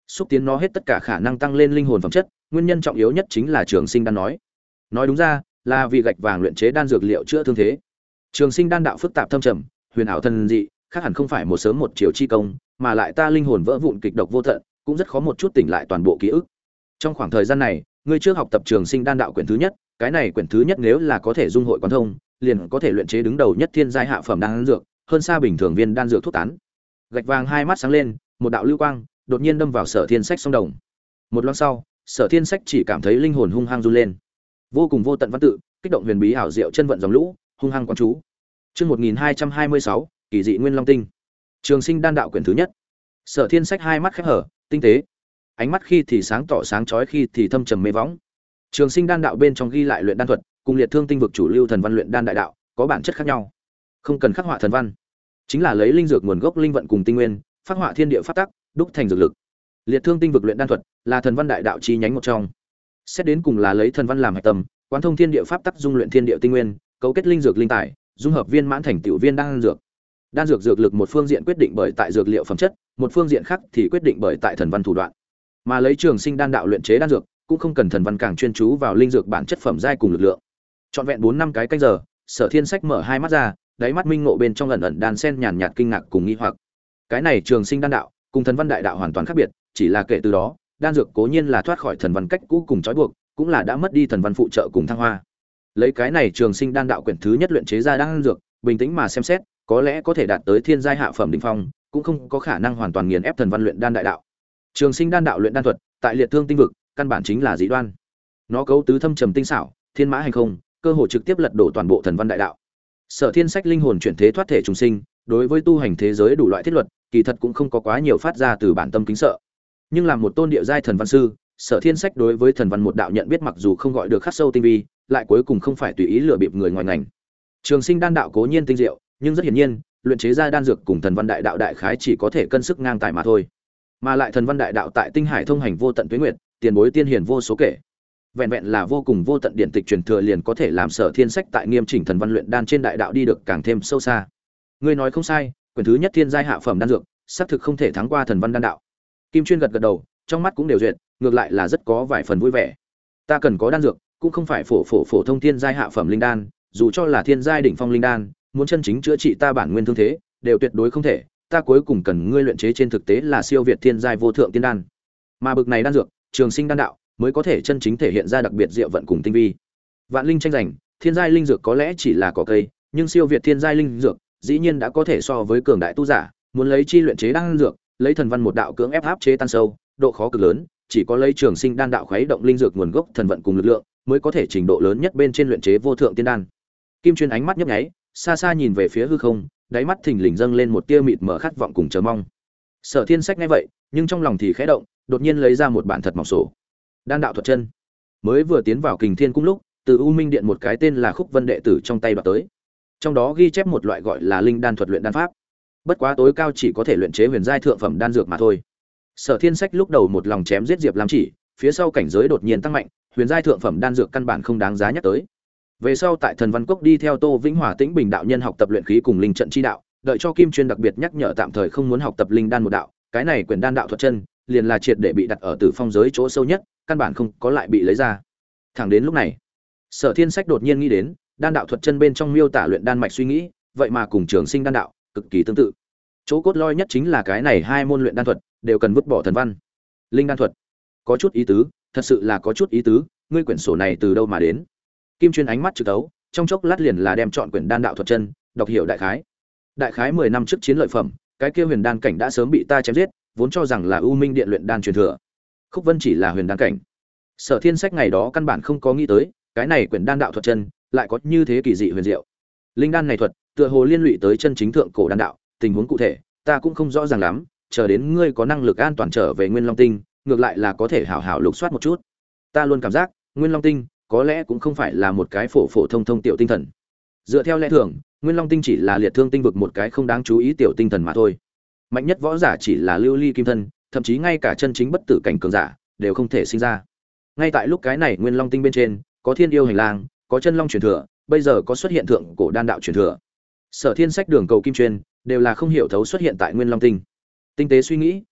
xúc tiến nó hết tất cả khả năng tăng lên linh hồn phẩm chất, nguyên nhân trọng yếu nhất chính là Trường Sinh đan nói đúng ra là vì gạch vàng luyện chế đan dược liệu chữa thương thế. Trường Sinh đan đạo phức tạp thâm trầm, huyền ảo thần dị, khác hẳn không phải một sớm một chiều chi công, mà lại ta linh hồn vỡ vụn kịch độc vô tận, cũng rất khó một chút tỉnh lại toàn bộ ký ức. Trong khoảng thời gian này, ngươi trước học tập Trường Sinh đan đạo quyển thứ nhất, cái này quyển thứ nhất nếu là có thể dung hội quán thông, liền có thể luyện chế đứng đầu nhất thiên giai hạ phẩm đan dược, hơn xa bình thường viên đan dược thuốc tán. Gạch vàng hai mắt sáng lên, một đạo lưu quang đột nhiên đâm vào Sở Thiên Sách song đồng. Một lát sau, Sở Thiên Sách chỉ cảm thấy linh hồn hung hăng run lên. Vô cùng vô tận văn tự, kích động huyền bí ảo diệu chân vận dòng lũ, hung hăng quán chú. Chương 1226, kỳ dị Nguyên Long Tinh. Trường Sinh đan đạo quyển thứ nhất. Sở Thiên Sách hai mắt khép hở, tinh tế. Ánh mắt khi thì sáng tỏ sáng chói, khi thì thâm trầm mê võng. Trường Sinh đan đạo bên trong ghi lại luyện đan thuật, cùng Liệt Thương tinh vực chủ lưu thần văn luyện đan đại đạo, có bản chất khác nhau. Không cần khắc họa thần văn, chính là lấy linh dược nguồn gốc linh vận cùng tinh nguyên, phát họa thiên địa pháp tắc, đúc thành dược lực. Liệt Thương tinh vực luyện đan thuật là thần văn đại đạo chi nhánh một trong. Xét đến cùng là lấy thần văn làm hạch tâm, quán thông thiên địa pháp tắc, dung luyện thiên địa tinh nguyên, cấu kết linh dược linh tài, dung hợp viên mãn thành tiểu viên đan dược. Đan dược dược lực một phương diện quyết định bởi tại dược liệu phẩm chất, một phương diện khác thì quyết định bởi tại thần văn thủ đoạn. Mà lấy Trường Sinh đan đạo luyện chế đan dược, cũng không cần thần văn, càng chuyên chú vào linh dược bản chất phẩm giai cùng lực lượng. Trọn vẹn 4 năm cái canh giờ, Sở Thiên Sách mở hai mắt ra, đáy mắt minh ngộ bên trong ẩn ẩn đan sen nhàn nhạt kinh ngạc cùng nghi hoặc. Cái này Trường Sinh đan đạo cùng thần văn đại đạo hoàn toàn khác biệt, chỉ là kể từ đó, đan dược cố nhiên là thoát khỏi thần văn cách cũ cùng trói buộc, cũng là đã mất đi thần văn phụ trợ cùng thăng hoa. Lấy cái này Trường Sinh đan đạo quyển thứ nhất luyện chế ra đan dược, bình tĩnh mà xem xét, có lẽ có thể đạt tới thiên giai hạ phẩm đỉnh phong, cũng không có khả năng hoàn toàn nghiền ép thần văn luyện đan đại đạo. Trường Sinh đan đạo luyện đan thuật, tại Liệt Thương tinh vực, căn bản chính là dị đoan. Nó cấu tứ thâm trầm tinh xảo, thiên mã hành không, cơ hội trực tiếp lật đổ toàn bộ thần văn đại đạo. Sở Thiên Sách linh hồn chuyển thế thoát thể trùng sinh, đối với tu hành thế giới đủ loại thiết luật, kỳ thật cũng không có quá nhiều phát ra từ bản tâm kính sợ. Nhưng làm một tôn địa giai thần văn sư, Sở Thiên Sách đối với thần văn một đạo nhận biết mặc dù không gọi được khắc sâu tinh vi, lại cuối cùng không phải tùy ý lừa bịp người ngoài ngành. Trường Sinh đan đạo cố nhiên tinh diệu, nhưng rất hiển nhiên, luyện chế ra đan dược cùng thần văn đại đạo đại khái chỉ có thể cân sức ngang tài mà thôi. Mà lại thần văn đại đạo tại tinh hải thông hành vô tận tuế nguyệt, tiền bối tiên hiển vô số kể. Vẹn vẹn là vô cùng vô tận điển tịch truyền thừa liền có thể làm Sở Thiên Sách tại nghiêm chỉnh thần văn luyện đan trên đại đạo đi được càng thêm sâu xa. Ngươi nói không sai, quyển thứ nhất thiên giai hạ phẩm đan dược, xác thực không thể thắng qua thần văn đan đạo. Kim Chuyên gật gật đầu, trong mắt cũng đều duyệt, ngược lại là rất có vài phần vui vẻ. Ta cần có đan dược, cũng không phải phổ thông thiên giai hạ phẩm linh đan, dù cho là thiên giai đỉnh phong linh đan, muốn chân chính chữa trị ta bản nguyên thương thế, đều tuyệt đối không thể. Ta cuối cùng cần ngươi luyện chế trên thực tế là siêu việt thiên giai vô thượng tiên đan. Mà bực này đan dược, Trường Sinh đan đạo mới có thể chân chính thể hiện ra đặc biệt diệu vận cùng tinh vi. Vạn linh tranh giành, thiên giai linh dược có lẽ chỉ là cỏ cây, nhưng siêu việt thiên giai linh dược, dĩ nhiên đã có thể so với cường đại tu giả, muốn lấy chi luyện chế đan dược, lấy thần văn một đạo cưỡng ép áp chế tan sâu, độ khó cực lớn, chỉ có lấy Trường Sinh đan đạo khuấy động linh dược nguồn gốc thần vận cùng lực lượng, mới có thể trình độ lớn nhất bên trên luyện chế vô thượng tiên đan. Kim Chuyên ánh mắt nhấp nháy, xa xa nhìn về phía hư không, đáy mắt thình lình dâng lên một tia mịt mờ khát vọng cùng chờ mong. Sở Thiên Sách nghe vậy, nhưng trong lòng thì khẽ động, đột nhiên lấy ra một bản thật mỏng sổ. Đan đạo thuật chân. Mới vừa tiến vào Kình Thiên cung lúc, từ U Minh điện một cái tên là Khúc Vân đệ tử trong tay đoạt tới. Trong đó ghi chép một loại gọi là linh đan thuật luyện đan pháp. Bất quá tối cao chỉ có thể luyện chế huyền giai thượng phẩm đan dược mà thôi. Sở Thiên Sách lúc đầu một lòng chém giết Diệp Lam Chỉ, phía sau cảnh giới đột nhiên tăng mạnh, huyền giai thượng phẩm đan dược căn bản không đáng giá nhắc tới. Về sau tại Thần Văn Cốc đi theo Tô Vĩnh Hòa Tĩnh Bình đạo nhân học tập luyện khí cùng linh trận chi đạo, đợi cho Kim Chuyên đặc biệt nhắc nhở tạm thời không muốn học tập linh đan một đạo, cái này quyển đan đạo thuật chân, liền là triệt để bị đặt ở Tử Phong giới chỗ sâu nhất, căn bản không có lại bị lấy ra. Thẳng đến lúc này, Sở Thiên Sách đột nhiên nghĩ đến, đan đạo thuật chân bên trong miêu tả luyện đan mạch suy nghĩ, vậy mà cùng Trường Sinh đan đạo cực kỳ tương tự. Chỗ cốt lõi nhất chính là cái này hai môn luyện đan thuật đều cần vứt bỏ thần văn. Linh đan thuật, có chút ý tứ, thật sự là có chút ý tứ, ngươi quyển sổ này từ đâu mà đến? Kim Chuyên ánh mắt trực tấu, trong chốc lát liền là đem chọn quyển đan đạo thuật chân, đọc hiểu đại khái. Đại khái 10 năm trước chiến lợi phẩm, cái kia huyền đan cảnh đã sớm bị ta chém giết, vốn cho rằng là U Minh điện luyện đan truyền thừa. Khúc Vân chỉ là huyền đan cảnh. Sở Thiên Sách ngày đó căn bản không có nghĩ tới, cái này quyển đan đạo thuật chân lại có như thế kỳ dị huyền diệu. Linh đan này thuật, tựa hồ liên lụy tới chân chính thượng cổ đan đạo, tình huống cụ thể, ta cũng không rõ ràng lắm, chờ đến ngươi có năng lực an toàn trở về Nguyên Long Tinh, ngược lại là có thể hảo hảo lục soát một chút. Ta luôn cảm giác, Nguyên Long Tinh có lẽ cũng không phải là một cái phổ thông tiểu tinh thần. Dựa theo lẽ thường, Nguyên Long Tinh chỉ là Liệt Thương tinh vực một cái không đáng chú ý tiểu tinh thần mà thôi. Mạnh nhất võ giả chỉ là lưu ly kim thân, thậm chí ngay cả chân chính bất tử cảnh cường giả đều không thể sinh ra. Ngay tại lúc cái này Nguyên Long Tinh bên trên, có Thiên Yêu hành lang, có Chân Long truyền thừa, bây giờ có xuất hiện thượng cổ đan đạo truyền thừa. Sở Thiên Sách đường cầu Kim Chuyên đều là không hiểu thấu xuất hiện tại Nguyên Long Tinh. Tinh tế suy nghĩ,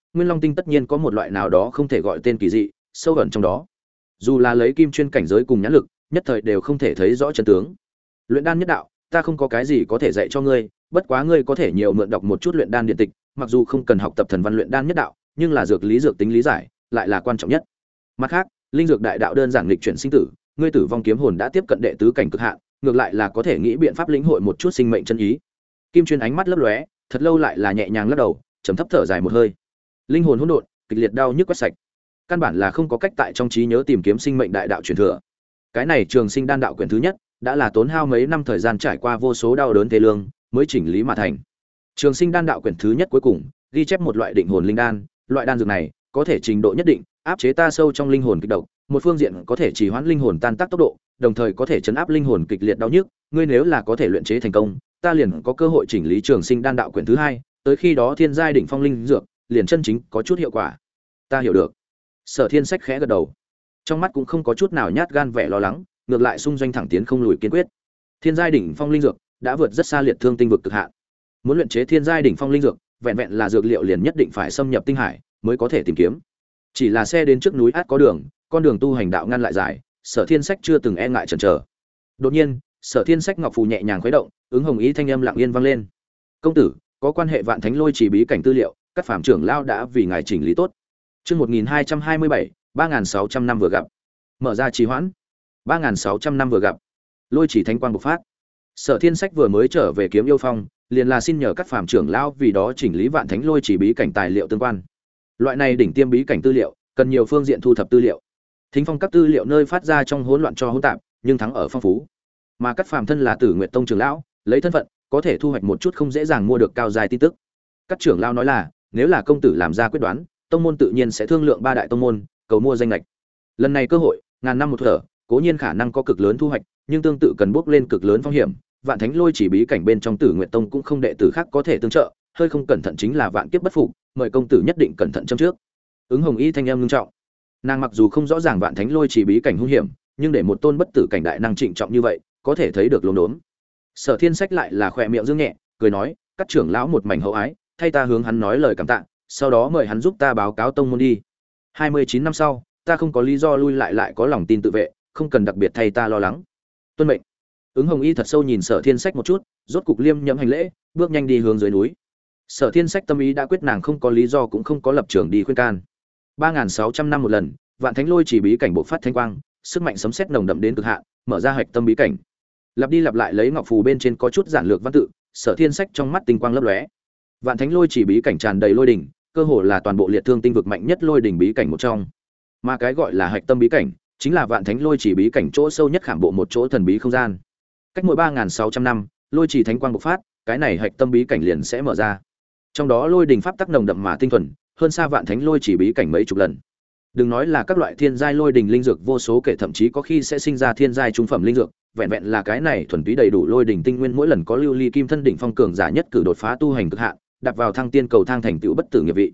Nguyên Long tinh tất nhiên có một loại nào đó không thể gọi tên kỳ dị, sâu ẩn trong đó. Dù là lấy kim chuyên cảnh giới cùng nhãn lực, nhất thời đều không thể thấy rõ chân tướng. Luyện đan nhất đạo, ta không có cái gì có thể dạy cho ngươi, bất quá ngươi có thể nhiều mượn đọc một chút luyện đan điện tịch, mặc dù không cần học tập thần văn luyện đan nhất đạo, nhưng là dược lý dược tính lý giải, lại là quan trọng nhất. Mặt khác, linh dược đại đạo đơn giản nghịch chuyển sinh tử, ngươi tử vong kiếm hồn đã tiếp cận đệ tứ cảnh cực hạn, ngược lại là có thể nghĩ biện pháp lĩnh hội một chút sinh mệnh chân ý. Kim chuyên ánh mắt lấp lóe, thật lâu lại là nhẹ nhàng lắc đầu, trầm thấp thở dài một hơi. Linh hồn hỗn độn, kịch liệt đau nhức quét sạch. Căn bản là không có cách tại trong trí nhớ tìm kiếm sinh mệnh đại đạo truyền thừa. Cái này Trường Sinh đan đạo quyển thứ nhất, đã là tốn hao mấy năm thời gian trải qua vô số đau đớn thế lương, mới chỉnh lý mà thành. Trường Sinh đan đạo quyển thứ nhất cuối cùng, ghi chép một loại định hồn linh đan, loại đan dược này có thể trình độ nhất định áp chế ta sâu trong linh hồn kịch độc, một phương diện có thể trì hoãn linh hồn tan tác tốc độ, đồng thời có thể chấn áp linh hồn kịch liệt đau nhức, ngươi nếu là có thể luyện chế thành công, ta liền có cơ hội chỉnh lý Trường Sinh đan đạo quyển thứ hai, tới khi đó thiên giai đỉnh phong linh dược, liền chân chính có chút hiệu quả. Ta hiểu được. Sở Thiên Sách khẽ gật đầu, trong mắt cũng không có chút nào nhát gan vẻ lo lắng, ngược lại xung doanh thẳng tiến không lùi kiên quyết. Thiên giai đỉnh phong linh dược đã vượt rất xa liệt thương tinh vực cực hạn. Muốn luyện chế thiên giai đỉnh phong linh dược, vẹn vẹn là dược liệu liền nhất định phải xâm nhập tinh hải mới có thể tìm kiếm. Chỉ là xe đến trước núi át có đường, con đường tu hành đạo ngăn lại dài, Sở Thiên Sách chưa từng e ngại chần chờ. Đột nhiên, Sở Thiên Sách ngọc phù nhẹ nhàng khuấy động, ứng hồng ý thanh âm lặng yên vang lên. "Công tử, có quan hệ Vạn Thánh Lôi Chỉ bí cảnh tư liệu, các phạm trưởng lão đã vì ngài chỉnh lý tốt." Chương 1227, 3600 năm vừa gặp. Mở ra trì hoãn. 3600 năm vừa gặp. Lôi Chỉ thánh quang bộc phát. Sở Thiên Sách vừa mới trở về Kiếm Yêu Phong, liền là xin nhờ các phạm trưởng lão vì đó chỉnh lý Vạn Thánh Lôi Chỉ bí cảnh tài liệu tương quan. Loại này đỉnh tiêm bí cảnh tư liệu, cần nhiều phương diện thu thập tư liệu. Thính Phong các tư liệu nơi phát ra trong hỗn loạn cho hỗn tạp, nhưng thắng ở phong phú. Mà các phàm thân là Tử Nguyệt Tông trưởng lão, lấy thân phận có thể thu hoạch một chút không dễ dàng mua được cao dài tin tức. Các trưởng lão nói là, nếu là công tử làm ra quyết đoán, tông môn tự nhiên sẽ thương lượng ba đại tông môn, cầu mua danh lệch. Lần này cơ hội, ngàn năm một thở, cố nhiên khả năng có cực lớn thu hoạch, nhưng tương tự cần bước lên cực lớn phong hiểm. Vạn Thánh Lôi Chỉ bí cảnh bên trong Tử Nguyệt Tông cũng không đệ tử khác có thể tương trợ, hơi không cẩn thận chính là vạn kiếp bất phục, mời công tử nhất định cẩn thận châm trước. Ứng Hồng Y thanh âm nghiêm trọng. Nàng mặc dù không rõ ràng Vạn Thánh Lôi Chỉ bí cảnh hung hiểm, nhưng để một tôn bất tử cảnh đại năng trịnh trọng như vậy, có thể thấy được luống đốn. Sở Thiên Sách lại là khỏe miệng dương nhẹ, cười nói, các trưởng lão một mảnh hậu ái, thay ta hướng hắn nói lời cảm tạ, sau đó mời hắn giúp ta báo cáo tông môn đi. 29 năm sau, ta không có lý do lui lại có lòng tin tự vệ, không cần đặc biệt thay ta lo lắng. Tuân mệnh. Ứng Hồng Y thật sâu nhìn Sở Thiên Sách một chút, rốt cục liêm nhẫm hành lễ, bước nhanh đi hướng dưới núi. Sở Thiên Sách tâm ý đã quyết, nàng không có lý do cũng không có lập trường đi khuyên can. 3600 năm một lần, Vạn Thánh Lôi Chỉ bí cảnh bộc phát thanh quang, sức mạnh sấm sét nồng đậm đến cực hạn, mở ra hạch tâm bí cảnh. Lặp đi lặp lại lấy ngọc phù bên trên có chút giản lược văn tự, Sở Thiên Sách trong mắt tinh quang lấp lóe. Vạn Thánh Lôi Chỉ bí cảnh tràn đầy lôi đỉnh, cơ hồ là toàn bộ liệt thương tinh vực mạnh nhất lôi đỉnh bí cảnh một trong. Mà cái gọi là hạch tâm bí cảnh, chính là Vạn Thánh Lôi Chỉ bí cảnh chỗ sâu nhất khảm bộ một chỗ thần bí không gian. Cách mỗi 3600 năm, lôi chỉ thánh quang bộc phát, cái này hạch tâm bí cảnh liền sẽ mở ra. Trong đó lôi đỉnh pháp tắc nồng đậm mà tinh thuần, hơn xa Vạn Thánh Lôi Chỉ bí cảnh mấy chục lần. Đừng nói là các loại thiên giai lôi đỉnh linh dược vô số kể, thậm chí có khi sẽ sinh ra thiên giai trung phẩm linh dược, vẹn vẹn là cái này thuần túy đầy đủ lôi đỉnh tinh nguyên, mỗi lần có lưu ly kim thân đỉnh phong cường giả nhất cử đột phá tu hành cực hạn, đặt vào thăng tiên cầu thang thành tựu bất tử nghiệp vị.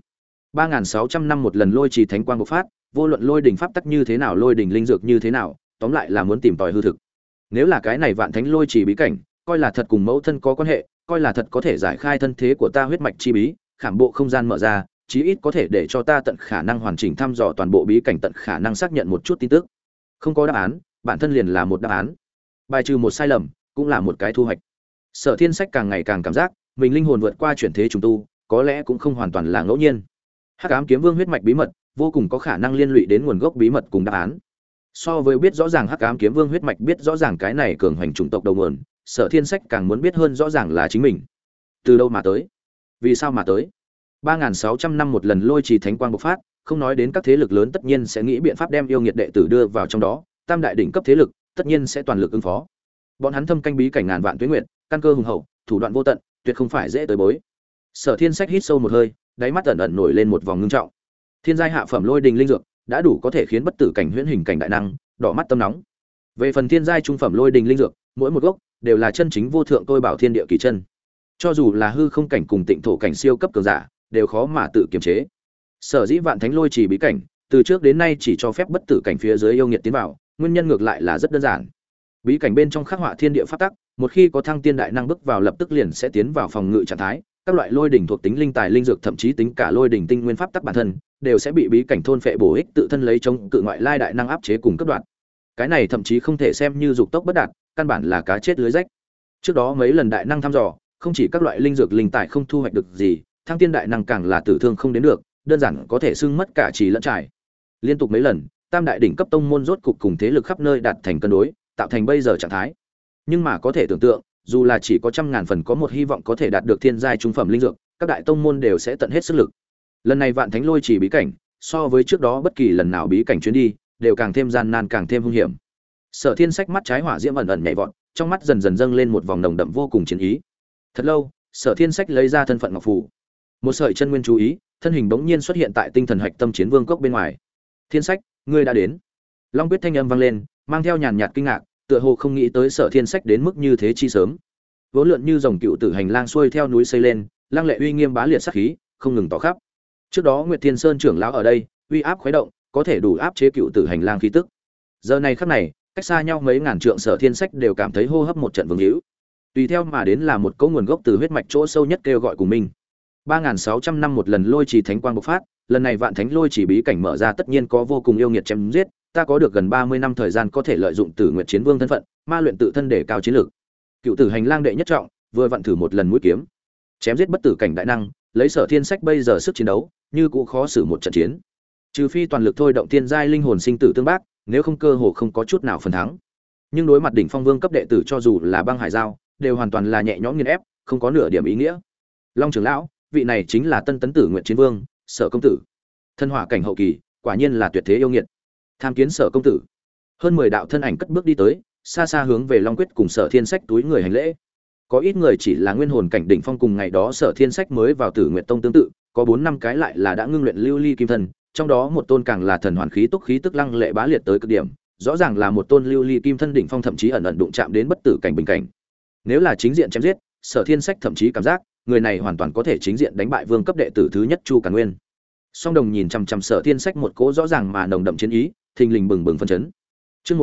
3600 năm một lần lôi trì thánh quang bộc phát, vô luận lôi đỉnh pháp tắc như thế nào, lôi đỉnh linh dược như thế nào, tóm lại là muốn tìm tòi hư thực. Nếu là cái này Vạn Thánh Lôi Trì bí cảnh, coi là thật cùng mẫu thân có quan hệ, coi là thật có thể giải khai thân thế của ta huyết mạch chi bí, khảm bộ không gian mở ra, chí ít có thể để cho ta tận khả năng hoàn chỉnh thăm dò toàn bộ bí cảnh, tận khả năng xác nhận một chút tin tức. Không có đáp án, bản thân liền là một đáp án. Bài trừ một sai lầm, cũng là một cái thu hoạch. Sở Thiên Sách càng ngày càng cảm giác, mình linh hồn vượt qua chuyển thế trùng tu, có lẽ cũng không hoàn toàn là ngẫu nhiên. Hắc Ám Kiếm Vương huyết mạch bí mật, vô cùng có khả năng liên lụy đến nguồn gốc bí mật cùng đáp án. So với biết rõ ràng Hắc Ám Kiếm Vương huyết mạch, biết rõ ràng cái này cường hành chủng tộc đầu nguồn, Sở Thiên Sách càng muốn biết hơn rõ ràng là chính mình. Từ đâu mà tới? Vì sao mà tới? 3600 năm một lần lôi trì thánh quang bộc phát, không nói đến các thế lực lớn tất nhiên sẽ nghĩ biện pháp đem yêu nghiệt đệ tử đưa vào trong đó, tam đại đỉnh cấp thế lực tất nhiên sẽ toàn lực ứng phó. Bọn hắn thâm canh bí cảnh ngàn vạn tuế nguyệt, căn cơ hùng hậu, thủ đoạn vô tận, tuyệt không phải dễ tới bối. Sở Thiên Sách hít sâu một hơi, đáy mắt ẩn ẩn nổi lên một vòng ngưng trọng. Thiên giai hạ phẩm lôi đình linh dược đã đủ có thể khiến bất tử cảnh huyễn hình cảnh đại năng đỏ mắt tâm nóng. Về phần thiên giai trung phẩm lôi đình linh dược, mỗi một gốc đều là chân chính vô thượng tôi bảo thiên địa kỳ chân. Cho dù là hư không cảnh cùng tịnh thổ cảnh siêu cấp cường giả, đều khó mà tự kiềm chế. Sở dĩ Vạn Thánh Lôi Trì bí cảnh, từ trước đến nay chỉ cho phép bất tử cảnh phía dưới yêu nghiệt tiến vào, nguyên nhân ngược lại là rất đơn giản. Bí cảnh bên trong khắc họa thiên địa pháp tắc, một khi có thăng tiên đại năng bước vào lập tức liền sẽ tiến vào phòng ngự trạng thái, các loại lôi đỉnh thuộc tính linh tài linh dược, thậm chí tính cả lôi đỉnh tinh nguyên pháp tắc bản thân, đều sẽ bị bí cảnh thôn phệ bổ ích tự thân lấy chống cự ngoại lai đại năng áp chế cùng cấp đoạn. Cái này thậm chí không thể xem như dục tốc bất đạt, căn bản là cá chết lưới rách. Trước đó mấy lần đại năng thăm dò, không chỉ các loại linh dược linh tài không thu hoạch được gì, thăng tiên đại năng càng là tử thương không đến được, đơn giản có thể xưng mất cả trì lẫn trải. Liên tục mấy lần, tam đại đỉnh cấp tông môn rốt cục cùng thế lực khắp nơi đạt thành cân đối, tạo thành bây giờ trạng thái. Nhưng mà có thể tưởng tượng, dù là chỉ có 100.000 phần có một hy vọng có thể đạt được thiên giai trung phẩm linh dược, các đại tông môn đều sẽ tận hết sức lực. Lần này Vạn Thánh Lôi Chỉ bí cảnh, so với trước đó bất kỳ lần nào bí cảnh chuyến đi, đều càng thêm gian nan, càng thêm hung hiểm. Sở Thiên Sách mắt trái hỏa diễm ẩn ẩn nhảy vọt, trong mắt dần dần dâng lên một vòng nồng đậm vô cùng chiến ý. Thật lâu, Sở Thiên Sách lấy ra thân phận ngọc phù. Một sợi chân nguyên chú ý, thân hình bỗng nhiên xuất hiện tại tinh thần hạch tâm chiến vương cốc bên ngoài. "Thiên Sách, ngươi đã đến." Long Quyết thanh âm vang lên, mang theo nhàn nhạt kinh ngạc, tựa hồ không nghĩ tới Sở Thiên Sách đến mức như thế chi sớm. Vốn lượn như dòng cựu tử hành lang xuôi theo núi xây lên, lăng lệ uy nghiêm bá liệt sát khí, không ngừng tỏ khắp. Trước đó Nguyệt Thiên Sơn trưởng lão ở đây, uy áp khuấy động, có thể đủ áp chế cựu tử hành lang khí tức. Giờ này khắc này, cách xa nhau mấy ngàn trượng Sở Thiên Sách đều cảm thấy hô hấp một trận vương hữu. Tùy theo mà đến là một cỗ nguồn gốc từ huyết mạch chỗ sâu nhất kêu gọi của mình. 3600 năm một lần lôi trì thánh quang bộc phát, lần này Vạn Thánh Lôi Chỉ bí cảnh mở ra tất nhiên có vô cùng yêu nghiệt chém giết, ta có được gần 30 năm thời gian có thể lợi dụng Tử Nguyệt Chiến Vương thân phận, ma luyện tự thân để cao chiến lược. Cựu tử hành lang đệ nhất trọng, vừa vặn thử một lần mũi kiếm, chém giết bất tử cảnh đại năng, lấy Sở Thiên Sách bây giờ sức chiến đấu, như cũng khó xử một trận chiến. Trừ phi toàn lực thôi động tiên giai linh hồn sinh tử tương bác, nếu không cơ hồ không có chút nào phần thắng. Nhưng đối mặt đỉnh phong vương cấp đệ tử cho dù là băng hải giao, đều hoàn toàn là nhẹ nhõm nghiền ép, không có nửa điểm ý nghĩa. Long trưởng lão, vị này chính là Tân Tấn Tử Nguyệt Chiến Vương, Sở công tử. Thân hỏa cảnh hậu kỳ, quả nhiên là tuyệt thế yêu nghiệt. Tham kiến Sở công tử. Hơn 10 đạo thân ảnh cất bước đi tới, xa xa hướng về Long Quyết cùng Sở Thiên Sách túi người hành lễ. Có ít người chỉ là nguyên hồn cảnh đỉnh phong cùng ngày đó Sở Thiên Sách mới vào Tử Nguyệt Tông tương tự, có 4 năm cái lại là đã ngưng luyện lưu ly kim thân, trong đó một tôn càng là thần hoàn khí túc khí tức lăng lệ bá liệt tới cực điểm, rõ ràng là một tôn lưu ly kim thân đỉnh phong thậm chí ẩn ẩn đụng chạm đến bất tử cảnh bình cảnh. Nếu là chính diện chém giết, Sở Thiên Sách thậm chí cảm giác, người này hoàn toàn có thể chính diện đánh bại vương cấp đệ tử thứ nhất Chu Càn Nguyên. Song Đồng nhìn chằm chằm Sở Thiên Sách một cỗ rõ ràng mà nồng đậm chiến ý, thình lình bừng bừng phấn chấn. Chương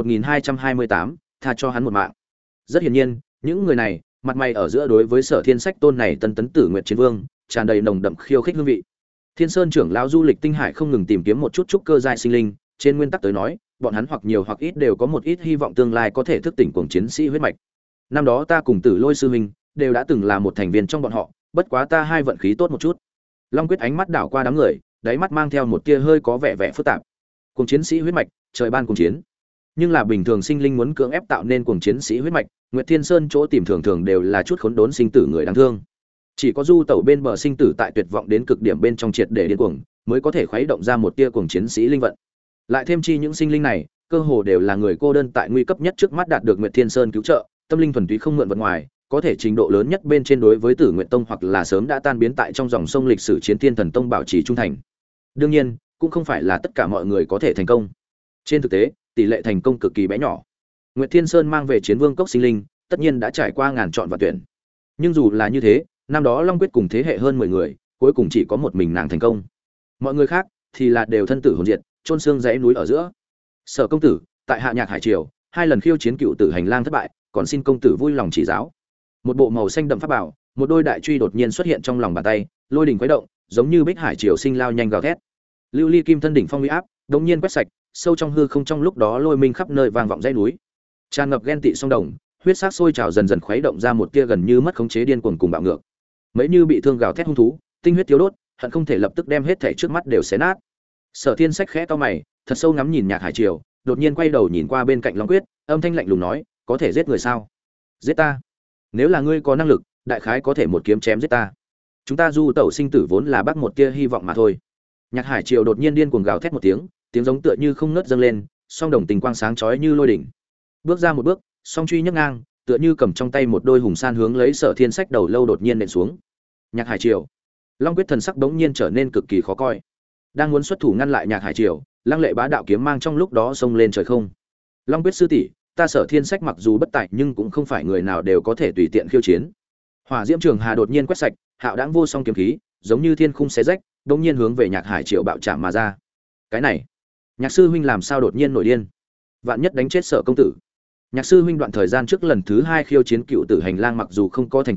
1228, tha cho hắn một mạng. Rất hiển nhiên, những người này, mặt mày ở giữa đối với Sở Thiên Sách tôn này Tân Tấn Tử Nguyệt Chiến Vương, tràn đầy nồng đậm khiêu khích hương vị. Thiên Sơn trưởng lão du lịch tinh hải không ngừng tìm kiếm một chút trúc cơ giai sinh linh, trên nguyên tắc tới nói, bọn hắn hoặc nhiều hoặc ít đều có một ít hy vọng tương lai có thể thức tỉnh cuồng chiến sĩ huyết mạch. Năm đó ta cùng Tử Lôi sư huynh đều đã từng là một thành viên trong bọn họ, bất quá ta hai vận khí tốt một chút. Long Quyết ánh mắt đảo qua đám người, đáy mắt mang theo một tia hơi có vẻ phức tạp. Cuồng chiến sĩ huyết mạch, trời ban cuồng chiến. Nhưng là bình thường sinh linh muốn cưỡng ép tạo nên cuồng chiến sĩ huyết mạch, Nguyệt Thiên Sơn chỗ tìm thường thường đều là chút khốn đốn sinh tử người đáng thương. Chỉ có du tẩu bên bờ sinh tử tại tuyệt vọng đến cực điểm bên trong triệt để điên cuồng, mới có thể khuấy động ra một tia cuồng chiến sĩ linh vận. Lại thêm chi những sinh linh này, cơ hồ đều là người cô đơn tại nguy cấp nhất trước mắt đạt được Nguyệt Thiên Sơn cứu trợ, tâm linh thuần túy không mượn vật ngoài, có thể trình độ lớn nhất bên trên đối với Tử Nguyệt Tông hoặc là sớm đã tan biến tại trong dòng sông lịch sử Chiến Thiên Thần Tông bảo trì trung thành. Đương nhiên, cũng không phải là tất cả mọi người có thể thành công. Trên thực tế, tỷ lệ thành công cực kỳ bé nhỏ. Nguyệt Thiên Sơn mang về Chiến Vương cốc sinh linh, tất nhiên đã trải qua ngàn chọn và tuyển. Nhưng dù là như thế, năm đó Long Quyết cùng thế hệ hơn 10 người, cuối cùng chỉ có một mình nàng thành công. Mọi người khác thì là đều thân tử hồn diệt, chôn xương dãy núi ở giữa. Sở công tử, tại Hạ Nhạc Hải Triều, 2 lần khiêu chiến cựu tử hành lang thất bại, còn xin công tử vui lòng chỉ giáo. Một bộ màu xanh đậm pháp bảo, một đôi đại truy đột nhiên xuất hiện trong lòng bàn tay, lôi đình quấy động, giống như bích hải triều sinh lao nhanh gào thét. Lưu ly kim thân đỉnh phong uy áp, đột nhiên quét sạch, sâu trong hư không trong lúc đó lôi minh khắp nơi vang vọng dãy núi. Tràn ngập ghen tị song đồng, huyết sắc sôi trào dần dần khuấy động ra một tia gần như mất khống chế điên cuồng cùng bạo ngược. Mấy như bị thương gào thét hung thú, tinh huyết thiếu đốt, hận không thể lập tức đem hết thảy trước mắt đều xé nát. Sở Thiên Sách khẽ cau mày, thật sâu ngắm nhìn Nhạc Hải Triều, đột nhiên quay đầu nhìn qua bên cạnh Long Quyết, âm thanh lạnh lùng nói, có thể giết người sao? Giết ta. Nếu là ngươi có năng lực, đại khái có thể một kiếm chém giết ta. Chúng ta du tẩu sinh tử vốn là bắt một tia hy vọng mà thôi. Nhạc Hải Triều đột nhiên điên cuồng gào thét một tiếng, tiếng giống tựa như không ngớt dâng lên, song đồng tình quang sáng chói như lôi đỉnh. Bước ra một bước, song truy nhấc ngang, tựa như cầm trong tay một đôi hùng san hướng lấy Sở Thiên Sách đầu lâu đột nhiên nện xuống. Nhạc Hải Triều. Long Quyết thần sắc bỗng nhiên trở nên cực kỳ khó coi. Đang muốn xuất thủ ngăn lại Nhạc Hải Triều, lăng lệ bá đạo kiếm mang trong lúc đó xông lên trời không. Long Quyết sư tỷ, ta Sở Thiên Sách mặc dù bất tài nhưng cũng không phải người nào đều có thể tùy tiện khiêu chiến. Hỏa diễm trường hà đột nhiên quét sạch, hạo đãng vô song kiếm khí, giống như thiên khung xé rách, đột nhiên hướng về Nhạc Hải Triều bạo chạm mà ra. Cái này, Nhạc sư huynh làm sao đột nhiên nổi điên? Vạn nhất đánh chết Sở công tử. Nhạc sư huynh đoạn thời gian trước lần thứ 2 khiêu chiến cựu tử hành lang mặc dù không có thành công,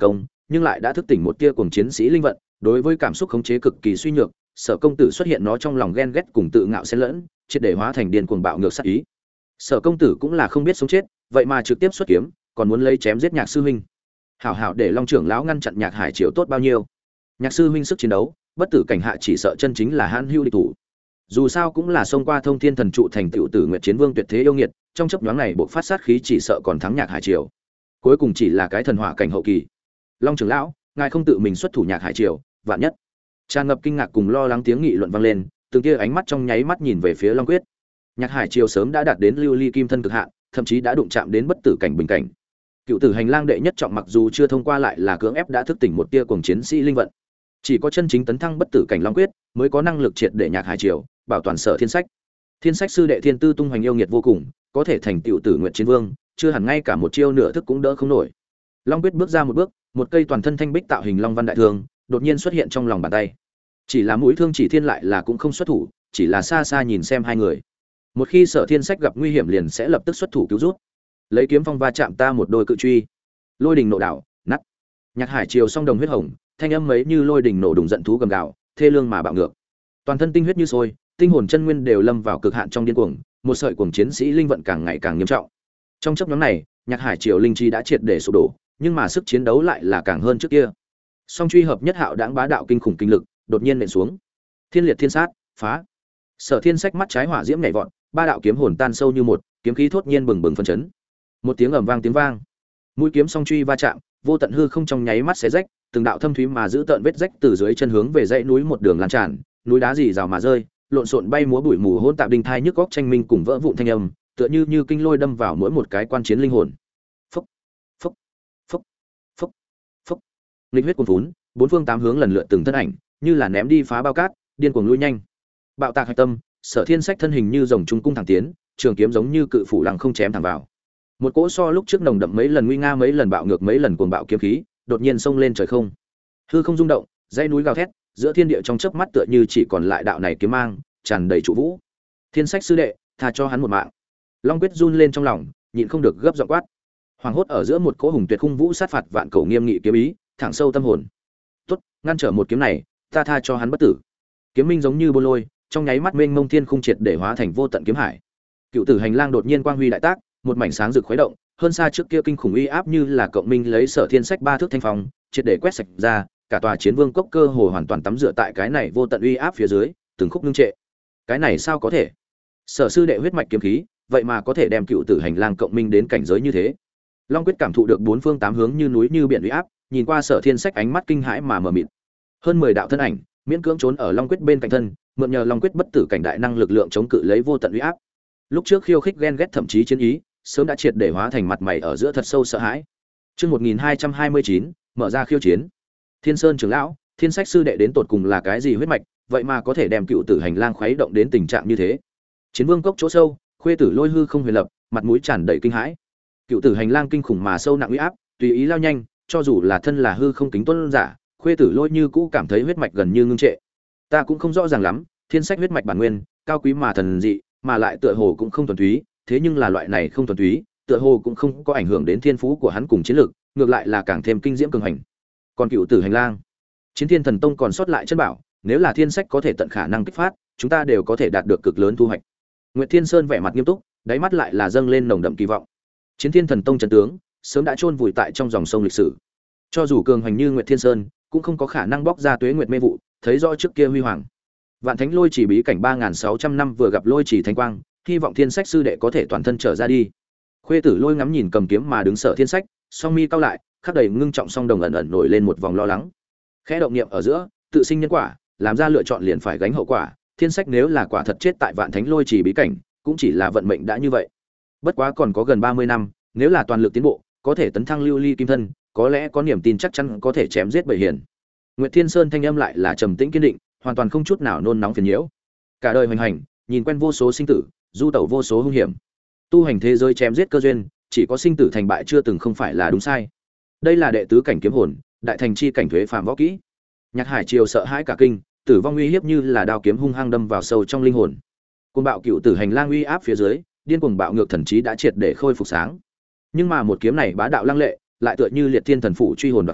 nhưng lại đã thức tỉnh một tia cuồng chiến sĩ linh vận, đối với cảm xúc khống chế cực kỳ suy nhược. Sở công tử xuất hiện nó trong lòng ghen ghét cùng tự ngạo xen lẫn, triệt để hóa thành điên cuồng bạo ngược sát ý. Sở công tử cũng là không biết sống chết, vậy mà trực tiếp xuất kiếm, còn muốn lấy chém giết Nhạc sư huynh. Hảo hảo để Long trưởng lão ngăn chặn Nhạc Hải Triều tốt bao nhiêu. Nhạc sư huynh sức chiến đấu, bất tử cảnh hạ chỉ sợ chân chính là hãn hữu địch thủ. Dù sao cũng là xông qua thông thiên thần trụ thành tựu Tử Nguyệt Chiến Vương tuyệt thế yêu nghiệt, trong chốc nhoáng này bộ phát sát khí chỉ sợ còn thắng Nhạc Hải Triều. Cuối cùng chỉ là cái thần hỏa cảnh hậu kỳ. Long trưởng lão, ngài không tự mình xuất thủ Nhạc Hải Triều, vạn nhất. Tràn ngập kinh ngạc cùng lo lắng tiếng nghị luận vang lên, từng kia ánh mắt trong nháy mắt nhìn về phía Long Quyết. Nhạc Hải Triều sớm đã đạt đến lưu ly kim thân cực hạn, thậm chí đã đụng chạm đến bất tử cảnh bình cảnh. Cựu tử hành lang đệ nhất trọng mặc dù chưa thông qua lại là cưỡng ép đã thức tỉnh một tia cuồng chiến sĩ linh vận. Chỉ có chân chính tấn thăng bất tử cảnh Long Quyết mới có năng lực triệt để Nhạc Hải Triều, bảo toàn Sở Thiên Sách. Thiên Sách sư đệ Thiên Tư tung hoành yêu nghiệt vô cùng, có thể thành tựu Tử Nguyệt Chiến Vương, chưa hẳn ngay cả một chiêu nửa thức cũng đỡ không nổi. Long Quyết bước ra một bước, một cây toàn thân thanh bích tạo hình long văn đại thương, đột nhiên xuất hiện trong lòng bàn tay. Chỉ là mũi thương chỉ thiên lại là cũng không xuất thủ, chỉ là xa xa nhìn xem hai người. Một khi Sở Thiên Sách gặp nguy hiểm liền sẽ lập tức xuất thủ cứu rút. Lấy kiếm phong va chạm ta một đôi cự truy. Lôi đình nộ đảo, nát. Nhạc Hải Triều song đồng huyết hồng, thanh âm mấy như lôi đình nổ đùng giận thú gầm gào, thê lương mà bạo ngược. Toàn thân tinh huyết như sôi, tinh hồn chân nguyên đều lâm vào cực hạn trong điên cuồng, một sợi cuồng chiến sĩ linh vận càng ngày càng nghiêm trọng. Trong chốc ngắn này, Nhạc Hải Triều linh chi đã triệt để sụp đổ, nhưng mà sức chiến đấu lại là càng hơn trước kia. Song truy hợp nhất hạo đãng bá đạo kinh khủng kinh lực, đột nhiên nện xuống. Thiên liệt thiên sát, phá. Sở Thiên Sách mắt trái hỏa diễm nhảy vọt, ba đạo kiếm hồn tan sâu như một, kiếm khí thốt nhiên bừng bừng phân chấn. Một tiếng ầm vang tiếng vang, mũi kiếm song truy va chạm, vô tận hư không trong nháy mắt xé rách, từng đạo thâm thúy mà giữ tợn vết rách từ dưới chân hướng về dãy núi một đường lan tràn, núi đá rì rào mà rơi, lộn xộn bay múa bụi mù hỗn tạp đinh thai nhức góc tranh minh cùng vỡ vụn thanh âm, tựa như kinh lôi đâm vào mỗi một cái quan chiến linh hồn. Phốc, phốc, phốc, phốc, phốc. Nghịch huyết cuồn vốn, bốn phương tám hướng lần lượt từng thân ảnh, như là ném đi phá bao cát, điên cuồng lui nhanh. Bạo tạc hạch tâm, Sở Thiên Sách thân hình như rồng trung cung thẳng tiến, trường kiếm giống như cự phủ lăng không chém thẳng vào. Một cỗ so lúc trước nồng đậm mấy lần nguy nga mấy lần bạo ngược mấy lần cuồng bạo kiếm khí, đột nhiên xông lên trời không. Hư không rung động, dãy núi gào thét, giữa thiên địa trong chớp mắt tựa như chỉ còn lại đạo này kiếm mang, tràn đầy trụ vũ. Thiên Sách sư đệ, tha cho hắn một mạng. Long Quyết run lên trong lòng, nhịn không được gấp giọng quát. Hoàng hốt ở giữa một cỗ hùng tuyệt khung vũ sát phạt vạn cổ nghiêm nghị kiếm ý, thẳng sâu tâm hồn. Tốt, ngăn trở một kiếm này, ta tha cho hắn bất tử. Kiếm minh giống như bô lôi, trong nháy mắt mênh mông thiên khung triệt để hóa thành vô tận kiếm hải. Cựu tử hành lang đột nhiên quang huy đại tác, một mảnh sáng rực khuấy động, hơn xa trước kia kinh khủng uy áp như là cộng minh lấy Sở Thiên Sách ba thước thanh phong, triệt để quét sạch ra, cả tòa Chiến Vương cốc cơ hồ hoàn toàn tắm rửa tại cái này vô tận uy áp phía dưới, từng khúc ngưng trệ. Cái này sao có thể? Sở sư đệ huyết mạch kiếm khí, vậy mà có thể đem cựu tử hành lang cộng minh đến cảnh giới như thế. Long Quyết cảm thụ được bốn phương tám hướng như núi như biển uy áp, nhìn qua Sở Thiên Sách ánh mắt kinh hãi mà mờ mịt. Hơn 10 đạo thân ảnh, miễn cưỡng trốn ở Long Quyết bên cạnh thân, mượn nhờ Long Quyết bất tử cảnh đại năng lực lượng chống cự lấy vô tận uy áp. Lúc trước khiêu khích ghen ghét thậm chí chiến ý, sớm đã triệt để hóa thành mặt mày ở giữa thật sâu sợ hãi. Chương 1229, mở ra khiêu chiến. Thiên Sơn trưởng lão, Thiên Sách sư đệ đến tột cùng là cái gì huyết mạch, vậy mà có thể đem cựu tử hành lang khuấy động đến tình trạng như thế. Chiến Vương cốc chỗ sâu, Khuê Tử Lôi hư không huyền lập, mặt mũi tràn đầy kinh hãi. Cựu tử hành lang kinh khủng mà sâu nặng uy áp, tùy ý lao nhanh, cho dù là thân là hư không kính tuân giả, Khuê Tử Lôi như cũ cảm thấy huyết mạch gần như ngưng trệ. Ta cũng không rõ ràng lắm, Thiên Sách huyết mạch bản nguyên, cao quý mà thần dị, mà lại tựa hồ cũng không thuần túy, thế nhưng là loại này không thuần túy, tựa hồ cũng không có ảnh hưởng đến thiên phú của hắn cùng chiến lược, ngược lại là càng thêm kinh diễm cường hành. Còn cựu tử hành lang, Chiến Thiên Thần Tông còn sót lại chân bảo, nếu là Thiên Sách có thể tận khả năng kích phát, chúng ta đều có thể đạt được cực lớn thu hoạch. Nguyệt Thiên Sơn vẻ mặt nghiêm túc, đáy mắt lại là dâng lên nồng đậm kỳ vọng. Chiến Thiên Thần Tông chân tướng, sớm đã chôn vùi tại trong dòng sông lịch sử. Cho dù cường hành như Nguyệt Thiên Sơn, cũng không có khả năng bóc ra tuế nguyệt mê vụ, thấy rõ trước kia huy hoàng. Vạn Thánh Lôi Chỉ bí cảnh 3600 năm vừa gặp Lôi Chỉ thánh quang, hy vọng Thiên Sách sư đệ có thể toàn thân trở ra đi. Khuê Tử Lôi ngắm nhìn cầm kiếm mà đứng Sở Thiên Sách, song mi cau lại, khắc đầy ngưng trọng song đồng ẩn ẩn nổi lên một vòng lo lắng. Khẽ động niệm ở giữa, tự sinh nhân quả, làm ra lựa chọn liền phải gánh hậu quả. Thiên Sách nếu là quả thật chết tại Vạn Thánh Lôi Chỉ bí cảnh, cũng chỉ là vận mệnh đã như vậy. Bất quá còn có gần 30 năm, nếu là toàn lực tiến bộ, có thể tấn thăng lưu ly kim thân, có lẽ có niềm tin chắc chắn có thể chém giết bầy hiền. Nguyệt Thiên Sơn thanh âm lại là trầm tĩnh kiên định, hoàn toàn không chút nào nôn nóng phiền nhiễu. Cả đời hoành hành, nhìn quen vô số sinh tử, du tẩu vô số hung hiểm. Tu hành thế giới chém giết cơ duyên, chỉ có sinh tử thành bại chưa từng không phải là đúng sai. Đây là đệ tứ cảnh kiếm hồn, đại thành chi cảnh thuế phàm võ kỹ. Nhạc Hải Triều sợ hãi cả kinh, tử vong uy hiếp như là đao kiếm hung hăng đâm vào sâu trong linh hồn. Cuồng bạo cựu tử hành lang uy áp phía dưới, điên cuồng bạo ngược thần trí đã triệt để khôi phục sáng. Nhưng mà một kiếm này bá đạo lăng lệ, lại tựa như liệt thiên thần phủ truy hồn đoạt phách,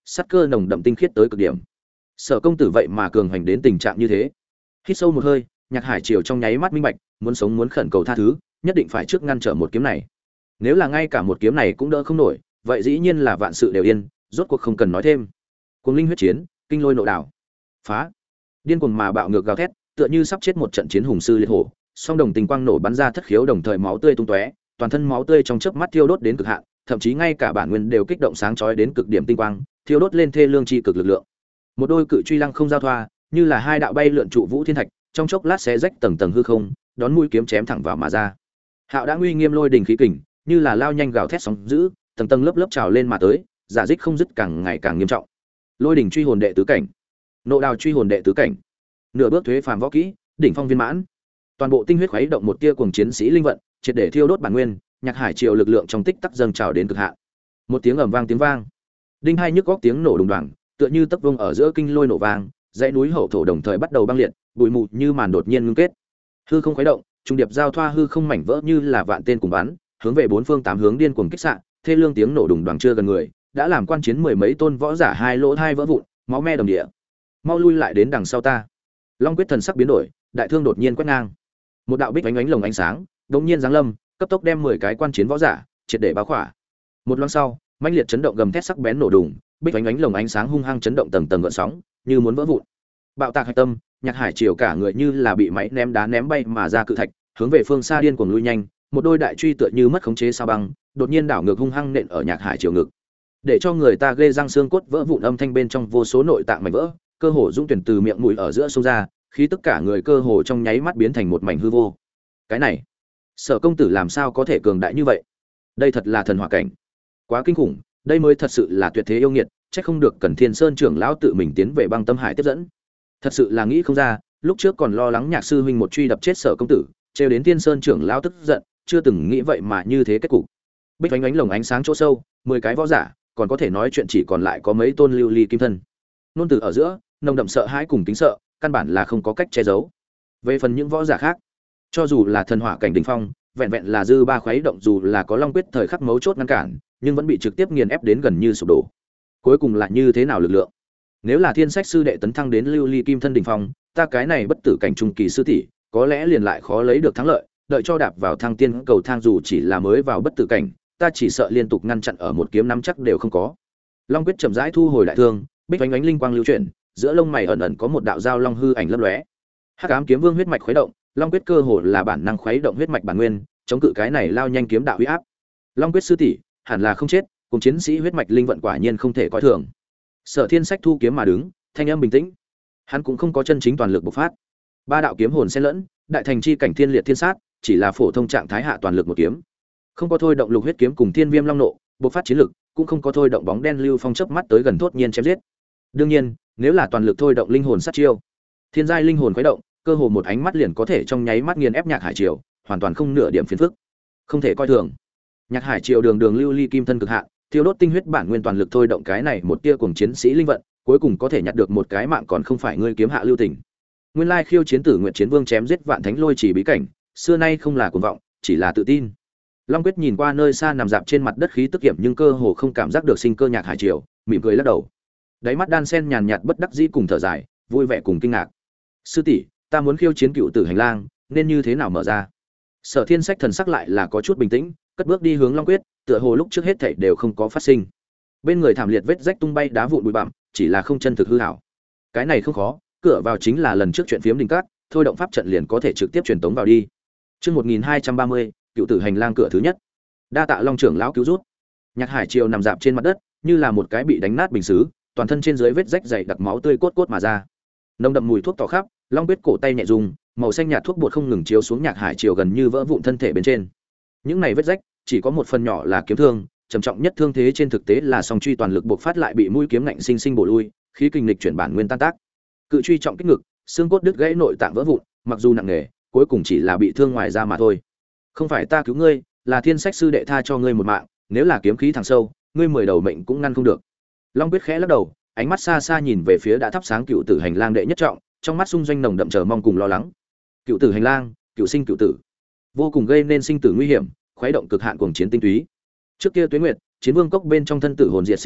sát cơ nồng đậm tinh khiết tới cực điểm. Sở công tử vậy mà cường hành đến tình trạng như thế. Hít sâu một hơi, Nhạc Hải Triều trong nháy mắt minh bạch, muốn sống muốn khẩn cầu tha thứ, nhất định phải trước ngăn trở một kiếm này. Nếu là ngay cả một kiếm này cũng đỡ không nổi, vậy dĩ nhiên là vạn sự đều yên, rốt cuộc không cần nói thêm. Cuồng linh huyết chiến, kinh lôi nộ đảo. Phá! Điên cuồng mà bạo ngược gào thét, tựa như sắp chết một trận chiến hùng sư liệt hổ, song đồng tình quang nổ bắn ra thất khiếu đồng thời máu tươi tung tóe, toàn thân máu tươi trong chớp mắt thiêu đốt đến cực hạn, thậm chí ngay cả bản nguyên đều kích động sáng chói đến cực điểm tinh quang, thiêu đốt lên thê lương chi cực lực lượng. Một đôi cự truy lăng không giao thoa, như là hai đạo bay lượn trụ vũ thiên thạch, trong chốc lát xé rách tầng tầng hư không, đón mũi kiếm chém thẳng vào mà ra. Hạo đã uy nghiêm lôi đình khí kình, như là lao nhanh gào thét sóng dữ, tầng tầng lớp lớp trào lên mà tới, giả dích không dứt càng ngày càng nghiêm trọng. Lôi đỉnh truy hồn đệ tứ cảnh, nộ đào truy hồn đệ tứ cảnh, nửa bước thuế phàm võ kỹ, đỉnh phong viên mãn. Toàn bộ tinh huyết khuấy động một tia cuồng chiến sĩ linh vận, triệt để thiêu đốt bản nguyên, Nhạc Hải Triều lực lượng trong tích tắc dâng trào đến cực hạn. Một tiếng ầm vang tiếng vang, đinh hai nhức góc tiếng nổ đùng đoàng, tựa như tấc vung ở giữa kinh lôi nổ vang, dãy núi hậu thổ đồng thời bắt đầu băng liệt, bụi mù như màn đột nhiên ngưng kết. Hư không khuấy động, trung điệp giao thoa hư không mảnh vỡ như là vạn tên cùng bắn, hướng về bốn phương tám hướng điên cuồng kích xạ, thê lương tiếng nổ đùng đoàng chưa gần người, đã làm quan chiến mười mấy tôn võ giả hai lỗ hai vỡ vụn, máu me đồng địa. Mau lui lại đến đằng sau ta. Long Quyết thần sắc biến đổi, đại thương đột nhiên quét ngang. Một đạo bích ánh ánh lồng ánh sáng, đột nhiên giáng lâm, cấp tốc đem 10 cái quan chiến võ giả triệt để bao khỏa. Một loáng sau, mãnh liệt chấn động gầm thét sắc bén nổ đùng, bích ánh ánh lồng ánh sáng hung hăng chấn động tầng tầng gợn sóng, như muốn vỡ vụn. Bạo tạc hạch tâm, Nhạc Hải Triều cả người như là bị máy ném đá ném bay mà ra cự thạch, hướng về phương xa điên cuồng lui nhanh, một đôi đại truy tựa như mất khống chế sao băng, đột nhiên đảo ngược hung hăng nện ở Nhạc Hải Triều ngực. Để cho người ta ghê răng xương cốt vỡ vụn âm thanh bên trong vô số nội tạng mảnh vỡ, cơ hồ dũng tuyển từ miệng mũi ở giữa xông ra, khí tất cả người cơ hồ trong nháy mắt biến thành một mảnh hư vô. Cái này, Sở công tử làm sao có thể cường đại như vậy? Đây thật là thần hỏa cảnh, quá kinh khủng, đây mới thật sự là tuyệt thế yêu nghiệt, chắc không được Cần Thiên Sơn trưởng lão tự mình tiến về Băng Tâm Hải tiếp dẫn. Thật sự là nghĩ không ra, lúc trước còn lo lắng Nhạc sư huynh một truy đập chết Sở công tử, trêu đến Thiên Sơn trưởng lão tức giận, chưa từng nghĩ vậy mà như thế kết cục. Bích ánh ánh lồng ánh sáng chỗ sâu, 10 cái võ giả, còn có thể nói chuyện chỉ còn lại có mấy tôn lưu ly kim thân. Nôn từ ở giữa, nồng đậm sợ hãi cùng kính sợ, căn bản là không có cách che giấu. Về phần những võ giả khác, cho dù là thần hỏa cảnh đỉnh phong, vẹn vẹn là dư ba khuấy động dù là có Long Quyết thời khắc mấu chốt ngăn cản, nhưng vẫn bị trực tiếp nghiền ép đến gần như sụp đổ. Cuối cùng là như thế nào lực lượng? Nếu là Thiên Sách sư đệ tấn thăng đến lưu ly kim thân đỉnh phong, ta cái này bất tử cảnh trung kỳ sư tỷ, có lẽ liền lại khó lấy được thắng lợi, đợi cho đạp vào thăng tiên cầu thang dù chỉ là mới vào bất tử cảnh, ta chỉ sợ liên tục ngăn chặn ở một kiếm nắm chắc đều không có. Long Quyết chậm rãi thu hồi đại thương, bích ánh ánh linh quang lưu chuyển, giữa lông mày ẩn ẩn có một đạo giao long hư ảnh lấp lóe. Hắc ám kiếm vương huyết mạch khuấy động, Long Quyết cơ hồ là bản năng khuấy động huyết mạch bản nguyên, chống cự cái này lao nhanh kiếm đạo uy áp. Long Quyết sư tỷ, hẳn là không chết, cùng chiến sĩ huyết mạch linh vận quả nhiên không thể coi thường. Sở Thiên Sách thu kiếm mà đứng, thanh âm bình tĩnh. Hắn cũng không có chân chính toàn lực bộc phát. Ba đạo kiếm hồn xen lẫn, đại thành chi cảnh thiên liệt thiên sát, chỉ là phổ thông trạng thái hạ toàn lực một kiếm. Không có thôi động lục huyết kiếm cùng thiên viêm long nộ, bộc phát chiến lực, cũng không có thôi động bóng đen lưu phong chớp mắt tới gần thốt nhiên chém giết. Đương nhiên, nếu là toàn lực thôi động linh hồn sát chiêu, thiên giai linh hồn khuấy động, cơ hồ một ánh mắt liền có thể trong nháy mắt nghiền ép Nhạc Hải Triều, hoàn toàn không nửa điểm phiền phức. Không thể coi thường. Nhạc Hải Triều đường đường lưu ly kim thân cực hạn, thiêu đốt tinh huyết bản nguyên toàn lực thôi động cái này một tia cùng chiến sĩ linh vận, cuối cùng có thể nhặt được một cái mạng còn không phải ngươi kiếm hạ lưu tình. Nguyên lai khiêu chiến tử nguyện chiến vương chém giết vạn thánh lôi chỉ bí cảnh, xưa nay không là cuồng vọng, chỉ là tự tin. Long Quyết nhìn qua nơi xa nằm dạp trên mặt đất khí tức kiểm nhưng cơ hồ không cảm giác được sinh cơ Nhạc Hải Triều, mỉm cười lắc đầu. Đáy mắt đan sen nhàn nhạt bất đắc dĩ cùng thở dài, vui vẻ cùng kinh ngạc. Sư tỷ, ta muốn khiêu chiến cựu tử hành lang, nên như thế nào mở ra? Sở Thiên Sách thần sắc lại là có chút bình tĩnh, cất bước đi hướng Long Quyết, tựa hồ lúc trước hết thảy đều không có phát sinh. Bên người thảm liệt vết rách tung bay đá vụn bụi bặm, chỉ là không chân thực hư ảo. Cái này không khó, cửa vào chính là lần trước chuyện phiếm đình cát, thôi động pháp trận liền có thể trực tiếp truyền tống vào đi. Chương 1230, cựu tử hành lang cửa thứ nhất. Đa tạ Long trưởng lão cứu giúp. Nhạc Hải Triều nằm dạp trên mặt đất, như là một cái bị đánh nát bình sứ, toàn thân trên dưới vết rách dày đặc máu tươi cốt cốt mà ra. Nồng đậm mùi thuốc tỏ khắp, Long Quyết cổ tay nhẹ rung, màu xanh nhạt thuốc bột không ngừng chiếu xuống Nhạc Hải Triều gần như vỡ vụn thân thể bên trên. Những này vết rách, chỉ có một phần nhỏ là kiếm thương, trầm trọng nhất thương thế trên thực tế là song truy toàn lực bộc phát lại bị mũi kiếm ngạnh sinh sinh bổ lui, khí kinh lịch chuyển bản nguyên tan tác. Cự truy trọng kích ngực, xương cốt đứt gãy nội tạng vỡ vụn, mặc dù nặng nề, cuối cùng chỉ là bị thương ngoài da mà thôi. Không phải ta cứu ngươi, là Thiên Sách sư đệ tha cho ngươi một mạng, nếu là kiếm khí thẳng sâu, ngươi 10 đầu mệnh cũng ngăn không được. Long Quyết khẽ lắc đầu, ánh mắt xa xa nhìn về phía đã thắp sáng cựu tử hành lang đệ nhất trọng, trong mắt xung doanh nồng đậm chờ mong cùng lo lắng. Cựu tử hành lang, cựu sinh cựu tử, vô cùng gây nên sinh tử nguy hiểm, khuấy động cực hạn cuồng chiến tinh túy. Trước kia Tuế Nguyệt, Chiến Vương cốc bên trong thân tử hồn diệt sinh linh,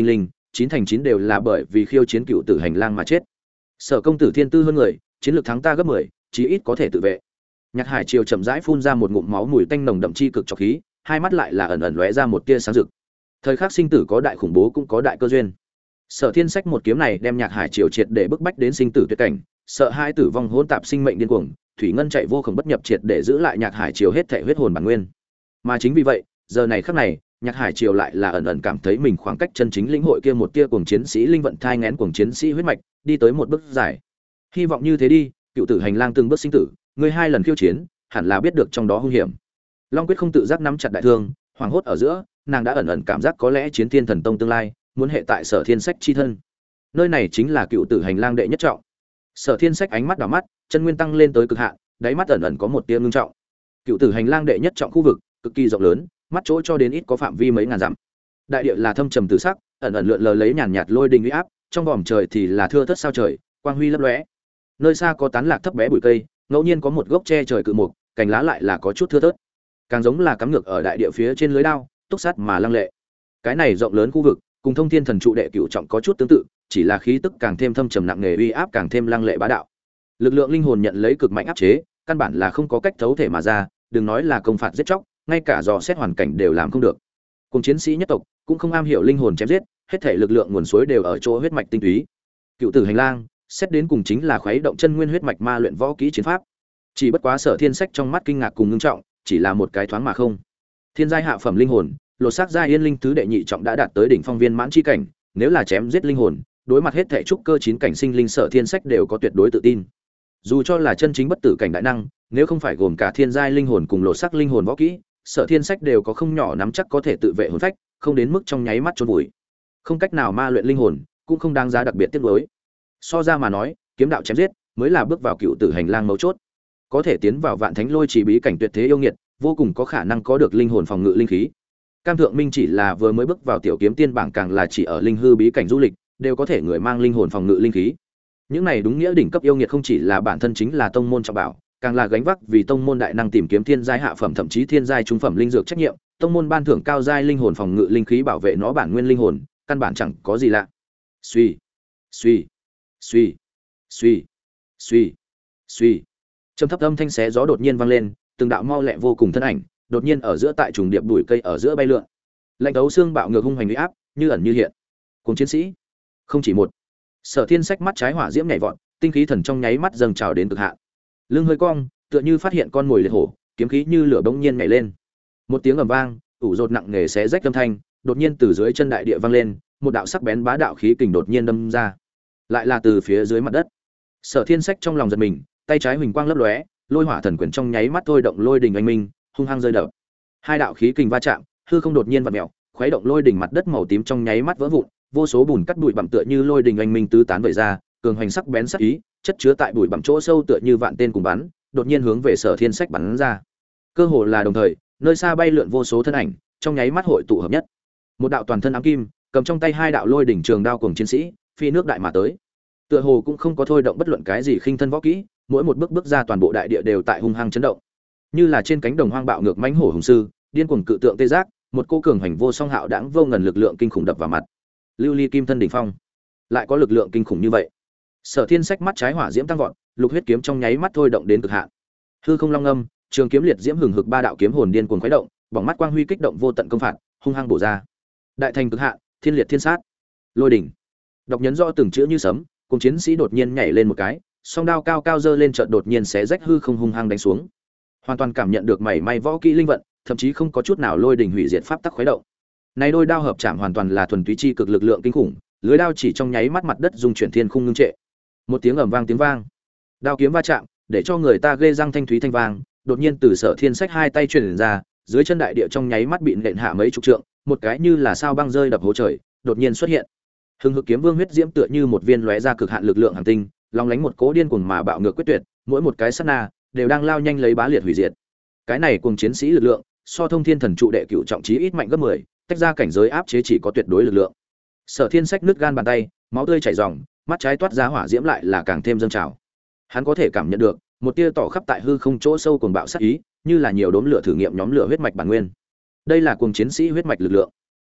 9 thành 9 đều là bởi vì khiêu chiến cựu tử hành lang mà chết. Sở công tử thiên tư hơn người, chiến lược thắng ta gấp 10, chí ít có thể tự vệ. Nhạc Hải Triều chậm rãi phun ra một ngụm máu mùi tanh nồng đậm chi cực trọc khí, hai mắt lại là ẩn ẩn lóe ra một tia sáng rực. Thời khắc sinh tử có đại khủng bố cũng có đại cơ duyên. Sở Thiên Sách một kiếm này đem Nhạc Hải Triều triệt để bức bách đến sinh tử tuyệt cảnh, sợ hai tử vong hỗn tạp sinh mệnh điên cuồng, thủy ngân chạy vô cùng bất nhập triệt để giữ lại Nhạc Hải Triều hết thể huyết hồn bản nguyên. Mà chính vì vậy, giờ này khắc này, Nhạc Hải Triều lại là ẩn ẩn cảm thấy mình khoảng cách chân chính lĩnh hội kia một tia cuồng chiến sĩ linh vận thai nghén cuồng chiến sĩ huyết mạch, đi tới một bước dài. Hy vọng như thế đi, cựu tử hành lang từng bước sinh tử, ngươi 2 lần khiêu chiến, hẳn là biết được trong đó hung hiểm. Long Quyết không tự giác nắm chặt đại thương, hoảng hốt ở giữa, nàng đã ẩn ẩn cảm giác có lẽ chiến thiên thần tông tương lai muốn hệ tại Sở Thiên Sách chi thân. Nơi này chính là cựu tử hành lang đệ nhất trọng. Sở Thiên Sách ánh mắt đảo mắt, chân nguyên tăng lên tới cực hạn, đáy mắt ẩn ẩn có một tia ngưng trọng. Cựu tử hành lang đệ nhất trọng khu vực cực kỳ rộng lớn, mắt chỗ cho đến ít có phạm vi mấy ngàn dặm. Đại địa là thâm trầm tử sắc, ẩn ẩn lượn lờ lấy nhàn nhạt lôi đình uy áp, trong vòm trời thì là thưa thớt sao trời, quang huy lấp lóe. Nơi xa có tán lạc thấp bé bụi cây, ngẫu nhiên có một gốc tre trời cự mục, cành lá lại là có chút thưa thớt, càng giống là cắm ngược ở đại địa phía trên lưới đao, túc sát mà lăng lệ. Cái này rộng lớn khu vực, cùng Thông Thiên Thần trụ đệ cửu trọng có chút tương tự, chỉ là khí tức càng thêm thâm trầm nặng nề, uy áp càng thêm lăng lệ bá đạo. Lực lượng linh hồn nhận lấy cực mạnh áp chế, căn bản là không có cách thấu thể mà ra, đừng nói là công phạt giết chóc, ngay cả dò xét hoàn cảnh đều làm không được. Cùng chiến sĩ nhất tộc cũng không am hiểu linh hồn chém giết, hết thể lực lượng nguồn suối đều ở chỗ huyết mạch tinh túy. Cựu tử hành lang, xét đến cùng chính là khuấy động chân nguyên huyết mạch ma luyện võ kỹ chiến pháp. Chỉ bất quá Sở Thiên Sách trong mắt kinh ngạc cùng ngưng trọng, chỉ là một cái thoáng mà không. Thiên giai hạ phẩm linh hồn, lột xác giai yên linh thứ đệ nhị trọng đã đạt tới đỉnh phong viên mãn chi cảnh, nếu là chém giết linh hồn, đối mặt hết thể trúc cơ 9 cảnh sinh linh Sở Thiên Sách đều có tuyệt đối tự tin. Dù cho là chân chính bất tử cảnh đại năng, nếu không phải gồm cả thiên giai linh hồn cùng lột xác linh hồn võ kỹ, Sở Thiên Sách đều có không nhỏ nắm chắc có thể tự vệ hồn phách, không đến mức trong nháy mắt chôn vùi. Không cách nào ma luyện linh hồn, cũng không đáng giá đặc biệt tiếc nuối. So ra mà nói, kiếm đạo chém giết mới là bước vào cựu tử hành lang mấu chốt. Có thể tiến vào vạn thánh lôi chỉ bí cảnh tuyệt thế yêu nghiệt, vô cùng có khả năng có được linh hồn phòng ngự linh khí. Cam Thượng Minh chỉ là vừa mới bước vào tiểu kiếm tiên bảng, càng là chỉ ở linh hư bí cảnh du lịch, đều có thể người mang linh hồn phòng ngự linh khí. Những này đúng nghĩa đỉnh cấp yêu nghiệt không chỉ là bản thân chính là tông môn trọng bảo, càng là gánh vác vì tông môn đại năng tìm kiếm thiên giai hạ phẩm thậm chí thiên giai trung phẩm linh dược trách nhiệm, tông môn ban thưởng cao giai linh hồn phòng ngự linh khí bảo vệ nó bản nguyên linh hồn, căn bản chẳng có gì lạ. Suy, suy, suy, suy, suy, suy. Trầm thấp âm thanh xé gió đột nhiên vang lên, từng đạo mau lẹ vô cùng thân ảnh, đột nhiên ở giữa tại trùng điệp bụi cây ở giữa bay lượn. Lạnh đấu xương bạo ngược hung hành uy áp, như ẩn như hiện. Cùng chiến sĩ, không chỉ một. Sở Thiên Sách mắt trái hỏa diễm nhảy vọt, tinh khí thần trong nháy mắt dâng trào đến cực hạn. Lưng hơi cong, tựa như phát hiện con mồi liệt hổ, kiếm khí như lửa bỗng nhiên nhảy lên. Một tiếng ầm vang, ủ rột nặng nề xé rách âm thanh, đột nhiên từ dưới chân đại địa vang lên, một đạo sắc bén bá đạo khí kình đột nhiên đâm ra. Lại là từ phía dưới mặt đất. Sở Thiên Sách trong lòng giật mình, tay trái huỳnh quang lấp lóe, lôi hỏa thần quyền trong nháy mắt thôi động lôi đình anh minh, hung hăng rơi đập. Hai đạo khí kình va chạm, hư không đột nhiên vặn mèo, khuấy động lôi đỉnh mặt đất màu tím trong nháy mắt vỡ vụn, vô số bùn cắt bụi bặm tựa như lôi đình anh minh tứ tán vẩy ra, cường hoành sắc bén sắc ý, chất chứa tại bụi bặm chỗ sâu tựa như vạn tên cùng bắn, đột nhiên hướng về Sở Thiên Sách bắn ra. Cơ hồ là đồng thời, nơi xa bay lượn vô số thân ảnh, trong nháy mắt hội tụ hợp nhất. Một đạo toàn thân ám kim, cầm trong tay hai đạo lôi đỉnh trường đao cùng chiến sĩ, phi nước đại mà tới. Tựa hồ cũng không có thôi động bất luận cái gì khinh thân võ kỹ, mỗi một bước bước ra toàn bộ đại địa đều tại hung hăng chấn động. Như là trên cánh đồng hoang bạo ngược mãnh hổ hùng sư, điên cuồng cự tượng tê giác, một cô cường hành vô song hạo đãng vô ngần lực lượng kinh khủng đập vào mặt. Lưu ly kim thân đỉnh phong, lại có lực lượng kinh khủng như vậy. Sở Thiên Sách mắt trái hỏa diễm tăng vọt, lục huyết kiếm trong nháy mắt thôi động đến cực hạn. Hư không long âm, trường kiếm liệt diễm hừng hực ba đạo kiếm hồn điên cuồng khuấy động, bỏng mắt quang huy kích động vô tận công phạt, hung hăng bổ ra. Đại thành cực hạn, thiên liệt thiên sát, lôi đỉnh. Đọc nhấn rõ từng chữ như sấm, cùng chiến sĩ đột nhiên nhảy lên một cái, song đao cao cao giơ lên chợt đột nhiên xé rách hư không hung hăng đánh xuống. Hoàn toàn cảm nhận được mảy may võ kỹ linh vận, thậm chí không có chút nào lôi đỉnh hủy diệt pháp tắc khuấy động. Này đôi đao hợp chạm hoàn toàn là thuần túy chi cực lực lượng kinh khủng, lưới đao chỉ trong nháy mắt mặt đất dung chuyển thiên khung ngưng trệ. Một tiếng ầm vang tiếng vang, đao kiếm va chạm, để cho người ta ghê răng thanh thúy thanh vang, đột nhiên từ Sở Thiên Sách hai tay truyền ra, dưới chân đại địa trong nháy mắt bị nện hạ mấy chục trượng, một cái như là sao băng rơi đập hố trời, đột nhiên xuất hiện. Hưng hực kiếm vương huyết diễm tựa như một viên lóe ra cực hạn lực lượng hành tinh, long lánh một cố điên cuồng mà bạo ngược quyết tuyệt, mỗi một cái sát na đều đang lao nhanh lấy bá liệt hủy diệt. Cái này cùng chiến sĩ lực lượng, so Thông Thiên Thần trụ đệ cửu trọng chí ít mạnh gấp 10, tách ra cảnh giới áp chế chỉ có tuyệt đối lực lượng. Sở Thiên Sách nứt gan bàn tay, máu tươi chảy ròng, mắt trái toát ra hỏa diễm lại là càng thêm dâng trào. Hắn có thể cảm nhận được một tia tỏ khắp tại hư không chỗ sâu cuồng bạo sát ý, như là nhiều đốm lửa thử nghiệm nhóm lửa huyết mạch bản nguyên. Đây là cuồng chiến sĩ huyết mạch lực lượng.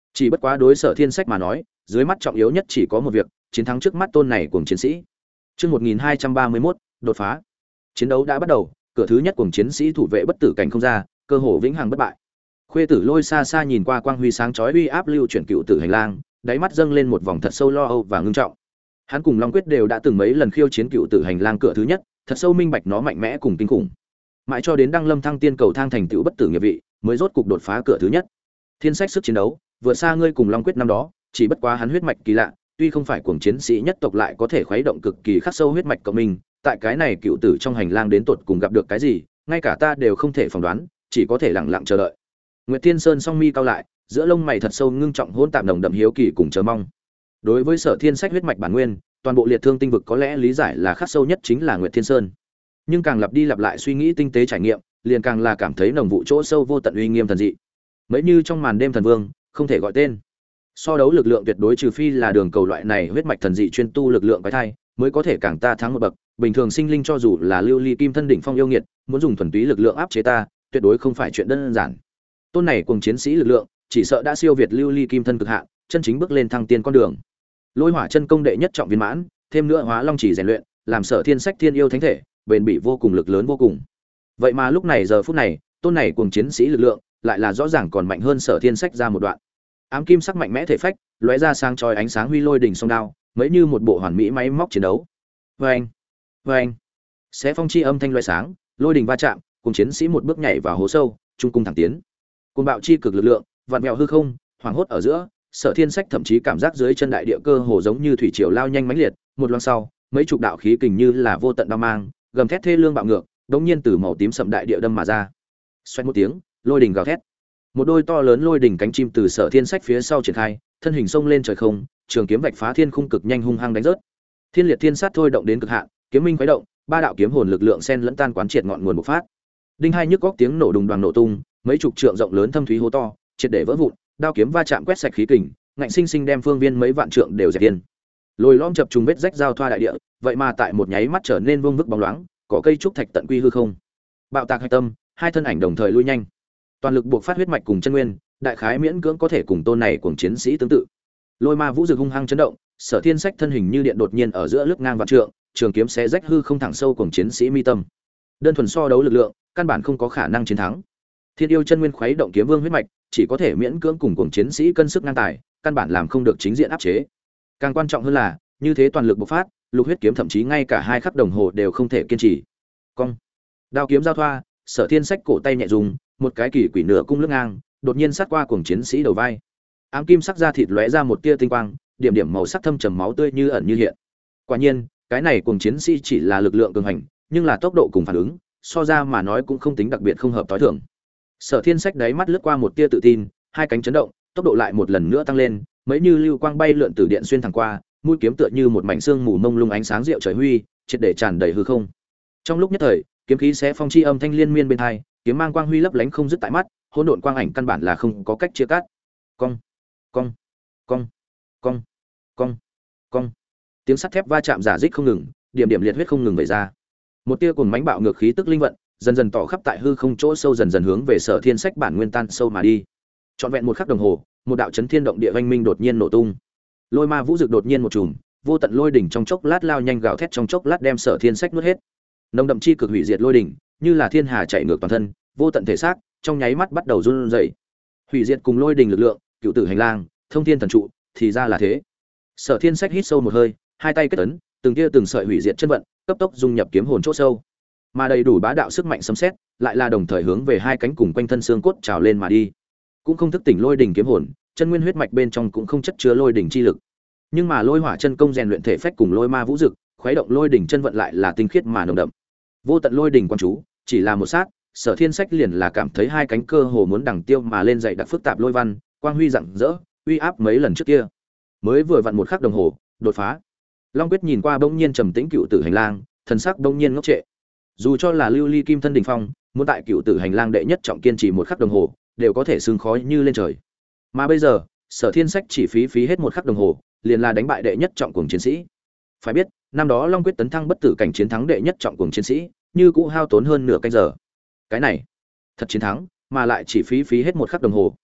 Chỉ bất quá đối Sở Thiên Sách mà nói, dưới mắt trọng yếu nhất chỉ có một việc, chiến thắng trước mắt tôn này cuồng chiến sĩ. Chương 1231, đột phá. Chiến đấu đã bắt đầu, cửa thứ nhất cuồng chiến sĩ thủ vệ bất tử cảnh không ra, cơ hồ vĩnh hằng bất bại. Khuê Tử Lôi xa xa nhìn qua quang huy sáng chói uy áp lưu chuyển cựu tử hành lang, đáy mắt dâng lên một vòng thật sâu lo âu và ngưng trọng. Hắn cùng Long Quyết đều đã từng mấy lần khiêu chiến cựu tử hành lang cửa thứ nhất, thật sâu minh bạch nó mạnh mẽ cùng kinh khủng. Mãi cho đến Đăng Lâm thăng tiên cầu thang thành tựu bất tử nghiệp vị, mới rốt cục đột phá cửa thứ nhất. Thiên Sách sức chiến đấu vượt xa ngươi cùng Long Quyết năm đó, chỉ bất quá hắn huyết mạch kỳ lạ, tuy không phải cuồng chiến sĩ nhất tộc lại có thể khuấy động cực kỳ khắc sâu huyết mạch của mình, tại cái này cựu tử trong hành lang đến tột cùng gặp được cái gì, ngay cả ta đều không thể phỏng đoán, chỉ có thể lặng lặng chờ đợi. Nguyệt Thiên Sơn song mi cao lại, giữa lông mày thật sâu ngưng trọng hỗn tạp nồng đậm hiếu kỳ cùng chờ mong. Đối với Sở Thiên Sách huyết mạch bản nguyên, toàn bộ liệt thương tinh vực có lẽ lý giải là khắc sâu nhất chính là Nguyệt Thiên Sơn. Nhưng càng lặp đi lặp lại suy nghĩ tinh tế trải nghiệm, liền càng là cảm thấy nồng vụ chỗ sâu vô tận uy nghiêm thần dị. Mấy như trong màn đêm thần vương, không thể gọi tên. So đấu lực lượng tuyệt đối trừ phi là đường cầu loại này huyết mạch thần dị chuyên tu lực lượng quái thai, mới có thể càng ta thắng một bậc, bình thường sinh linh cho dù là lưu ly kim thân đỉnh phong yêu nghiệt, muốn dùng thuần túy lực lượng áp chế ta, tuyệt đối không phải chuyện đơn giản. Tôn này cùng chiến sĩ lực lượng, chỉ sợ đã siêu việt lưu ly kim thân cực hạn, chân chính bước lên thăng tiên con đường. Lôi hỏa chân công đệ nhất trọng viên mãn, thêm nữa hóa long chỉ rèn luyện, làm Sở Thiên Sách thiên yêu thánh thể, bền bỉ vô cùng lực lớn vô cùng. Vậy mà lúc này giờ phút này, tôn này cùng chiến sĩ lực lượng, lại là rõ ràng còn mạnh hơn Sở Thiên Sách ra một đoạn. Ám kim sắc mạnh mẽ thể phách, lóe ra sáng chói ánh sáng huy lôi đỉnh song đao, mấy như một bộ hoàn mỹ máy móc chiến đấu. Oeng, oeng. Xé phong chi âm thanh lóe sáng, lôi đỉnh va chạm, cùng chiến sĩ một bước nhảy vào hố sâu, trung cung thẳng tiến. Cuồng bạo chi cực lực lượng, vặn vẹo hư không, hoảng hốt ở giữa, Sở Thiên Sách thậm chí cảm giác dưới chân đại địa cơ hồ giống như thủy triều lao nhanh mãnh liệt, một loáng sau, mấy chục đạo khí kình như là vô tận đao mang, gầm thét thê lương bạo ngược, đống nhiên từ màu tím sậm đại địa đâm mà ra. Xoẹt một tiếng, lôi đỉnh gào thét. Một đôi to lớn lôi đỉnh cánh chim từ Sở Thiên Sách phía sau triển khai, thân hình xông lên trời không, trường kiếm vạch phá thiên khung cực nhanh hung hăng đánh rớt. Thiên liệt thiên sát thôi động đến cực hạn, kiếm minh khuấy động, ba đạo kiếm hồn lực lượng xen lẫn tan quán triệt ngọn nguồn bộc phát. Đinh hai nhức góc tiếng nổ đùng đoàng nổ tung, mấy chục trượng rộng lớn thâm thúy hố to, triệt để vỡ vụn, đao kiếm va chạm quét sạch khí kình, ngạnh sinh sinh đem phương viên mấy vạn trượng đều dẹp yên. Lồi lõm chập trùng vết rách giao thoa đại địa, vậy mà tại một nháy mắt trở nên vương vức bóng loáng, có cây trúc thạch tận quy hư không. Bạo tạc hạch tâm, hai thân ảnh đồng thời lui nhanh. Toàn lực buộc phát huyết mạch cùng chân nguyên, đại khái miễn cưỡng có thể cùng tôn này cùng chiến sĩ tương tự. Lôi ma vũ dực hung hăng chấn động, Sở Thiên Sách thân hình như điện đột nhiên ở giữa lướt ngang vạn trượng, trường kiếm xé rách hư không thẳng sâu cùng chiến sĩ mi tâm. Đơn thuần so đấu lực lượng, căn bản không có khả năng chiến thắng. Thiên yêu chân nguyên khuấy động kiếm vương huyết mạch, chỉ có thể miễn cưỡng cùng cuồng chiến sĩ cân sức ngang tài, căn bản làm không được chính diện áp chế. Càng quan trọng hơn là, như thế toàn lực bộc phát, lục huyết kiếm thậm chí ngay cả hai khắc đồng hồ đều không thể kiên trì. Cong, đao kiếm giao thoa, Sở Thiên Sách cổ tay nhẹ dùng, một cái kỳ quỷ nửa cung lướt ngang, đột nhiên sát qua cuồng chiến sĩ đầu vai. Ám kim sắc da thịt lóe ra một tia tinh quang, điểm điểm màu sắc thâm trầm máu tươi như ẩn như hiện. Quả nhiên, cái này cuồng chiến sĩ chỉ là lực lượng cường hành, nhưng là tốc độ cùng phản ứng, so ra mà nói cũng không tính đặc biệt không hợp tối thường. Sở Thiên Sách đáy mắt lướt qua một tia tự tin, hai cánh chấn động, tốc độ lại một lần nữa tăng lên, mấy như lưu quang bay lượn từ điện xuyên thẳng qua, mũi kiếm tựa như một mảnh xương mù mông lung ánh sáng rượu trời huy, triệt để tràn đầy hư không. Trong lúc nhất thời, kiếm khí xé phong chi âm thanh liên miên bên tai, kiếm mang quang huy lấp lánh không dứt tại mắt, hỗn độn quang ảnh căn bản là không có cách chia cắt. Cong, cong, cong, cong, cong, cong. Tiếng sắt thép va chạm giả dích không ngừng, điểm điểm liệt huyết không ngừng vẩy ra. Một tia cuồng mãnh bạo ngược khí tức linh vận, dần dần tỏ khắp tại hư không chỗ sâu dần dần hướng về Sở Thiên Sách bản nguyên tan sâu mà đi. Trọn vẹn một khắc đồng hồ, một đạo chấn thiên động địa vang minh đột nhiên nổ tung. Lôi ma vũ dực đột nhiên một chùm, vô tận lôi đỉnh trong chốc lát lao nhanh gào thét trong chốc lát đem Sở Thiên Sách nuốt hết. Nồng đậm chi cực hủy diệt lôi đỉnh, như là thiên hà chạy ngược toàn thân, vô tận thể xác, trong nháy mắt bắt đầu run rẩy. Hủy diệt cùng lôi đỉnh lực lượng, cựu tử hành lang, thông thiên thần trụ, thì ra là thế. Sở Thiên Sách hít sâu một hơi, hai tay kết ấn, từng tia từng sợi hủy diệt chân vận, cấp tốc dung nhập kiếm hồn chỗ sâu. Mà đầy đủ bá đạo sức mạnh xâm xét, lại là đồng thời hướng về hai cánh cùng quanh thân xương cốt trào lên mà đi. Cũng không thức tỉnh lôi đỉnh kiếm hồn, chân nguyên huyết mạch bên trong cũng không chất chứa lôi đỉnh chi lực. Nhưng mà lôi hỏa chân công rèn luyện thể phách cùng lôi ma vũ dực, khuấy động lôi đỉnh chân vận lại là tinh khiết mà nồng đậm. Vô tận lôi đỉnh quan chú, chỉ là một sát, Sở Thiên Sách liền là cảm thấy hai cánh cơ hồ muốn đằng tiêu mà lên dậy đặc phức tạp lôi văn, quang huy rạng rỡ, uy áp mấy lần trước kia. Mới vừa vặn một khắc đồng hồ, đột phá. Long Quyết nhìn qua bỗng nhiên trầm tĩnh cựu tử hành lang, thần sắc bỗng nhiên ngốc trệ. Dù cho là lưu ly kim thân đỉnh phong, muốn tại cựu tử hành lang đệ nhất trọng kiên trì một khắc đồng hồ, đều có thể sương khói như lên trời. Mà bây giờ, Sở Thiên Sách chỉ phí hết một khắc đồng hồ, liền là đánh bại đệ nhất trọng cuồng chiến sĩ. Phải biết, năm đó Long Quyết tấn thăng bất tử cảnh chiến thắng đệ nhất trọng cuồng chiến sĩ, như cũ hao tốn hơn nửa canh giờ. Cái này, thật chiến thắng, mà lại chỉ phí hết một khắc đồng hồ.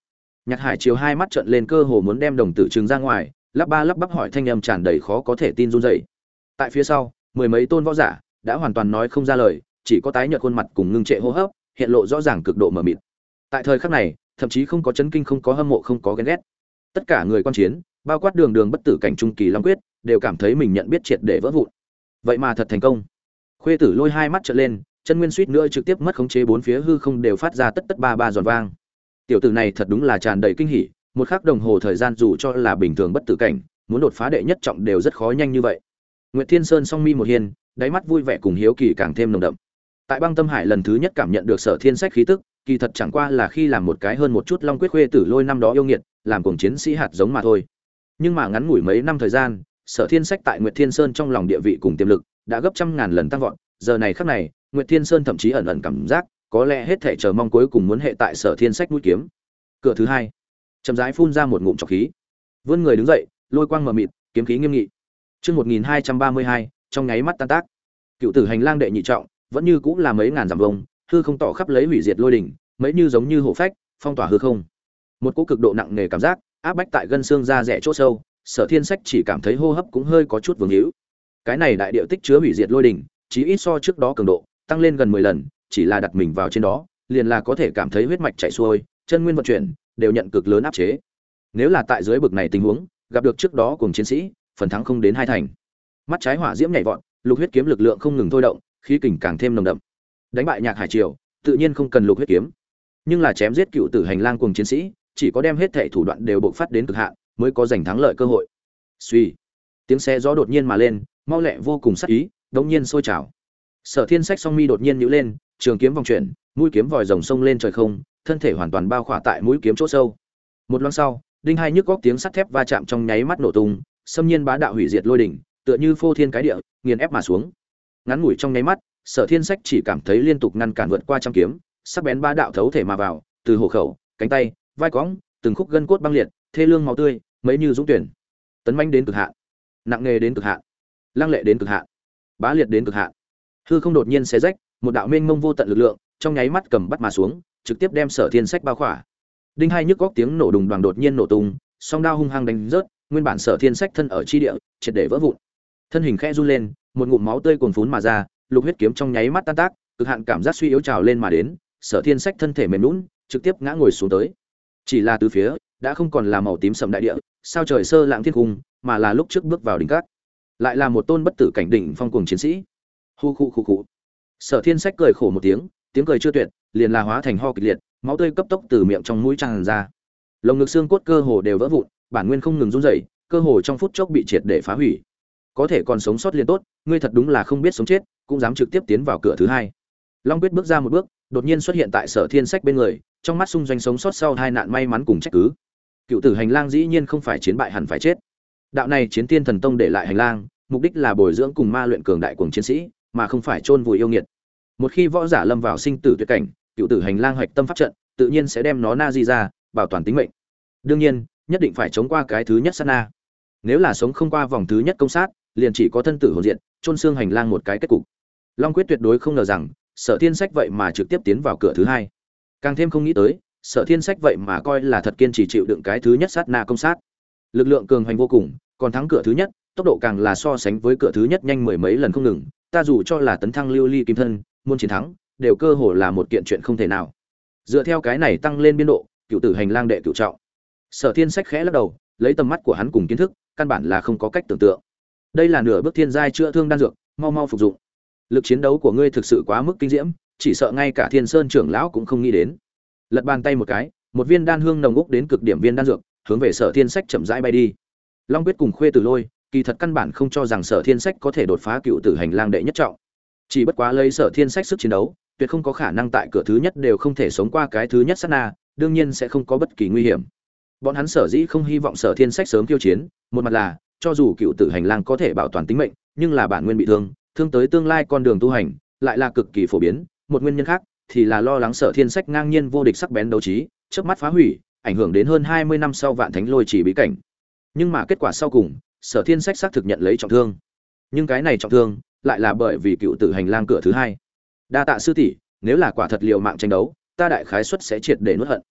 Nhạc Hải chiều hai mắt trợn lên cơ hồ muốn đem đồng tử trừng ra ngoài, lắp ba lắp bắp hỏi thanh âm tràn đầy khó có thể tin run rẩy. Tại phía sau, mười mấy tôn võ giả đã hoàn toàn nói không ra lời, chỉ có tái nhợt khuôn mặt cùng ngưng trệ hô hấp, hiện lộ rõ ràng cực độ mờ mịt. Tại thời khắc này, thậm chí không có chấn kinh, không có hâm mộ, không có ghen ghét. Tất cả người quan chiến, bao quát Đường Đường bất tử cảnh trung kỳ long quyết, đều cảm thấy mình nhận biết triệt để vỡ vụn. Vậy mà thật thành công. Khuê Tử Lôi hai mắt trợn lên, chân nguyên suýt nữa trực tiếp mất khống chế, bốn phía hư không đều phát ra tất tất ba ba giòn vang. Tiểu tử này thật đúng là tràn đầy kinh hỉ, một khắc đồng hồ thời gian dù cho là bình thường bất tử cảnh, muốn đột phá đệ nhất trọng đều rất khó nhanh như vậy. Nguyệt Thiên Sơn song mi một hiên, đáy mắt vui vẻ cùng hiếu kỳ càng thêm nồng đậm. Tại Băng Tâm Hải lần thứ nhất cảm nhận được Sở Thiên Sách khí tức, kỳ thật chẳng qua là khi làm một cái hơn một chút Long Quyết Khuê Tử Lôi năm đó yêu nghiệt, làm cùng chiến sĩ hạt giống mà thôi. Nhưng mà ngắn ngủi mấy năm thời gian, Sở Thiên Sách tại Nguyệt Thiên Sơn trong lòng địa vị cùng tiềm lực đã gấp trăm ngàn lần tăng vọt, giờ này khắc này, Nguyệt Thiên Sơn thậm chí ẩn ẩn cảm giác, có lẽ hết thảy chờ mong cuối cùng muốn hệ tại Sở Thiên Sách mũi kiếm. Cửa thứ hai, chậm rãi phun ra một ngụm trọc khí. Vươn người đứng dậy, lôi quang mờ mịt, kiếm khí nghiêm nghị. Chương 1232, trong nháy mắt tan tác. Cựu tử hành lang đệ nhị trọng, vẫn như cũng là mấy ngàn dặm vông, hư không tỏ khắp lấy hủy diệt lôi đỉnh, mấy như giống như hổ phách, phong tỏa hư không. Một cỗ cực độ nặng nề cảm giác, áp bách tại gân xương da rẻ chỗ sâu, Sở Thiên Sách chỉ cảm thấy hô hấp cũng hơi có chút vướng hữu. Cái này đại địa tích chứa hủy diệt lôi đỉnh, chí ít so trước đó cường độ tăng lên gần 10 lần, chỉ là đặt mình vào trên đó, liền là có thể cảm thấy huyết mạch chảy xuôi, chân nguyên vận chuyển đều nhận cực lớn áp chế. Nếu là tại dưới bực này tình huống, gặp được trước đó cùng chiến sĩ, phần thắng không đến hai thành. Mắt trái hỏa diễm nhảy vọt, lục huyết kiếm lực lượng không ngừng thôi động, khí kình càng thêm nồng đậm. Đánh bại Nhạc Hải Triều, tự nhiên không cần lục huyết kiếm, nhưng là chém giết cựu tử hành lang cùng chiến sĩ, chỉ có đem hết thảy thủ đoạn đều bộc phát đến cực hạn, mới có giành thắng lợi cơ hội. Suy, tiếng xe gió đột nhiên mà lên, mau lẹ vô cùng sắc ý, đống nhiên sôi trào. Sở Thiên Sách song mi đột nhiên nhíu lên, trường kiếm vòng chuyển, mũi kiếm vòi rồng sông lên trời không, thân thể hoàn toàn bao khỏa tại mũi kiếm chỗ sâu. Một loáng sau, đinh hai nhức góc tiếng sắt thép va chạm trong nháy mắt nổ tung, xâm nhiên bá đạo hủy diệt lôi đỉnh, tựa như phô thiên cái địa, nghiền ép mà xuống. Ngắn ngủi trong nháy mắt, Sở Thiên Sách chỉ cảm thấy liên tục ngăn cản vượt qua trăm kiếm, sắc bén bá đạo thấu thể mà vào, từ hổ khẩu, cánh tay, vai cõng, từng khúc gân cốt băng liệt, thê lương máu tươi, mấy như dũng tuyển. Tấn mãnh đến cực hạn, nặng nề đến cực hạn, lăng lệ đến cực hạn, bá liệt đến cực hạn. Hư không đột nhiên xé rách, một đạo mênh mông vô tận lực lượng, trong nháy mắt cầm bắt mà xuống, trực tiếp đem Sở Thiên Sách bao khỏa. Đinh hai nhức góc tiếng nổ đùng đoàng đột nhiên nổ tung, song đao hung hăng đánh rớt, nguyên bản Sở Thiên Sách thân ở chi địa, triệt để vỡ vụn. Thân hình khẽ run lên, một ngụm máu tươi cuồn phún mà ra, lục huyết kiếm trong nháy mắt tan tác, cực hạn cảm giác suy yếu trào lên mà đến, Sở Thiên Sách thân thể mềm nhũn, trực tiếp ngã ngồi xuống tới. Chỉ là từ phía, đã không còn là màu tím sẫm đại địa, sao trời sơ lãng thiên cung, mà là lúc trước bước vào đỉnh cát. Lại là một tôn bất tử cảnh đỉnh phong cuồng chiến sĩ. Hu khu khu khu. Sở Thiên Sách cười khổ một tiếng, tiếng cười chưa tuyệt, liền là hóa thành ho kịch liệt, máu tươi cấp tốc từ miệng trong mũi tràn ra. Lồng ngực xương cốt cơ hồ đều vỡ vụn, bản nguyên không ngừng run rẩy, cơ hồ trong phút chốc bị triệt để phá hủy. Có thể còn sống sót liền tốt, ngươi thật đúng là không biết sống chết, cũng dám trực tiếp tiến vào cửa thứ hai. Long Quyết bước ra một bước, đột nhiên xuất hiện tại Sở Thiên Sách bên người, trong mắt xung doanh sống sót sau hai nạn may mắn cùng trách cứ. Cựu tử hành lang dĩ nhiên không phải chiến bại hẳn phải chết. Đạo này chiến tiên thần tông để lại hành lang, mục đích là bồi dưỡng cùng ma luyện cường đại cuồng chiến sĩ, mà không phải chôn vùi yêu nghiệt. Một khi võ giả lâm vào sinh tử tuyệt cảnh, cựu tử hành lang hoạch tâm pháp trận, tự nhiên sẽ đem nó na di ra, bảo toàn tính mệnh. Đương nhiên, nhất định phải chống qua cái thứ nhất sát na. Nếu là sống không qua vòng thứ nhất công sát, liền chỉ có thân tử hồn diện, chôn xương hành lang một cái kết cục. Long Quyết tuyệt đối không ngờ rằng, Sở Thiên Sách vậy mà trực tiếp tiến vào cửa thứ hai. Càng thêm không nghĩ tới, Sở Thiên Sách vậy mà coi là thật kiên trì chịu đựng cái thứ nhất sát na công sát. Lực lượng cường hành vô cùng, còn thắng cửa thứ nhất, tốc độ càng là so sánh với cửa thứ nhất nhanh mười mấy lần không ngừng, ta dù cho là tấn thăng lưu ly kim thân, muốn chiến thắng, đều cơ hồ là một kiện chuyện không thể nào. Dựa theo cái này tăng lên biên độ, cựu tử hành lang đệ cựu trọng. Sở Thiên Sách khẽ lắc đầu, lấy tầm mắt của hắn cùng kiến thức, căn bản là không có cách tưởng tượng. Đây là nửa bước thiên giai chữa thương đan dược, mau mau phục dụng. Lực chiến đấu của ngươi thực sự quá mức kinh diễm, chỉ sợ ngay cả Thiên Sơn trưởng lão cũng không nghĩ đến. Lật bàn tay một cái, một viên đan hương nồng úc đến cực điểm viên đan dược, hướng về Sở Thiên Sách chậm rãi bay đi. Long Quyết cùng Khuê Tử Lôi, kỳ thật căn bản không cho rằng Sở Thiên Sách có thể đột phá cựu tử hành lang đệ nhất trọng. Chỉ bất quá lấy Sở Thiên Sách sức chiến đấu, tuyệt không có khả năng tại cửa thứ nhất đều không thể sống qua cái thứ nhất sát na, đương nhiên sẽ không có bất kỳ nguy hiểm. Bọn hắn sở dĩ không hy vọng Sở Thiên Sách sớm tiêu chiến, một mặt là cho dù cựu tử hành lang có thể bảo toàn tính mệnh, nhưng là bản nguyên bị thương, thương tới tương lai con đường tu hành lại là cực kỳ phổ biến. Một nguyên nhân khác thì là lo lắng Sở Thiên Sách ngang nhiên vô địch sắc bén đấu trí, chớp mắt phá hủy, ảnh hưởng đến hơn 20 năm sau Vạn Thánh Lôi Chỉ bí cảnh. Nhưng mà kết quả sau cùng, Sở Thiên Sách xác thực nhận lấy trọng thương. Nhưng cái này trọng thương lại là bởi vì cựu tử hành lang cửa thứ hai. Đa tạ sư tỷ, nếu là quả thật liều mạng tranh đấu, ta đại khái suất sẽ triệt để nuốt hận.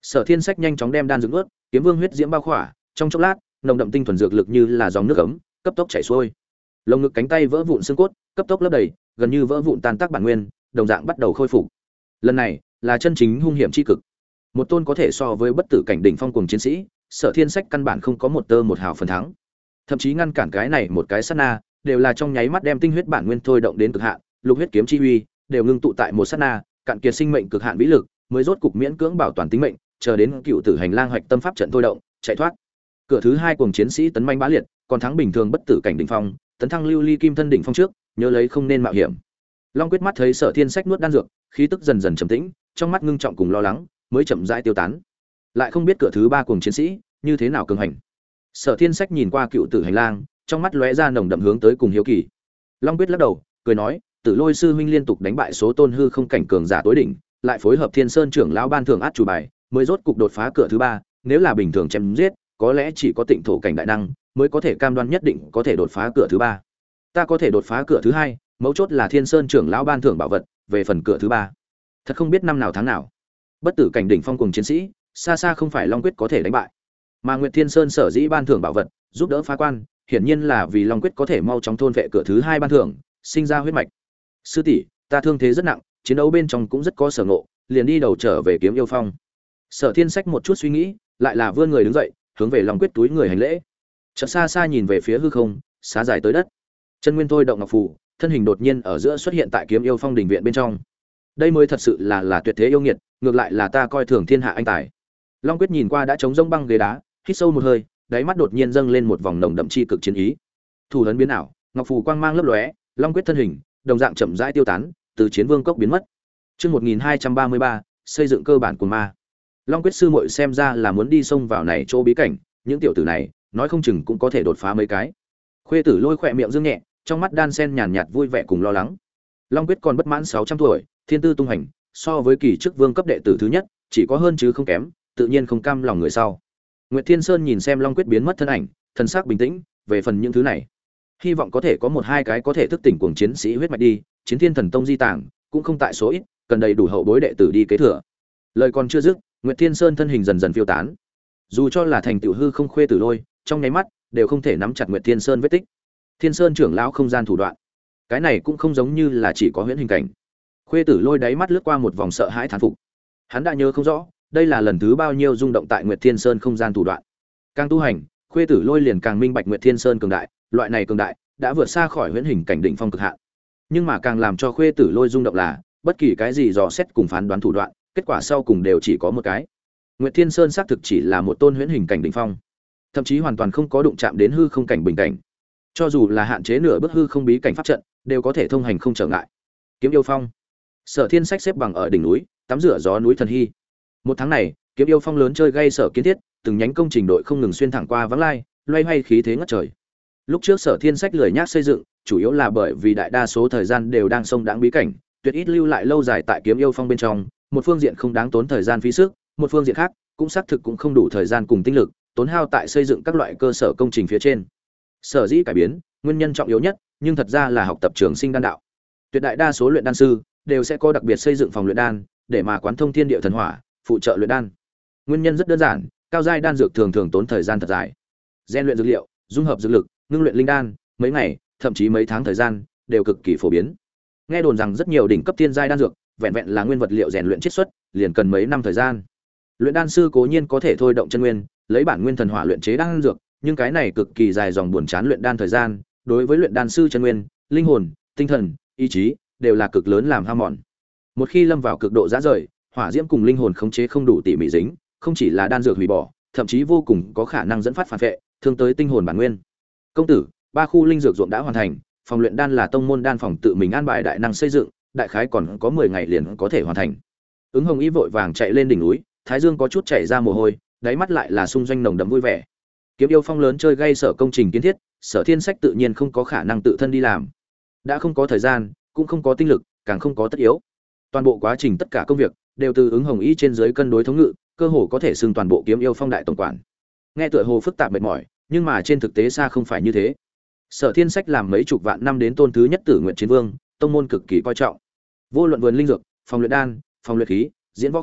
Sở Thiên Sách nhanh chóng đem đan dược ướt, kiếm vương huyết diễm bao khỏa, trong chốc lát, nồng đậm tinh thuần dược lực như là dòng nước ấm, cấp tốc chảy xuôi. Lồng ngực cánh tay vỡ vụn xương cốt, cấp tốc lấp đầy, gần như vỡ vụn tan tác bản nguyên, đồng dạng bắt đầu khôi phục. Lần này, là chân chính hung hiểm chi cực. Một tôn có thể so với bất tử cảnh đỉnh phong cùng chiến sĩ, Sở Thiên Sách căn bản không có một tơ một hào phần thắng. Thậm chí ngăn cản cái này một cái sát na, đều là trong nháy mắt đem tinh huyết bản nguyên thôi động đến cực hạn, lục huyết kiếm chi uy, đều ngưng tụ tại một sát na, cạn kiệt sinh mệnh cực hạn vĩ lực, mới rốt cục miễn cưỡng bảo toàn tính mệnh, chờ đến cựu tử hành lang hoạch tâm pháp trận thôi động, chạy thoát. Cửa thứ hai cùng chiến sĩ tấn manh bá liệt, còn thắng bình thường bất tử cảnh đỉnh phong, tấn thăng lưu ly kim thân đỉnh phong trước, nhớ lấy không nên mạo hiểm. Long Quyết mắt thấy Sở Thiên Sách nuốt đan dược, khí tức dần dần trầm tĩnh, trong mắt ngưng trọng cùng lo lắng, mới chậm rãi tiêu tán. Lại không biết cửa thứ ba cùng chiến sĩ như thế nào cường hành. Sở Thiên Sách nhìn qua cựu tử hành lang, trong mắt lóe ra nồng đậm hướng tới cùng hiếu kỳ. Long Quyết lắc đầu, cười nói, Tử Lôi sư huynh liên tục đánh bại số tôn hư không cảnh cường giả tối đỉnh, lại phối hợp Thiên Sơn trưởng lão ban thưởng át chủ bài, mới rốt cục đột phá cửa thứ ba. Nếu là bình thường chém giết, có lẽ chỉ có Tịnh thổ cảnh đại năng mới có thể cam đoan nhất định có thể đột phá cửa thứ ba. Ta có thể đột phá cửa thứ hai, mấu chốt là Thiên Sơn trưởng lão ban thưởng bảo vật, về phần cửa thứ ba, thật không biết năm nào tháng nào. Bất tử cảnh đỉnh phong cùng chiến sĩ, xa xa không phải Long Quyết có thể đánh bại. Mà Nguyệt Thiên Sơn sở dĩ ban thưởng bảo vật, giúp đỡ phá quan, hiển nhiên là vì Long Quyết có thể mau chóng thôn vệ cửa thứ hai ban thưởng, sinh ra huyết mạch. Sư tỷ, ta thương thế rất nặng, chiến đấu bên trong cũng rất có sở ngộ, liền đi đầu trở về Kiếm Yêu Phong. Sở Thiên Sách một chút suy nghĩ, lại là vươn người đứng dậy, hướng về Long Quyết túi người hành lễ. Chợt xa xa nhìn về phía hư không, xá dài tới đất. Chân nguyên thôi động ngọc phù, thân hình đột nhiên ở giữa xuất hiện tại Kiếm Yêu Phong đình viện bên trong. Đây mới thật sự là tuyệt thế yêu nghiệt, ngược lại là ta coi thường thiên hạ anh tài. Long Quyết nhìn qua đã trống rỗng băng ghế đá, hít sâu một hơi, đáy mắt đột nhiên dâng lên một vòng nồng đậm chi cực chiến ý. Thủ ấn biến ảo, ngọc phù quang mang lấp lóe, Long Quyết thân hình đồng dạng chậm rãi tiêu tán, từ chiến vương cốc biến mất. Chương 1233, xây dựng cơ bản của ma. Long Quyết sư muội xem ra là muốn đi xông vào này chỗ bí cảnh, những tiểu tử này, nói không chừng cũng có thể đột phá mấy cái. Khuê Tử Lôi khỏe miệng dương nhẹ, trong mắt đan sen nhàn nhạt vui vẻ cùng lo lắng. Long Quyết còn bất mãn 600 tuổi, thiên tư tung hành, so với kỳ trước vương cấp đệ tử thứ nhất, chỉ có hơn chứ không kém, tự nhiên không cam lòng người sau. Nguyệt Thiên Sơn nhìn xem Long Quyết biến mất thân ảnh, thần sắc bình tĩnh, về phần những thứ này, hy vọng có thể có một hai cái có thể thức tỉnh cuồng chiến sĩ huyết mạch đi, Chiến Thiên Thần Tông di tàng, cũng không tại số ít, cần đầy đủ hậu bối đệ tử đi kế thừa. Lời còn chưa dứt, Nguyệt Thiên Sơn thân hình dần dần phiêu tán. Dù cho là thành tiểu hư không Khuê Tử Lôi, trong nháy mắt đều không thể nắm chặt Nguyệt Thiên Sơn vết tích. Thiên Sơn trưởng lão không gian thủ đoạn, cái này cũng không giống như là chỉ có huyễn hình cảnh. Khuê Tử Lôi đáy mắt lướt qua một vòng sợ hãi thán phục. Hắn đã nhớ không rõ, đây là lần thứ bao nhiêu rung động tại Nguyệt Thiên Sơn không gian thủ đoạn. Càng tu hành, Khuê Tử Lôi liền càng minh bạch Nguyệt Thiên Sơn cường đại, loại này cường đại đã vượt xa khỏi huyễn hình cảnh đỉnh phong cực hạn. Nhưng mà càng làm cho Khuê Tử Lôi rung động là, bất kỳ cái gì dò xét cùng phán đoán thủ đoạn, kết quả sau cùng đều chỉ có một cái. Nguyệt Thiên Sơn xác thực chỉ là một tôn huyễn hình cảnh đỉnh phong, thậm chí hoàn toàn không có đụng chạm đến hư không cảnh bình cảnh. Cho dù là hạn chế nửa bước hư không bí cảnh pháp trận, đều có thể thông hành không trở ngại. Kiếm Yêu Phong. Sở Thiên Sách xếp bằng ở đỉnh núi, tắm rửa gió núi thần hy. Một tháng này, Kiếm Yêu Phong lớn chơi gây sở kiến thiết, từng nhánh công trình đội không ngừng xuyên thẳng qua vắng lai, loay hoay khí thế ngất trời. Lúc trước Sở Thiên Sách lười nhác xây dựng, chủ yếu là bởi vì đại đa số thời gian đều đang sông đãng bí cảnh, tuyệt ít lưu lại lâu dài tại Kiếm Yêu Phong bên trong, một phương diện không đáng tốn thời gian phí sức, một phương diện khác, cũng xác thực cũng không đủ thời gian cùng tinh lực, tốn hao tại xây dựng các loại cơ sở công trình phía trên. Sở dĩ cải biến, nguyên nhân trọng yếu nhất, nhưng thật ra là học tập trường sinh đan đạo. Tuyệt đại đa số luyện đan sư đều sẽ có đặc biệt xây dựng phòng luyện đan, để mà quán thông thiên địa thần hỏa, phụ trợ luyện đan. Nguyên nhân rất đơn giản, cao giai đan dược thường thường tốn thời gian thật dài. Gen luyện dược liệu, dung hợp dược lực, ngưng luyện linh đan, mấy ngày, thậm chí mấy tháng thời gian, đều cực kỳ phổ biến. Nghe đồn rằng rất nhiều đỉnh cấp thiên giai đan dược, vẹn vẹn là nguyên vật liệu rèn luyện chiết xuất, liền cần mấy năm thời gian. Luyện đan sư cố nhiên có thể thôi động chân nguyên, lấy bản nguyên thần hỏa luyện chế đan dược, nhưng cái này cực kỳ dài dòng buồn chán luyện đan thời gian, đối với luyện đan sư chân nguyên, linh hồn, tinh thần, ý chí đều là cực lớn làm hao mòn. Một khi lâm vào cực độ rã rời, hỏa diễm cùng linh hồn khống chế không đủ tỉ mỉ dính, không chỉ là đan dược hủy bỏ, thậm chí vô cùng có khả năng dẫn phát phản vệ, thương tới tinh hồn bản nguyên. Công tử, 3 khu linh dược ruộng đã hoàn thành, phòng luyện đan là tông môn đan phòng tự mình an bài đại năng xây dựng, đại khái còn có 10 ngày liền có thể hoàn thành. Ứng Hồng Y vội vàng chạy lên đỉnh núi, thái dương có chút chảy ra mồ hôi, đáy mắt lại là sung doanh nồng đậm vui vẻ. Kiếm Yêu Phong lớn chơi gây sở công trình kiến thiết, Sở Thiên Sách tự nhiên không có khả năng tự thân đi làm. Đã không có thời gian, cũng không có tinh lực, càng không có tất yếu. Toàn bộ quá trình tất cả công việc đều từ Ứng Hồng Y trên dưới cân đối thống ngự, cơ hồ có thể xưng toàn bộ Kiếm Yêu Phong đại tổng quản. Nghe tựa hồ phức tạp mệt mỏi, nhưng mà trên thực tế xa không phải như thế. Sở Thiên Sách làm mấy chục vạn năm đến tôn thứ nhất Tử Nguyện Chiến Vương, tông môn cực kỳ coi trọng. Vô luận vườn linh dược, phòng luyện đan, phòng luyện khí, diễn võ khu,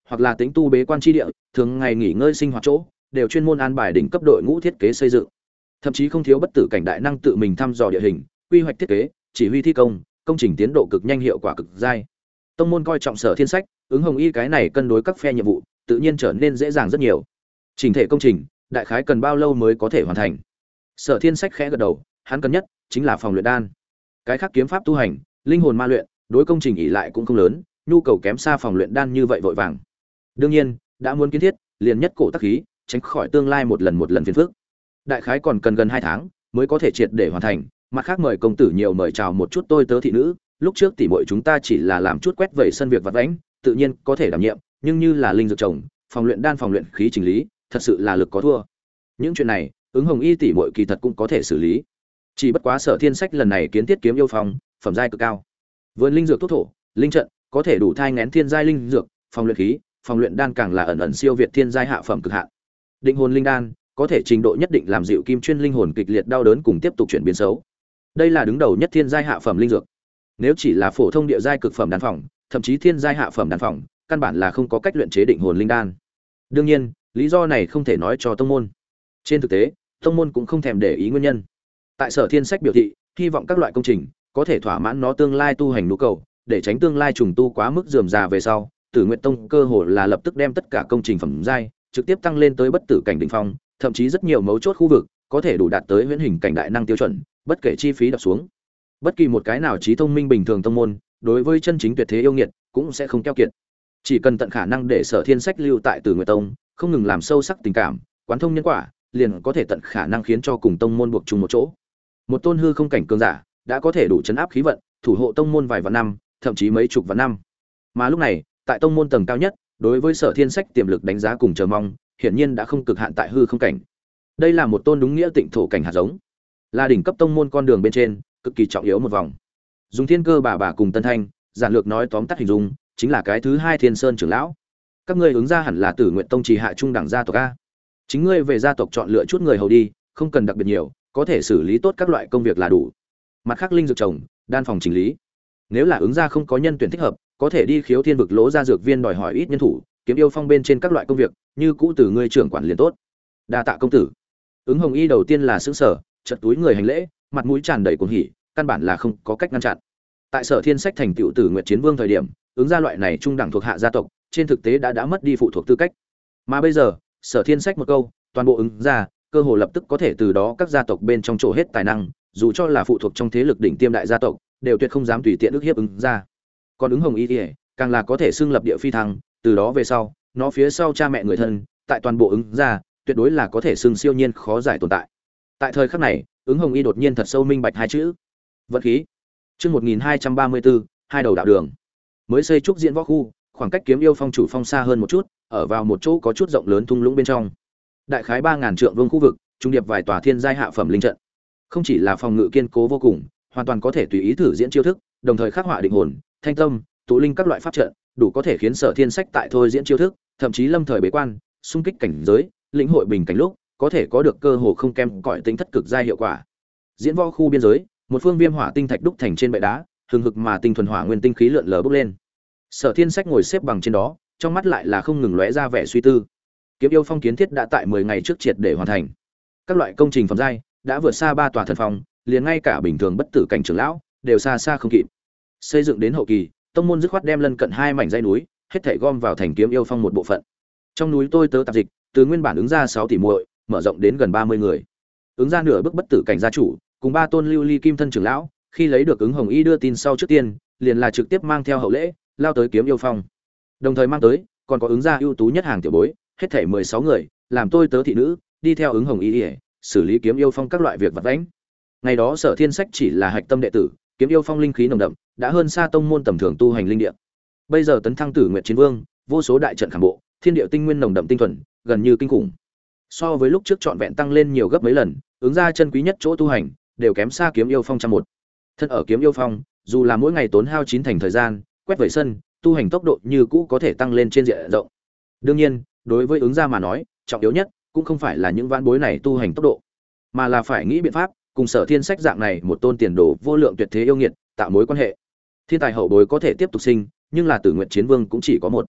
hoặc là tính tu bế quan tri địa, thường ngày nghỉ ngơi sinh hoạt chỗ, đều chuyên môn an bài đỉnh cấp đội ngũ thiết kế xây dựng. Thậm chí không thiếu bất tử cảnh đại năng tự mình thăm dò địa hình, quy hoạch thiết kế, chỉ huy thi công, công trình tiến độ cực nhanh, hiệu quả cực dai. Tông môn coi trọng Sở Thiên Sách, ứng Hồng Y cái này cân đối các phe nhiệm vụ, tự nhiên trở nên dễ dàng rất nhiều. Chỉnh thể công trình, đại khái cần bao lâu mới có thể hoàn thành? Sở Thiên Sách khẽ gật đầu, hắn cần nhất chính là phòng luyện đan. Cái khác kiếm pháp tu hành, linh hồn ma luyện, đối công trình ỷ lại cũng không lớn, nhu cầu kém xa phòng luyện đan như vậy vội vàng. Đương nhiên, đã muốn kiến thiết, liền nhất cổ tắc khí, tránh khỏi tương lai một lần phiền phức. Đại khái còn cần gần 2 tháng mới có thể triệt để hoàn thành, mặt khác mời công tử nhiều mời chào một chút tôi tớ thị nữ, lúc trước tỷ muội chúng ta chỉ là làm chút quét vẩy sân việc vặt vãnh, tự nhiên có thể đảm nhiệm, nhưng như là linh dược trồng, phòng luyện đan, phòng luyện khí chỉnh lý, thật sự là lực có thua. Những chuyện này, ứng Hồng Y tỷ muội kỳ thật cũng có thể xử lý. Chỉ bất quá Sở Thiên Sách lần này kiến thiết kiếm yêu phong, phẩm giai cực cao. Vườn linh dược thuốc thổ, linh trận, có thể đủ thai nghén thiên giai linh dược, phòng luyện khí, phòng luyện đan càng là ẩn ẩn siêu việt thiên giai hạ phẩm cực hạn. Định hồn linh đan, có thể trình độ nhất định làm dịu kim chuyên linh hồn kịch liệt đau đớn cùng tiếp tục chuyển biến xấu. Đây là đứng đầu nhất thiên giai hạ phẩm linh dược. Nếu chỉ là phổ thông địa giai cực phẩm đan phòng, thậm chí thiên giai hạ phẩm đan phòng, căn bản là không có cách luyện chế định hồn linh đan. Đương nhiên, lý do này không thể nói cho tông môn. Trên thực tế, tông môn cũng không thèm để ý nguyên nhân. Tại Sở Thiên Sách biểu thị, hy vọng các loại công trình có thể thỏa mãn nó tương lai tu hành nhu cầu, để tránh tương lai trùng tu quá mức rườm rà về sau, Tử Nguyệt Tông cơ hồ là lập tức đem tất cả công trình phẩm giai trực tiếp tăng lên tới bất tử cảnh đỉnh phong, thậm chí rất nhiều mấu chốt khu vực có thể đủ đạt tới huyễn hình cảnh đại năng tiêu chuẩn, bất kể chi phí đập xuống. Bất kỳ một cái nào trí thông minh bình thường tông môn, đối với chân chính tuyệt thế yêu nghiệt cũng sẽ không keo kiệt. Chỉ cần tận khả năng để Sở Thiên Sách lưu tại Tử Nguyệt Tông, không ngừng làm sâu sắc tình cảm, quán thông nhân quả, liền có thể tận khả năng khiến cho cùng tông môn buộc chung một chỗ. Một tôn hư không cảnh cường giả đã có thể đủ chấn áp khí vận, thủ hộ tông môn vài vạn năm, thậm chí mấy chục vạn năm. Mà lúc này, tại tông môn tầng cao nhất, đối với Sở Thiên Sách tiềm lực đánh giá cùng chờ mong, hiển nhiên đã không cực hạn tại hư không cảnh. Đây là một tôn đúng nghĩa tịnh thổ cảnh hạt giống, là đỉnh cấp tông môn con đường bên trên cực kỳ trọng yếu một vòng. Dùng Thiên Cơ bà cùng Tân Thanh giản lược nói tóm tắt hình dung, chính là cái thứ hai Thiên Sơn trưởng lão. Các ngươi ứng ra hẳn là Tử Nguyện Tông trì hạ trung đẳng gia tộc a. Chính ngươi về gia tộc chọn lựa chút người hầu đi, không cần đặc biệt nhiều, có thể xử lý tốt các loại công việc là đủ. Mặt khác linh dược trồng, đan phòng chỉnh lý. Nếu là ứng ra không có nhân tuyển thích hợp, có thể đi Khiếu Thiên vực lỗ ra dược viên đòi hỏi ít nhân thủ, kiếm yêu phong bên trên các loại công việc, như cũ từ ngươi trưởng quản liền tốt. Đa tạ công tử. Ứng Hồng Y đầu tiên là sững sờ, chợt túi người hành lễ, mặt mũi tràn đầy cuồng hỉ, căn bản là không có cách ngăn chặn. Tại Sở Thiên Sách thành tựu Tử Nguyệt Chiến Vương thời điểm, ứng ra loại này trung đẳng thuộc hạ gia tộc, trên thực tế đã mất đi phụ thuộc tư cách. Mà bây giờ, Sở Thiên Sách một câu, toàn bộ ứng ra, cơ hồ lập tức có thể từ đó các gia tộc bên trong chỗ hết tài năng, dù cho là phụ thuộc trong thế lực đỉnh tiêm đại gia tộc, đều tuyệt không dám tùy tiện ức hiếp ứng ra. Còn ứng Hồng Y thì càng là có thể xưng lập địa phi thăng, từ đó về sau, nó phía sau cha mẹ người thân, tại toàn bộ ứng ra, tuyệt đối là có thể xưng siêu nhiên khó giải tồn tại. Tại thời khắc này, ứng Hồng Y đột nhiên thật sâu minh bạch hai chữ: vận khí. Chương 1234, hai đầu đạo đường. Mới xây trúc diễn võ khu, khoảng cách kiếm yêu phong chủ phong xa hơn một chút, ở vào một chỗ có chút rộng lớn thung lũng bên trong. Đại khái 3000 trượng vuông khu vực, trung điệp vài tòa thiên giai hạ phẩm linh trận. Không chỉ là phòng ngự kiên cố vô cùng, hoàn toàn có thể tùy ý thử diễn chiêu thức, đồng thời khắc họa định hồn, thanh tâm, tụ linh các loại pháp trận, đủ có thể khiến Sở Thiên Sách tại thôi diễn chiêu thức, thậm chí lâm thời bế quan, xung kích cảnh giới, lĩnh hội bình cảnh lúc, có thể có được cơ hồ không kém cỏi tính thất cực giai hiệu quả. Diễn võ khu biên giới, một phương viêm hỏa tinh thạch đúc thành trên bệ đá, hừng hực mà tinh thuần hỏa nguyên tinh khí lượn lờ bốc lên. Sở Thiên Sách ngồi xếp bằng trên đó, trong mắt lại là không ngừng lóe ra vẻ suy tư. Kiếm yêu phong kiến thiết đã tại 10 ngày trước triệt để hoàn thành. Các loại công trình phẩm giai đã vượt xa 3 tòa thần phong, liền ngay cả bình thường bất tử cảnh trưởng lão đều xa xa không kịp. Xây dựng đến hậu kỳ, tông môn dứt khoát đem lân cận 2 mảnh dãy núi, hết thảy gom vào thành kiếm yêu phong một bộ phận. Trong núi tôi tớ tạp dịch, từ nguyên bản ứng ra 6 tỷ muội, mở rộng đến gần 30 người. Ứng ra nửa bước bất tử cảnh gia chủ, cùng 3 tôn lưu ly kim thân trưởng lão, khi lấy được ứng Hồng Y đưa tin sau trước tiên, liền là trực tiếp mang theo hậu lễ, lao tới kiếm yêu phong. Đồng thời mang tới, còn có ứng ra ưu tú nhất hàng tiểu bối, hết thảy 16 người, làm tôi tớ thị nữ, đi theo ứng Hồng Y, xử lý kiếm yêu phong các loại việc vặt vãnh. Ngày đó Sở Thiên Sách chỉ là hạch tâm đệ tử, kiếm yêu phong linh khí nồng đậm, đã hơn xa tông môn tầm thường tu hành linh địa. Bây giờ tấn thăng Tử Nguyệt Chiến Vương, vô số đại trận khảm bộ, thiên địa tinh nguyên nồng đậm tinh thuần, gần như kinh khủng. So với lúc trước trọn vẹn tăng lên nhiều gấp mấy lần, ứng ra chân quý nhất chỗ tu hành, đều kém xa kiếm yêu phong trăm một. Thân ở kiếm yêu phong, dù là mỗi ngày tốn hao 9 thành thời gian, quét vẩy sân, tu hành tốc độ như cũ có thể tăng lên trên diện rộng. Đương nhiên, đối với ứng ra mà nói, trọng yếu nhất cũng không phải là những vãn bối này tu hành tốc độ, mà là phải nghĩ biện pháp cùng Sở Thiên Sách dạng này một tôn tiền đồ vô lượng tuyệt thế yêu nghiệt tạo mối quan hệ. Thiên tài hậu bối có thể tiếp tục sinh, nhưng là Tử Nguyệt Chiến Vương cũng chỉ có một.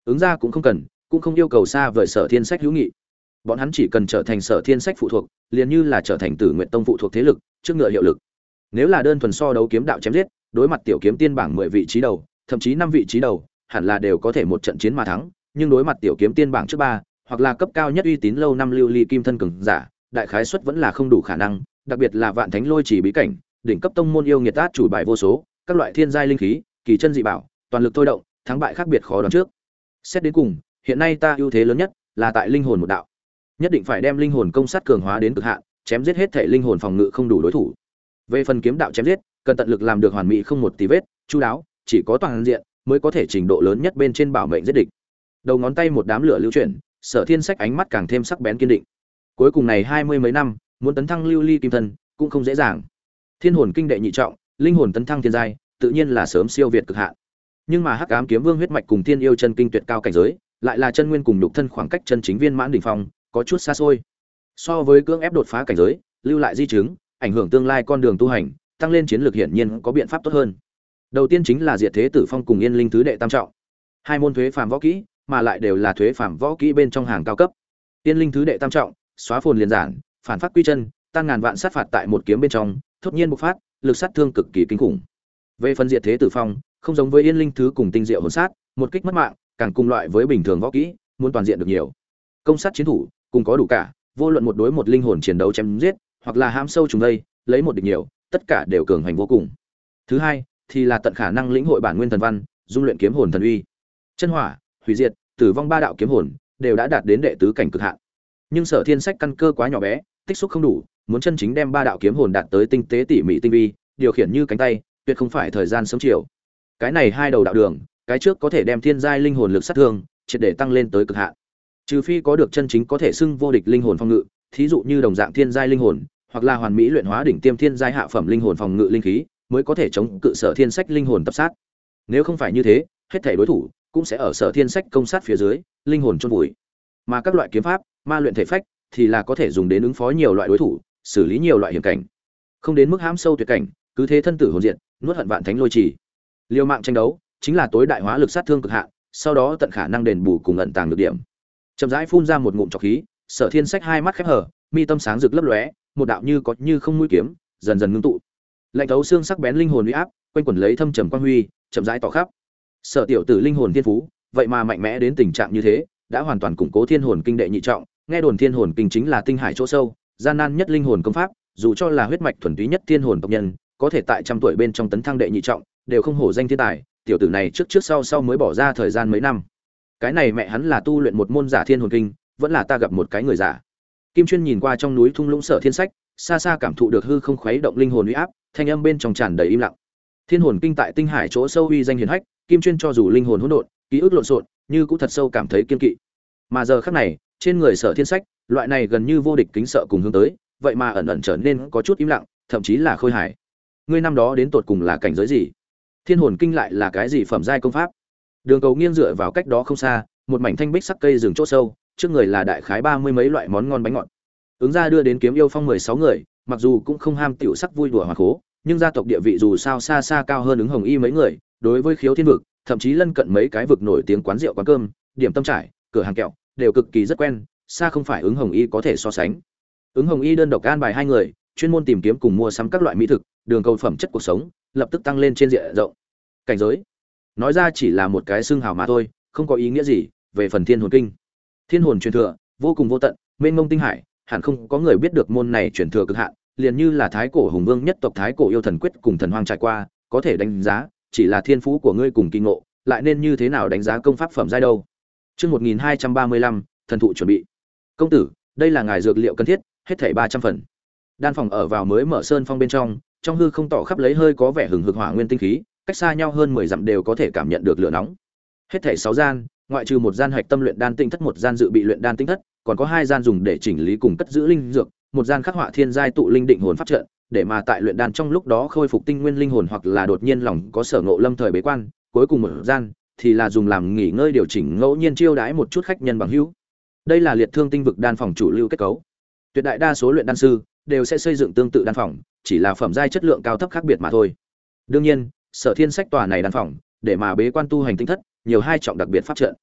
Ứng ra cũng không cần, cũng không yêu cầu xa vời Sở Thiên Sách hữu nghị. Bọn hắn chỉ cần trở thành Sở Thiên Sách phụ thuộc, liền như là trở thành Tử Nguyện Tông phụ thuộc thế lực, trước ngựa hiệu lực. Nếu là đơn thuần so đấu kiếm đạo chém giết, đối mặt tiểu kiếm tiên bảng 10 vị trí đầu, thậm chí 5 vị trí đầu, hẳn là đều có thể một trận chiến mà thắng, nhưng đối mặt tiểu kiếm tiên bảng trước 3, hoặc là cấp cao nhất uy tín lâu năm lưu ly kim thân cường giả, đại khái suất vẫn là không đủ khả năng, đặc biệt là Vạn Thánh Lôi Chỉ bí cảnh, đỉnh cấp tông môn yêu nghiệt át chủ bài vô số, các loại thiên giai linh khí, kỳ chân dị bảo, toàn lực thôi động, thắng bại khác biệt khó đoán trước. Xét đến cùng, hiện nay ta ưu thế lớn nhất là tại linh hồn một đạo. Nhất định phải đem linh hồn công sát cường hóa đến cực hạn, chém giết hết thể linh hồn phòng ngự không đủ đối thủ. Về phần kiếm đạo chém giết, cần tận lực làm được hoàn mỹ không một tí vết, chu đáo, chỉ có toàn diện mới có thể trình độ lớn nhất bên trên bảo mệnh giết địch. Đầu ngón tay một đám lửa lưu chuyển, Sở Thiên Sách ánh mắt càng thêm sắc bén kiên định. Cuối cùng này 20 mấy năm, muốn tấn thăng lưu ly kim thân cũng không dễ dàng. Thiên hồn kinh đệ nhị trọng, linh hồn tấn thăng thiên giai, tự nhiên là sớm siêu việt cực hạn. Nhưng mà Hắc Ám Kiếm Vương huyết mạch cùng Thiên Yêu chân kinh tuyệt cao cảnh giới, lại là chân nguyên cùng nhục thân khoảng cách chân chính viên mãn đỉnh phong, có chút xa xôi. So với cưỡng ép đột phá cảnh giới, lưu lại di chứng, ảnh hưởng tương lai con đường tu hành, tăng lên chiến lược hiển nhiên có biện pháp tốt hơn. Đầu tiên chính là Diệt Thế Tử Phong cùng Yên Linh Thứ đệ tam trọng. Hai môn thuế phàm võ kỹ, mà lại đều là thuế phàm võ kỹ bên trong hàng cao cấp. Yên Linh Thứ đệ tam trọng, xóa phồn liền giản, phản phát quy chân, tan ngàn vạn sát phạt tại một kiếm bên trong, thốt nhiên bộc phát, lực sát thương cực kỳ kinh khủng. Về phần Diệt Thế Tử Phong, không giống với Yên Linh Thứ cùng tinh diệu hồn sát, một kích mất mạng, càng cùng loại với bình thường võ kỹ, muốn toàn diện được nhiều. Công sát chiến thủ, cùng có đủ cả, vô luận một đối một linh hồn chiến đấu chém giết, hoặc là hãm sâu trùng đây, lấy một địch nhiều, tất cả đều cường hành vô cùng. Thứ hai, thì là tận khả năng lĩnh hội bản nguyên thần văn, dung luyện kiếm hồn thần uy. Chân hỏa, hủy diệt, tử vong ba đạo kiếm hồn đều đã đạt đến đệ tứ cảnh cực hạn. Nhưng Sở Thiên Sách căn cơ quá nhỏ bé, tích xúc không đủ, muốn chân chính đem ba đạo kiếm hồn đạt tới tinh tế tỉ mỉ tinh vi, điều khiển như cánh tay, tuyệt không phải thời gian sớm chiều. Cái này hai đầu đạo đường, cái trước có thể đem thiên giai linh hồn lực sát thương triệt để tăng lên tới cực hạn. Trừ phi có được chân chính có thể xưng vô địch linh hồn phòng ngự, thí dụ như đồng dạng thiên giai linh hồn, hoặc là hoàn mỹ luyện hóa đỉnh tiêm thiên giai hạ phẩm linh hồn phòng ngự linh khí, mới có thể chống cự Sở Thiên Sách linh hồn tập sát. Nếu không phải như thế, hết thảy đối thủ cũng sẽ ở Sở Thiên Sách công sát phía dưới, linh hồn chôn vùi. Mà các loại kiếm pháp, ma luyện thể phách thì là có thể dùng đến ứng phó nhiều loại đối thủ, xử lý nhiều loại hiểm cảnh. Không đến mức hãm sâu tuyệt cảnh, cứ thế thân tử hồn diệt, nuốt hận vạn thánh lôi chỉ. Liều mạng tranh đấu, chính là tối đại hóa lực sát thương cực hạn, sau đó tận khả năng đền bù cùng ẩn tàng được điểm. Chậm rãi phun ra một ngụm trọc khí, Sở Thiên Sách hai mắt khép hờ, mi tâm sáng rực lấp lóe, một đạo như có như không mũi kiếm, dần dần ngưng tụ. Lạnh thấu xương sắc bén linh hồn uy áp, quanh quẩn lấy thâm trầm quang huy, chậm rãi tỏ khắp. Sở tiểu tử linh hồn thiên phú, vậy mà mạnh mẽ đến tình trạng như thế, đã hoàn toàn củng cố thiên hồn kinh đệ nhị trọng, nghe đồn thiên hồn kinh chính là tinh hải chỗ sâu, gian nan nhất linh hồn công pháp, dù cho là huyết mạch thuần túy nhất thiên hồn tộc nhân, có thể tại trăm tuổi bên trong tấn thăng đệ nhị trọng, đều không hổ danh thiên tài, tiểu tử này trước trước sau sau mới bỏ ra thời gian mấy năm. Cái này mẹ hắn là tu luyện một môn giả thiên hồn kinh, vẫn là ta gặp một cái người giả. Kim Chuyên nhìn qua trong núi thung lũng Sở Thiên Sách, xa xa cảm thụ được hư không khuấy động linh hồn uy áp, thanh âm bên trong tràn đầy im lặng. Thiên hồn kinh tại tinh hải chỗ sâu uy danh hiển hách, Kim Chuyên cho dù linh hồn hỗn độn, ký ức lộn xộn, như cũng thật sâu cảm thấy kiên kỵ. Mà giờ khắc này, trên người Sở Thiên Sách, loại này gần như vô địch kính sợ cùng hướng tới, vậy mà ẩn ẩn trở nên có chút im lặng, thậm chí là khôi hài. Ngươi năm đó đến tột cùng là cảnh giới gì? Thiên hồn kinh lại là cái gì phẩm giai công pháp? Đường Cầu nghiêng dựa vào cách đó không xa, một mảnh thanh bích sắc cây rừng chỗ sâu, trước người là đại khái 30 mấy loại món ngon bánh ngọt. Ứng ra đưa đến Kiếm Yêu Phong 16 người, mặc dù cũng không ham tiểu sắc vui đùa hòa khố, nhưng gia tộc địa vị dù sao xa xa cao hơn ứng Hồng Y mấy người, đối với Khiếu Thiên vực, thậm chí lân cận mấy cái vực nổi tiếng quán rượu quán cơm, điểm tâm trải, cửa hàng kẹo, đều cực kỳ rất quen, xa không phải ứng Hồng Y có thể so sánh. Ứng Hồng Y đơn độc an bài hai người, chuyên môn tìm kiếm cùng mua sắm các loại mỹ thực, Đường Cầu phẩm chất cuộc sống lập tức tăng lên trên diện rộng. Cảnh giới, nói ra chỉ là một cái xưng hào mà thôi, không có ý nghĩa gì. Về phần thiên hồn kinh, thiên hồn truyền thừa vô cùng vô tận, mênh mông tinh hải, hẳn không có người biết được môn này truyền thừa cực hạn, liền như là thái cổ hùng vương nhất tộc thái cổ yêu thần quyết cùng thần hoang trải qua, có thể đánh giá chỉ là thiên phú của ngươi cùng kỳ ngộ, lại nên như thế nào đánh giá công pháp phẩm giai đâu. Chương 1235, thần thụ chuẩn bị. Công tử, đây là ngài dược liệu cần thiết, hết thảy 300 phần. Đan phòng ở vào mới mở sơn phong bên trong, trong hư không tỏ khắp lấy hơi có vẻ hừng hực hỏa nguyên tinh khí, cách xa nhau hơn 10 dặm đều có thể cảm nhận được lửa nóng. Hết thảy 6 gian, ngoại trừ một gian hạch tâm luyện đan tinh thất, một gian dự bị luyện đan tinh thất, còn có 2 gian dùng để chỉnh lý cùng cất giữ linh dược, một gian khắc họa thiên giai tụ linh định hồn pháp trận, để mà tại luyện đan trong lúc đó khôi phục tinh nguyên linh hồn hoặc là đột nhiên lòng có sở ngộ lâm thời bế quan, cuối cùng một gian thì là dùng làm nghỉ ngơi điều chỉnh ngẫu nhiên chiêu đãi một chút khách nhân bằng hữu. Đây là liệt thương tinh vực đan phòng chủ lưu kết cấu. Tuyệt đại đa số luyện đan sư đều sẽ xây dựng tương tự đan phòng, chỉ là phẩm giai chất lượng cao thấp khác biệt mà thôi. Đương nhiên, Sở Thiên Sách tòa này đan phòng, để mà bế quan tu hành tinh thất, nhiều 2 trọng đặc biệt pháp trận.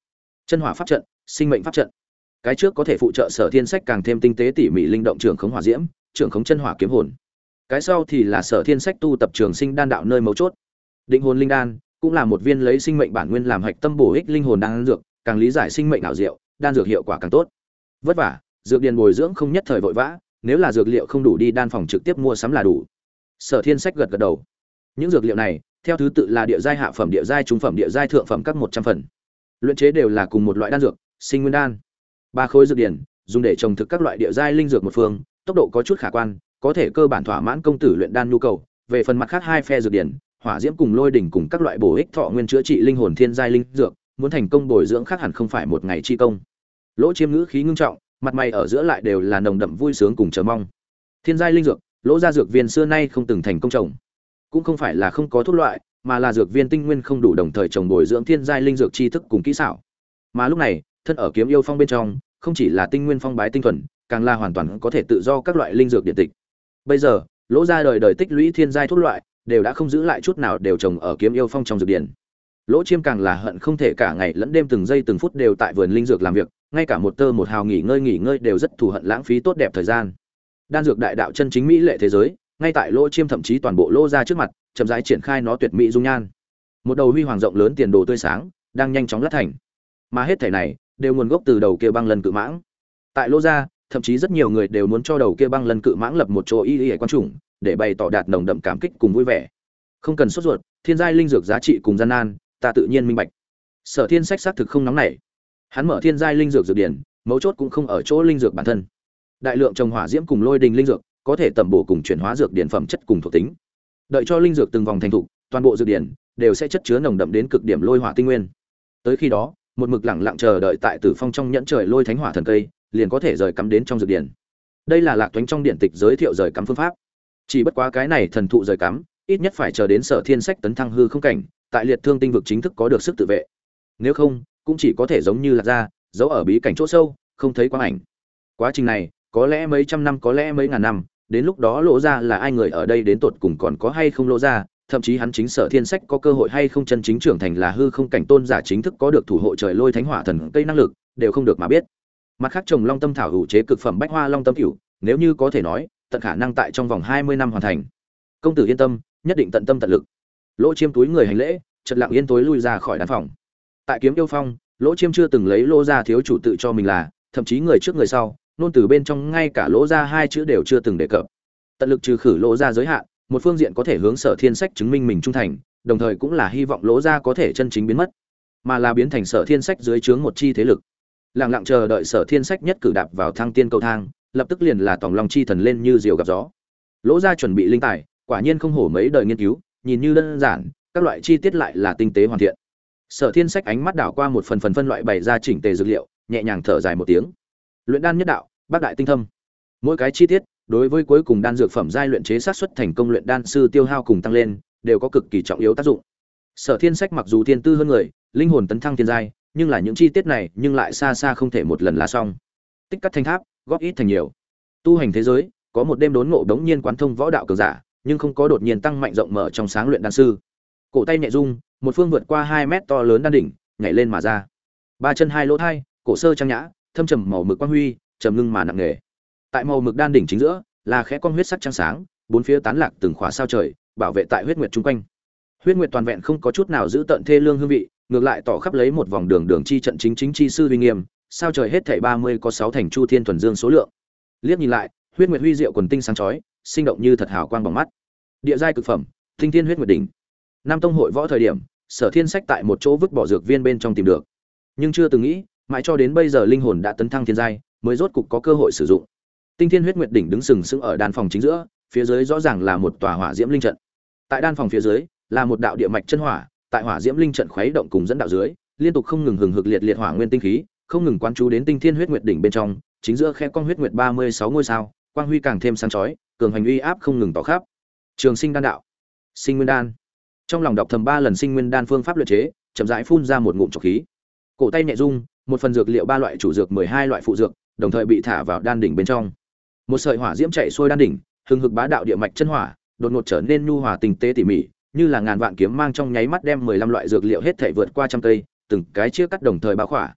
Chân hỏa pháp trận, sinh mệnh pháp trận. Cái trước có thể phụ trợ Sở Thiên Sách càng thêm tinh tế tỉ mỉ linh động trưởng khống hỏa diễm, trưởng khống chân hỏa kiếm hồn. Cái sau thì là Sở Thiên Sách tu tập trường sinh đan đạo nơi mấu chốt. Định hồn linh đan cũng là một viên lấy sinh mệnh bản nguyên làm hạch tâm bổ ích linh hồn đan dược, càng lý giải sinh mệnh ảo diệu, đan dược hiệu quả càng tốt. Vất vả, dược điền bồi dưỡng không nhất thời vội vã, nếu là dược liệu không đủ đi đan phòng trực tiếp mua sắm là đủ. Sở Thiên Sách gật gật đầu. Những dược liệu này, theo thứ tự là địa giai hạ phẩm, địa giai trung phẩm, địa giai thượng phẩm các 100 phần. Luyện chế đều là cùng một loại đan dược, sinh nguyên đan. 3 khối dược điển, dùng để trồng thực các loại địa giai linh dược một phương, tốc độ có chút khả quan, có thể cơ bản thỏa mãn công tử luyện đan nhu cầu. Về phần mặt khác hai phe dược điển, hỏa diễm cùng lôi đỉnh cùng các loại bổ ích thọ nguyên chữa trị linh hồn thiên giai linh dược, muốn thành công bồi dưỡng khác hẳn không phải một ngày chi công. Lỗ Chiêm ngữ khí ngưng trọng, mặt mày ở giữa lại đều là nồng đậm vui sướng cùng chờ mong. Thiên giai linh dược, Lỗ gia dược viên xưa nay không từng thành công trồng, cũng không phải là không có thuốc loại, mà là dược viên tinh nguyên không đủ đồng thời trồng bồi dưỡng thiên giai linh dược tri thức cùng kỹ xảo. Mà lúc này, thân ở Kiếm Yêu Phong bên trong, không chỉ là tinh nguyên phong bái tinh thuần, càng là hoàn toàn có thể tự do các loại linh dược điện tịch. Bây giờ, Lỗ gia đời đời tích lũy thiên giai thuốc loại, đều đã không giữ lại chút nào đều trồng ở Kiếm Yêu Phong trong dược điển. Lỗ Chiêm càng là hận không thể cả ngày lẫn đêm từng giây từng phút đều tại vườn linh dược làm việc, ngay cả một tơ một hào nghỉ ngơi đều rất thù hận lãng phí tốt đẹp thời gian. Đan dược đại đạo chân chính mỹ lệ thế giới, ngay tại Lỗ Chiêm thậm chí toàn bộ Lỗ gia trước mặt, chậm rãi triển khai nó tuyệt mỹ dung nhan. Một đầu huy hoàng rộng lớn tiền đồ tươi sáng, đang nhanh chóng lát thành. Mà hết thảy này đều nguồn gốc từ đầu kia băng lân cự mãng. Tại Lỗ gia, thậm chí rất nhiều người đều muốn cho đầu kia băng lân cự mãng lập một chỗ y quan chủng, để bày tỏ đạt nồng đậm cảm kích cùng vui vẻ. Không cần sốt ruột, thiên giai linh dược giá trị cùng gian nan, ta tự nhiên minh bạch. Sở Thiên Sách xác thực không nóng nảy. Hắn mở thiên giai linh dược dược điển, mấu chốt cũng không ở chỗ linh dược bản thân. Đại lượng trồng hỏa diễm cùng lôi đình linh dược, có thể tẩm bổ cùng chuyển hóa dược điển phẩm chất cùng thuộc tính. Đợi cho linh dược từng vòng thành thục, toàn bộ dược điển đều sẽ chất chứa nồng đậm đến cực điểm lôi hỏa tinh nguyên. Tới khi đó, một mực lặng lặng chờ đợi tại Tử Phong trong nhẫn trời lôi thánh hỏa thần cây, liền có thể rời cắm đến trong dược điển. Đây là Lạc Toánh trong điện tịch giới thiệu rời cắm phương pháp. Chỉ bất quá cái này thần thụ rời cắm, ít nhất phải chờ đến Sở Thiên Sách tấn thăng hư không cảnh, tại liệt thương tinh vực chính thức có được sức tự vệ. Nếu không, cũng chỉ có thể giống như Lạc gia, giấu ở bí cảnh chỗ sâu, không thấy quang ảnh. Quá trình này, có lẽ mấy trăm năm, có lẽ mấy ngàn năm, đến lúc đó Lỗ gia là ai người ở đây đến tột cùng còn có hay không Lỗ gia, thậm chí hắn chính Sở Thiên Sách có cơ hội hay không chân chính trưởng thành là hư không cảnh tôn giả chính thức có được thủ hộ trời lôi thánh hỏa thần cây năng lực, đều không được mà biết. Mặt khác trồng long tâm thảo hữu chế cực phẩm bách hoa long tâm cửu, nếu như có thể nói, tận khả năng tại trong vòng 20 năm hoàn thành. Công tử yên tâm, nhất định tận tâm tận lực. Lỗ Chiêm túi người hành lễ, chợt lặng yên tối lui ra khỏi đan phòng. Tại Kiếm Yêu Phong, Lỗ Chiêm chưa từng lấy Lỗ gia thiếu chủ tự cho mình là, thậm chí người trước người sau, nôn từ bên trong ngay cả Lỗ gia hai chữ đều chưa từng đề cập. Tận lực trừ khử Lỗ gia giới hạn, một phương diện có thể hướng Sở Thiên Sách chứng minh mình trung thành, đồng thời cũng là hy vọng Lỗ gia có thể chân chính biến mất, mà là biến thành Sở Thiên Sách dưới trướng một chi thế lực. Lặng lặng chờ đợi Sở Thiên Sách nhất cử đạp vào thăng tiên cầu thang, lập tức liền là tòng long chi thần lên như diều gặp gió. Lỗ gia chuẩn bị linh tài, quả nhiên không hổ mấy đời nghiên cứu, nhìn như đơn giản, các loại chi tiết lại là tinh tế hoàn thiện. Sở Thiên Sách ánh mắt đảo qua một phần phân loại bày ra chỉnh tề dược liệu, nhẹ nhàng thở dài một tiếng. Luyện đan nhất đạo, bác đại tinh thâm. Mỗi cái chi tiết, đối với cuối cùng đan dược phẩm giai luyện chế sát xuất thành công luyện đan sư tiêu hao cùng tăng lên, đều có cực kỳ trọng yếu tác dụng. Sở Thiên Sách mặc dù thiên tư hơn người, linh hồn tấn thăng thiên giai, nhưng là những chi tiết này, nhưng lại xa xa không thể một lần là xong. Tích cắt thành tháp, góp ít thành nhiều. Tu hành thế giới, có một đêm đốn ngộ đống nhiên quán thông võ đạo cường giả, nhưng không có đột nhiên tăng mạnh rộng mở trong sáng luyện đan sư. Cổ tay nhẹ rung, một phương vượt qua 2 mét to lớn đan đỉnh, nhảy lên mà ra. Ba chân hai lỗ thai, cổ sơ trang nhã, thâm trầm màu mực quang huy, trầm ngưng mà nặng nề. Tại màu mực đan đỉnh chính giữa, là khẽ con huyết sắc trắng sáng, bốn phía tán lạc từng khóa sao trời, bảo vệ tại huyết nguyệt chung quanh. Huyết nguyệt toàn vẹn không có chút nào giữ tận thê lương hương vị, ngược lại tỏ khắp lấy một vòng đường đường chi trận chính chi sư uy nghiêm, sao trời hết thảy 30 có 6 thành chu thiên thuần dương số lượng. Liếc nhìn lại, huyết nguyệt huy diệu quần tinh sáng chói, sinh động như thật hào quang bỏng mắt. Địa giai cực phẩm, tinh thiên huyết nguyệt đỉnh. Nam tông hội võ thời điểm, Sở Thiên Sách tại một chỗ vứt bỏ dược viên bên trong tìm được, nhưng chưa từng nghĩ, mãi cho đến bây giờ linh hồn đã tấn thăng thiên giai, mới rốt cục có cơ hội sử dụng. Tinh thiên huyết nguyệt đỉnh đứng sừng sững ở đan phòng chính giữa, phía dưới rõ ràng là một tòa hỏa diễm linh trận. Tại đan phòng phía dưới, là một đạo địa mạch chân hỏa, tại hỏa diễm linh trận khuấy động cùng dẫn đạo dưới, liên tục không ngừng hừng hực liệt liệt hỏa nguyên tinh khí, không ngừng quán chú đến tinh thiên huyết nguyệt đỉnh bên trong, chính giữa khe con huyết nguyệt 36 ngôi sao, quang huy càng thêm sáng chói, cường hành uy áp không ngừng tỏ khắp. Trường sinh đan đạo, sinh nguyên đan. Trong lòng đọc thầm 3 lần sinh nguyên đan phương pháp luyện chế, chậm rãi phun ra một ngụm trọc khí. Cổ tay nhẹ rung, một phần dược liệu 3 loại chủ dược 12 loại phụ dược, đồng thời bị thả vào đan đỉnh bên trong. Một sợi hỏa diễm chạy xuôi đan đỉnh, hừng hực bá đạo địa mạch chân hỏa, đột ngột trở nên nhu hòa tinh tế tỉ mỉ, như là ngàn vạn kiếm mang trong nháy mắt đem 15 loại dược liệu hết thảy vượt qua trăm cây, từng cái chia cắt đồng thời bao khỏa.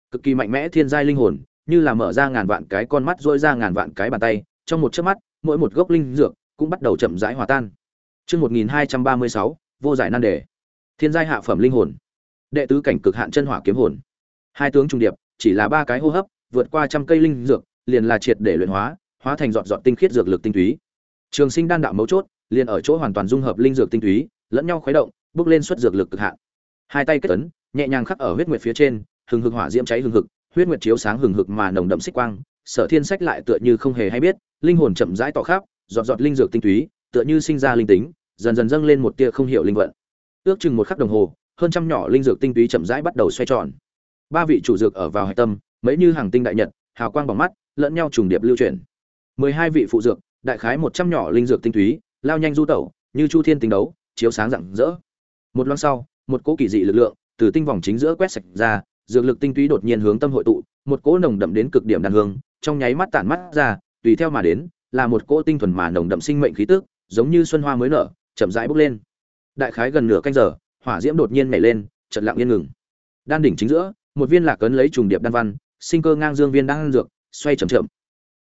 Cực kỳ mạnh mẽ thiên giai linh hồn, như là mở ra ngàn vạn cái con mắt rỗi ra ngàn vạn cái bàn tay, trong một chớp mắt, mỗi một gốc linh dược cũng bắt đầu chậm rãi hòa tan. Chương 1236, vô giải nan đề. Thiên giai hạ phẩm linh hồn. Đệ tứ cảnh cực hạn chân hỏa kiếm hồn. Hai tướng trùng điệp, chỉ là ba cái hô hấp, vượt qua trăm cây linh dược, liền là triệt để luyện hóa, hóa thành giọt giọt tinh khiết dược lực tinh túy. Trường Sinh đan đạo mấu chốt, liền ở chỗ hoàn toàn dung hợp linh dược tinh túy, lẫn nhau khuấy động, bước lên xuất dược lực cực hạn. Hai tay kết ấn, nhẹ nhàng khắc ở huyết nguyệt phía trên, hừng hực hỏa diễm cháy hừng hực, huyết nguyệt chiếu sáng hừng hực mà nồng đậm xích quang, Sở Thiên Sách lại tựa như không hề hay biết, linh hồn chậm rãi tỏ khắp, giọt giọt linh dược tinh túy, tựa như sinh ra linh tính, dần dần dâng lên một tia không hiểu linh vận. Ước chừng một khắc đồng hồ, hơn trăm nhỏ linh dược tinh túy chậm rãi bắt đầu xoay tròn. Ba vị chủ dược ở vào hải tâm, mấy như hàng tinh đại nhật, hào quang bỏng mắt, lẫn nhau trùng điệp lưu chuyển. 12 vị phụ dược, đại khái 100 nhỏ linh dược tinh túy, lao nhanh du tẩu, như chu thiên tinh đấu, chiếu sáng rạng rỡ. Một loang sau, một cỗ kỳ dị lực lượng từ tinh vòng chính giữa quét sạch ra, dược lực tinh túy đột nhiên hướng tâm hội tụ, một cỗ nồng đậm đến cực điểm đàn hương, trong nháy mắt tản mắt ra, tùy theo mà đến, là một cỗ tinh thuần mà nồng đậm sinh mệnh khí tức, giống như xuân hoa mới nở, chậm rãi bốc lên. Đại khái gần nửa canh giờ, hỏa diễm đột nhiên nhảy lên, chợt lặng yên ngừng. Đan đỉnh chính giữa, một viên lạc cấn lấy trùng điệp đan văn, sinh cơ ngang dương viên đan dược, xoay chậm chậm,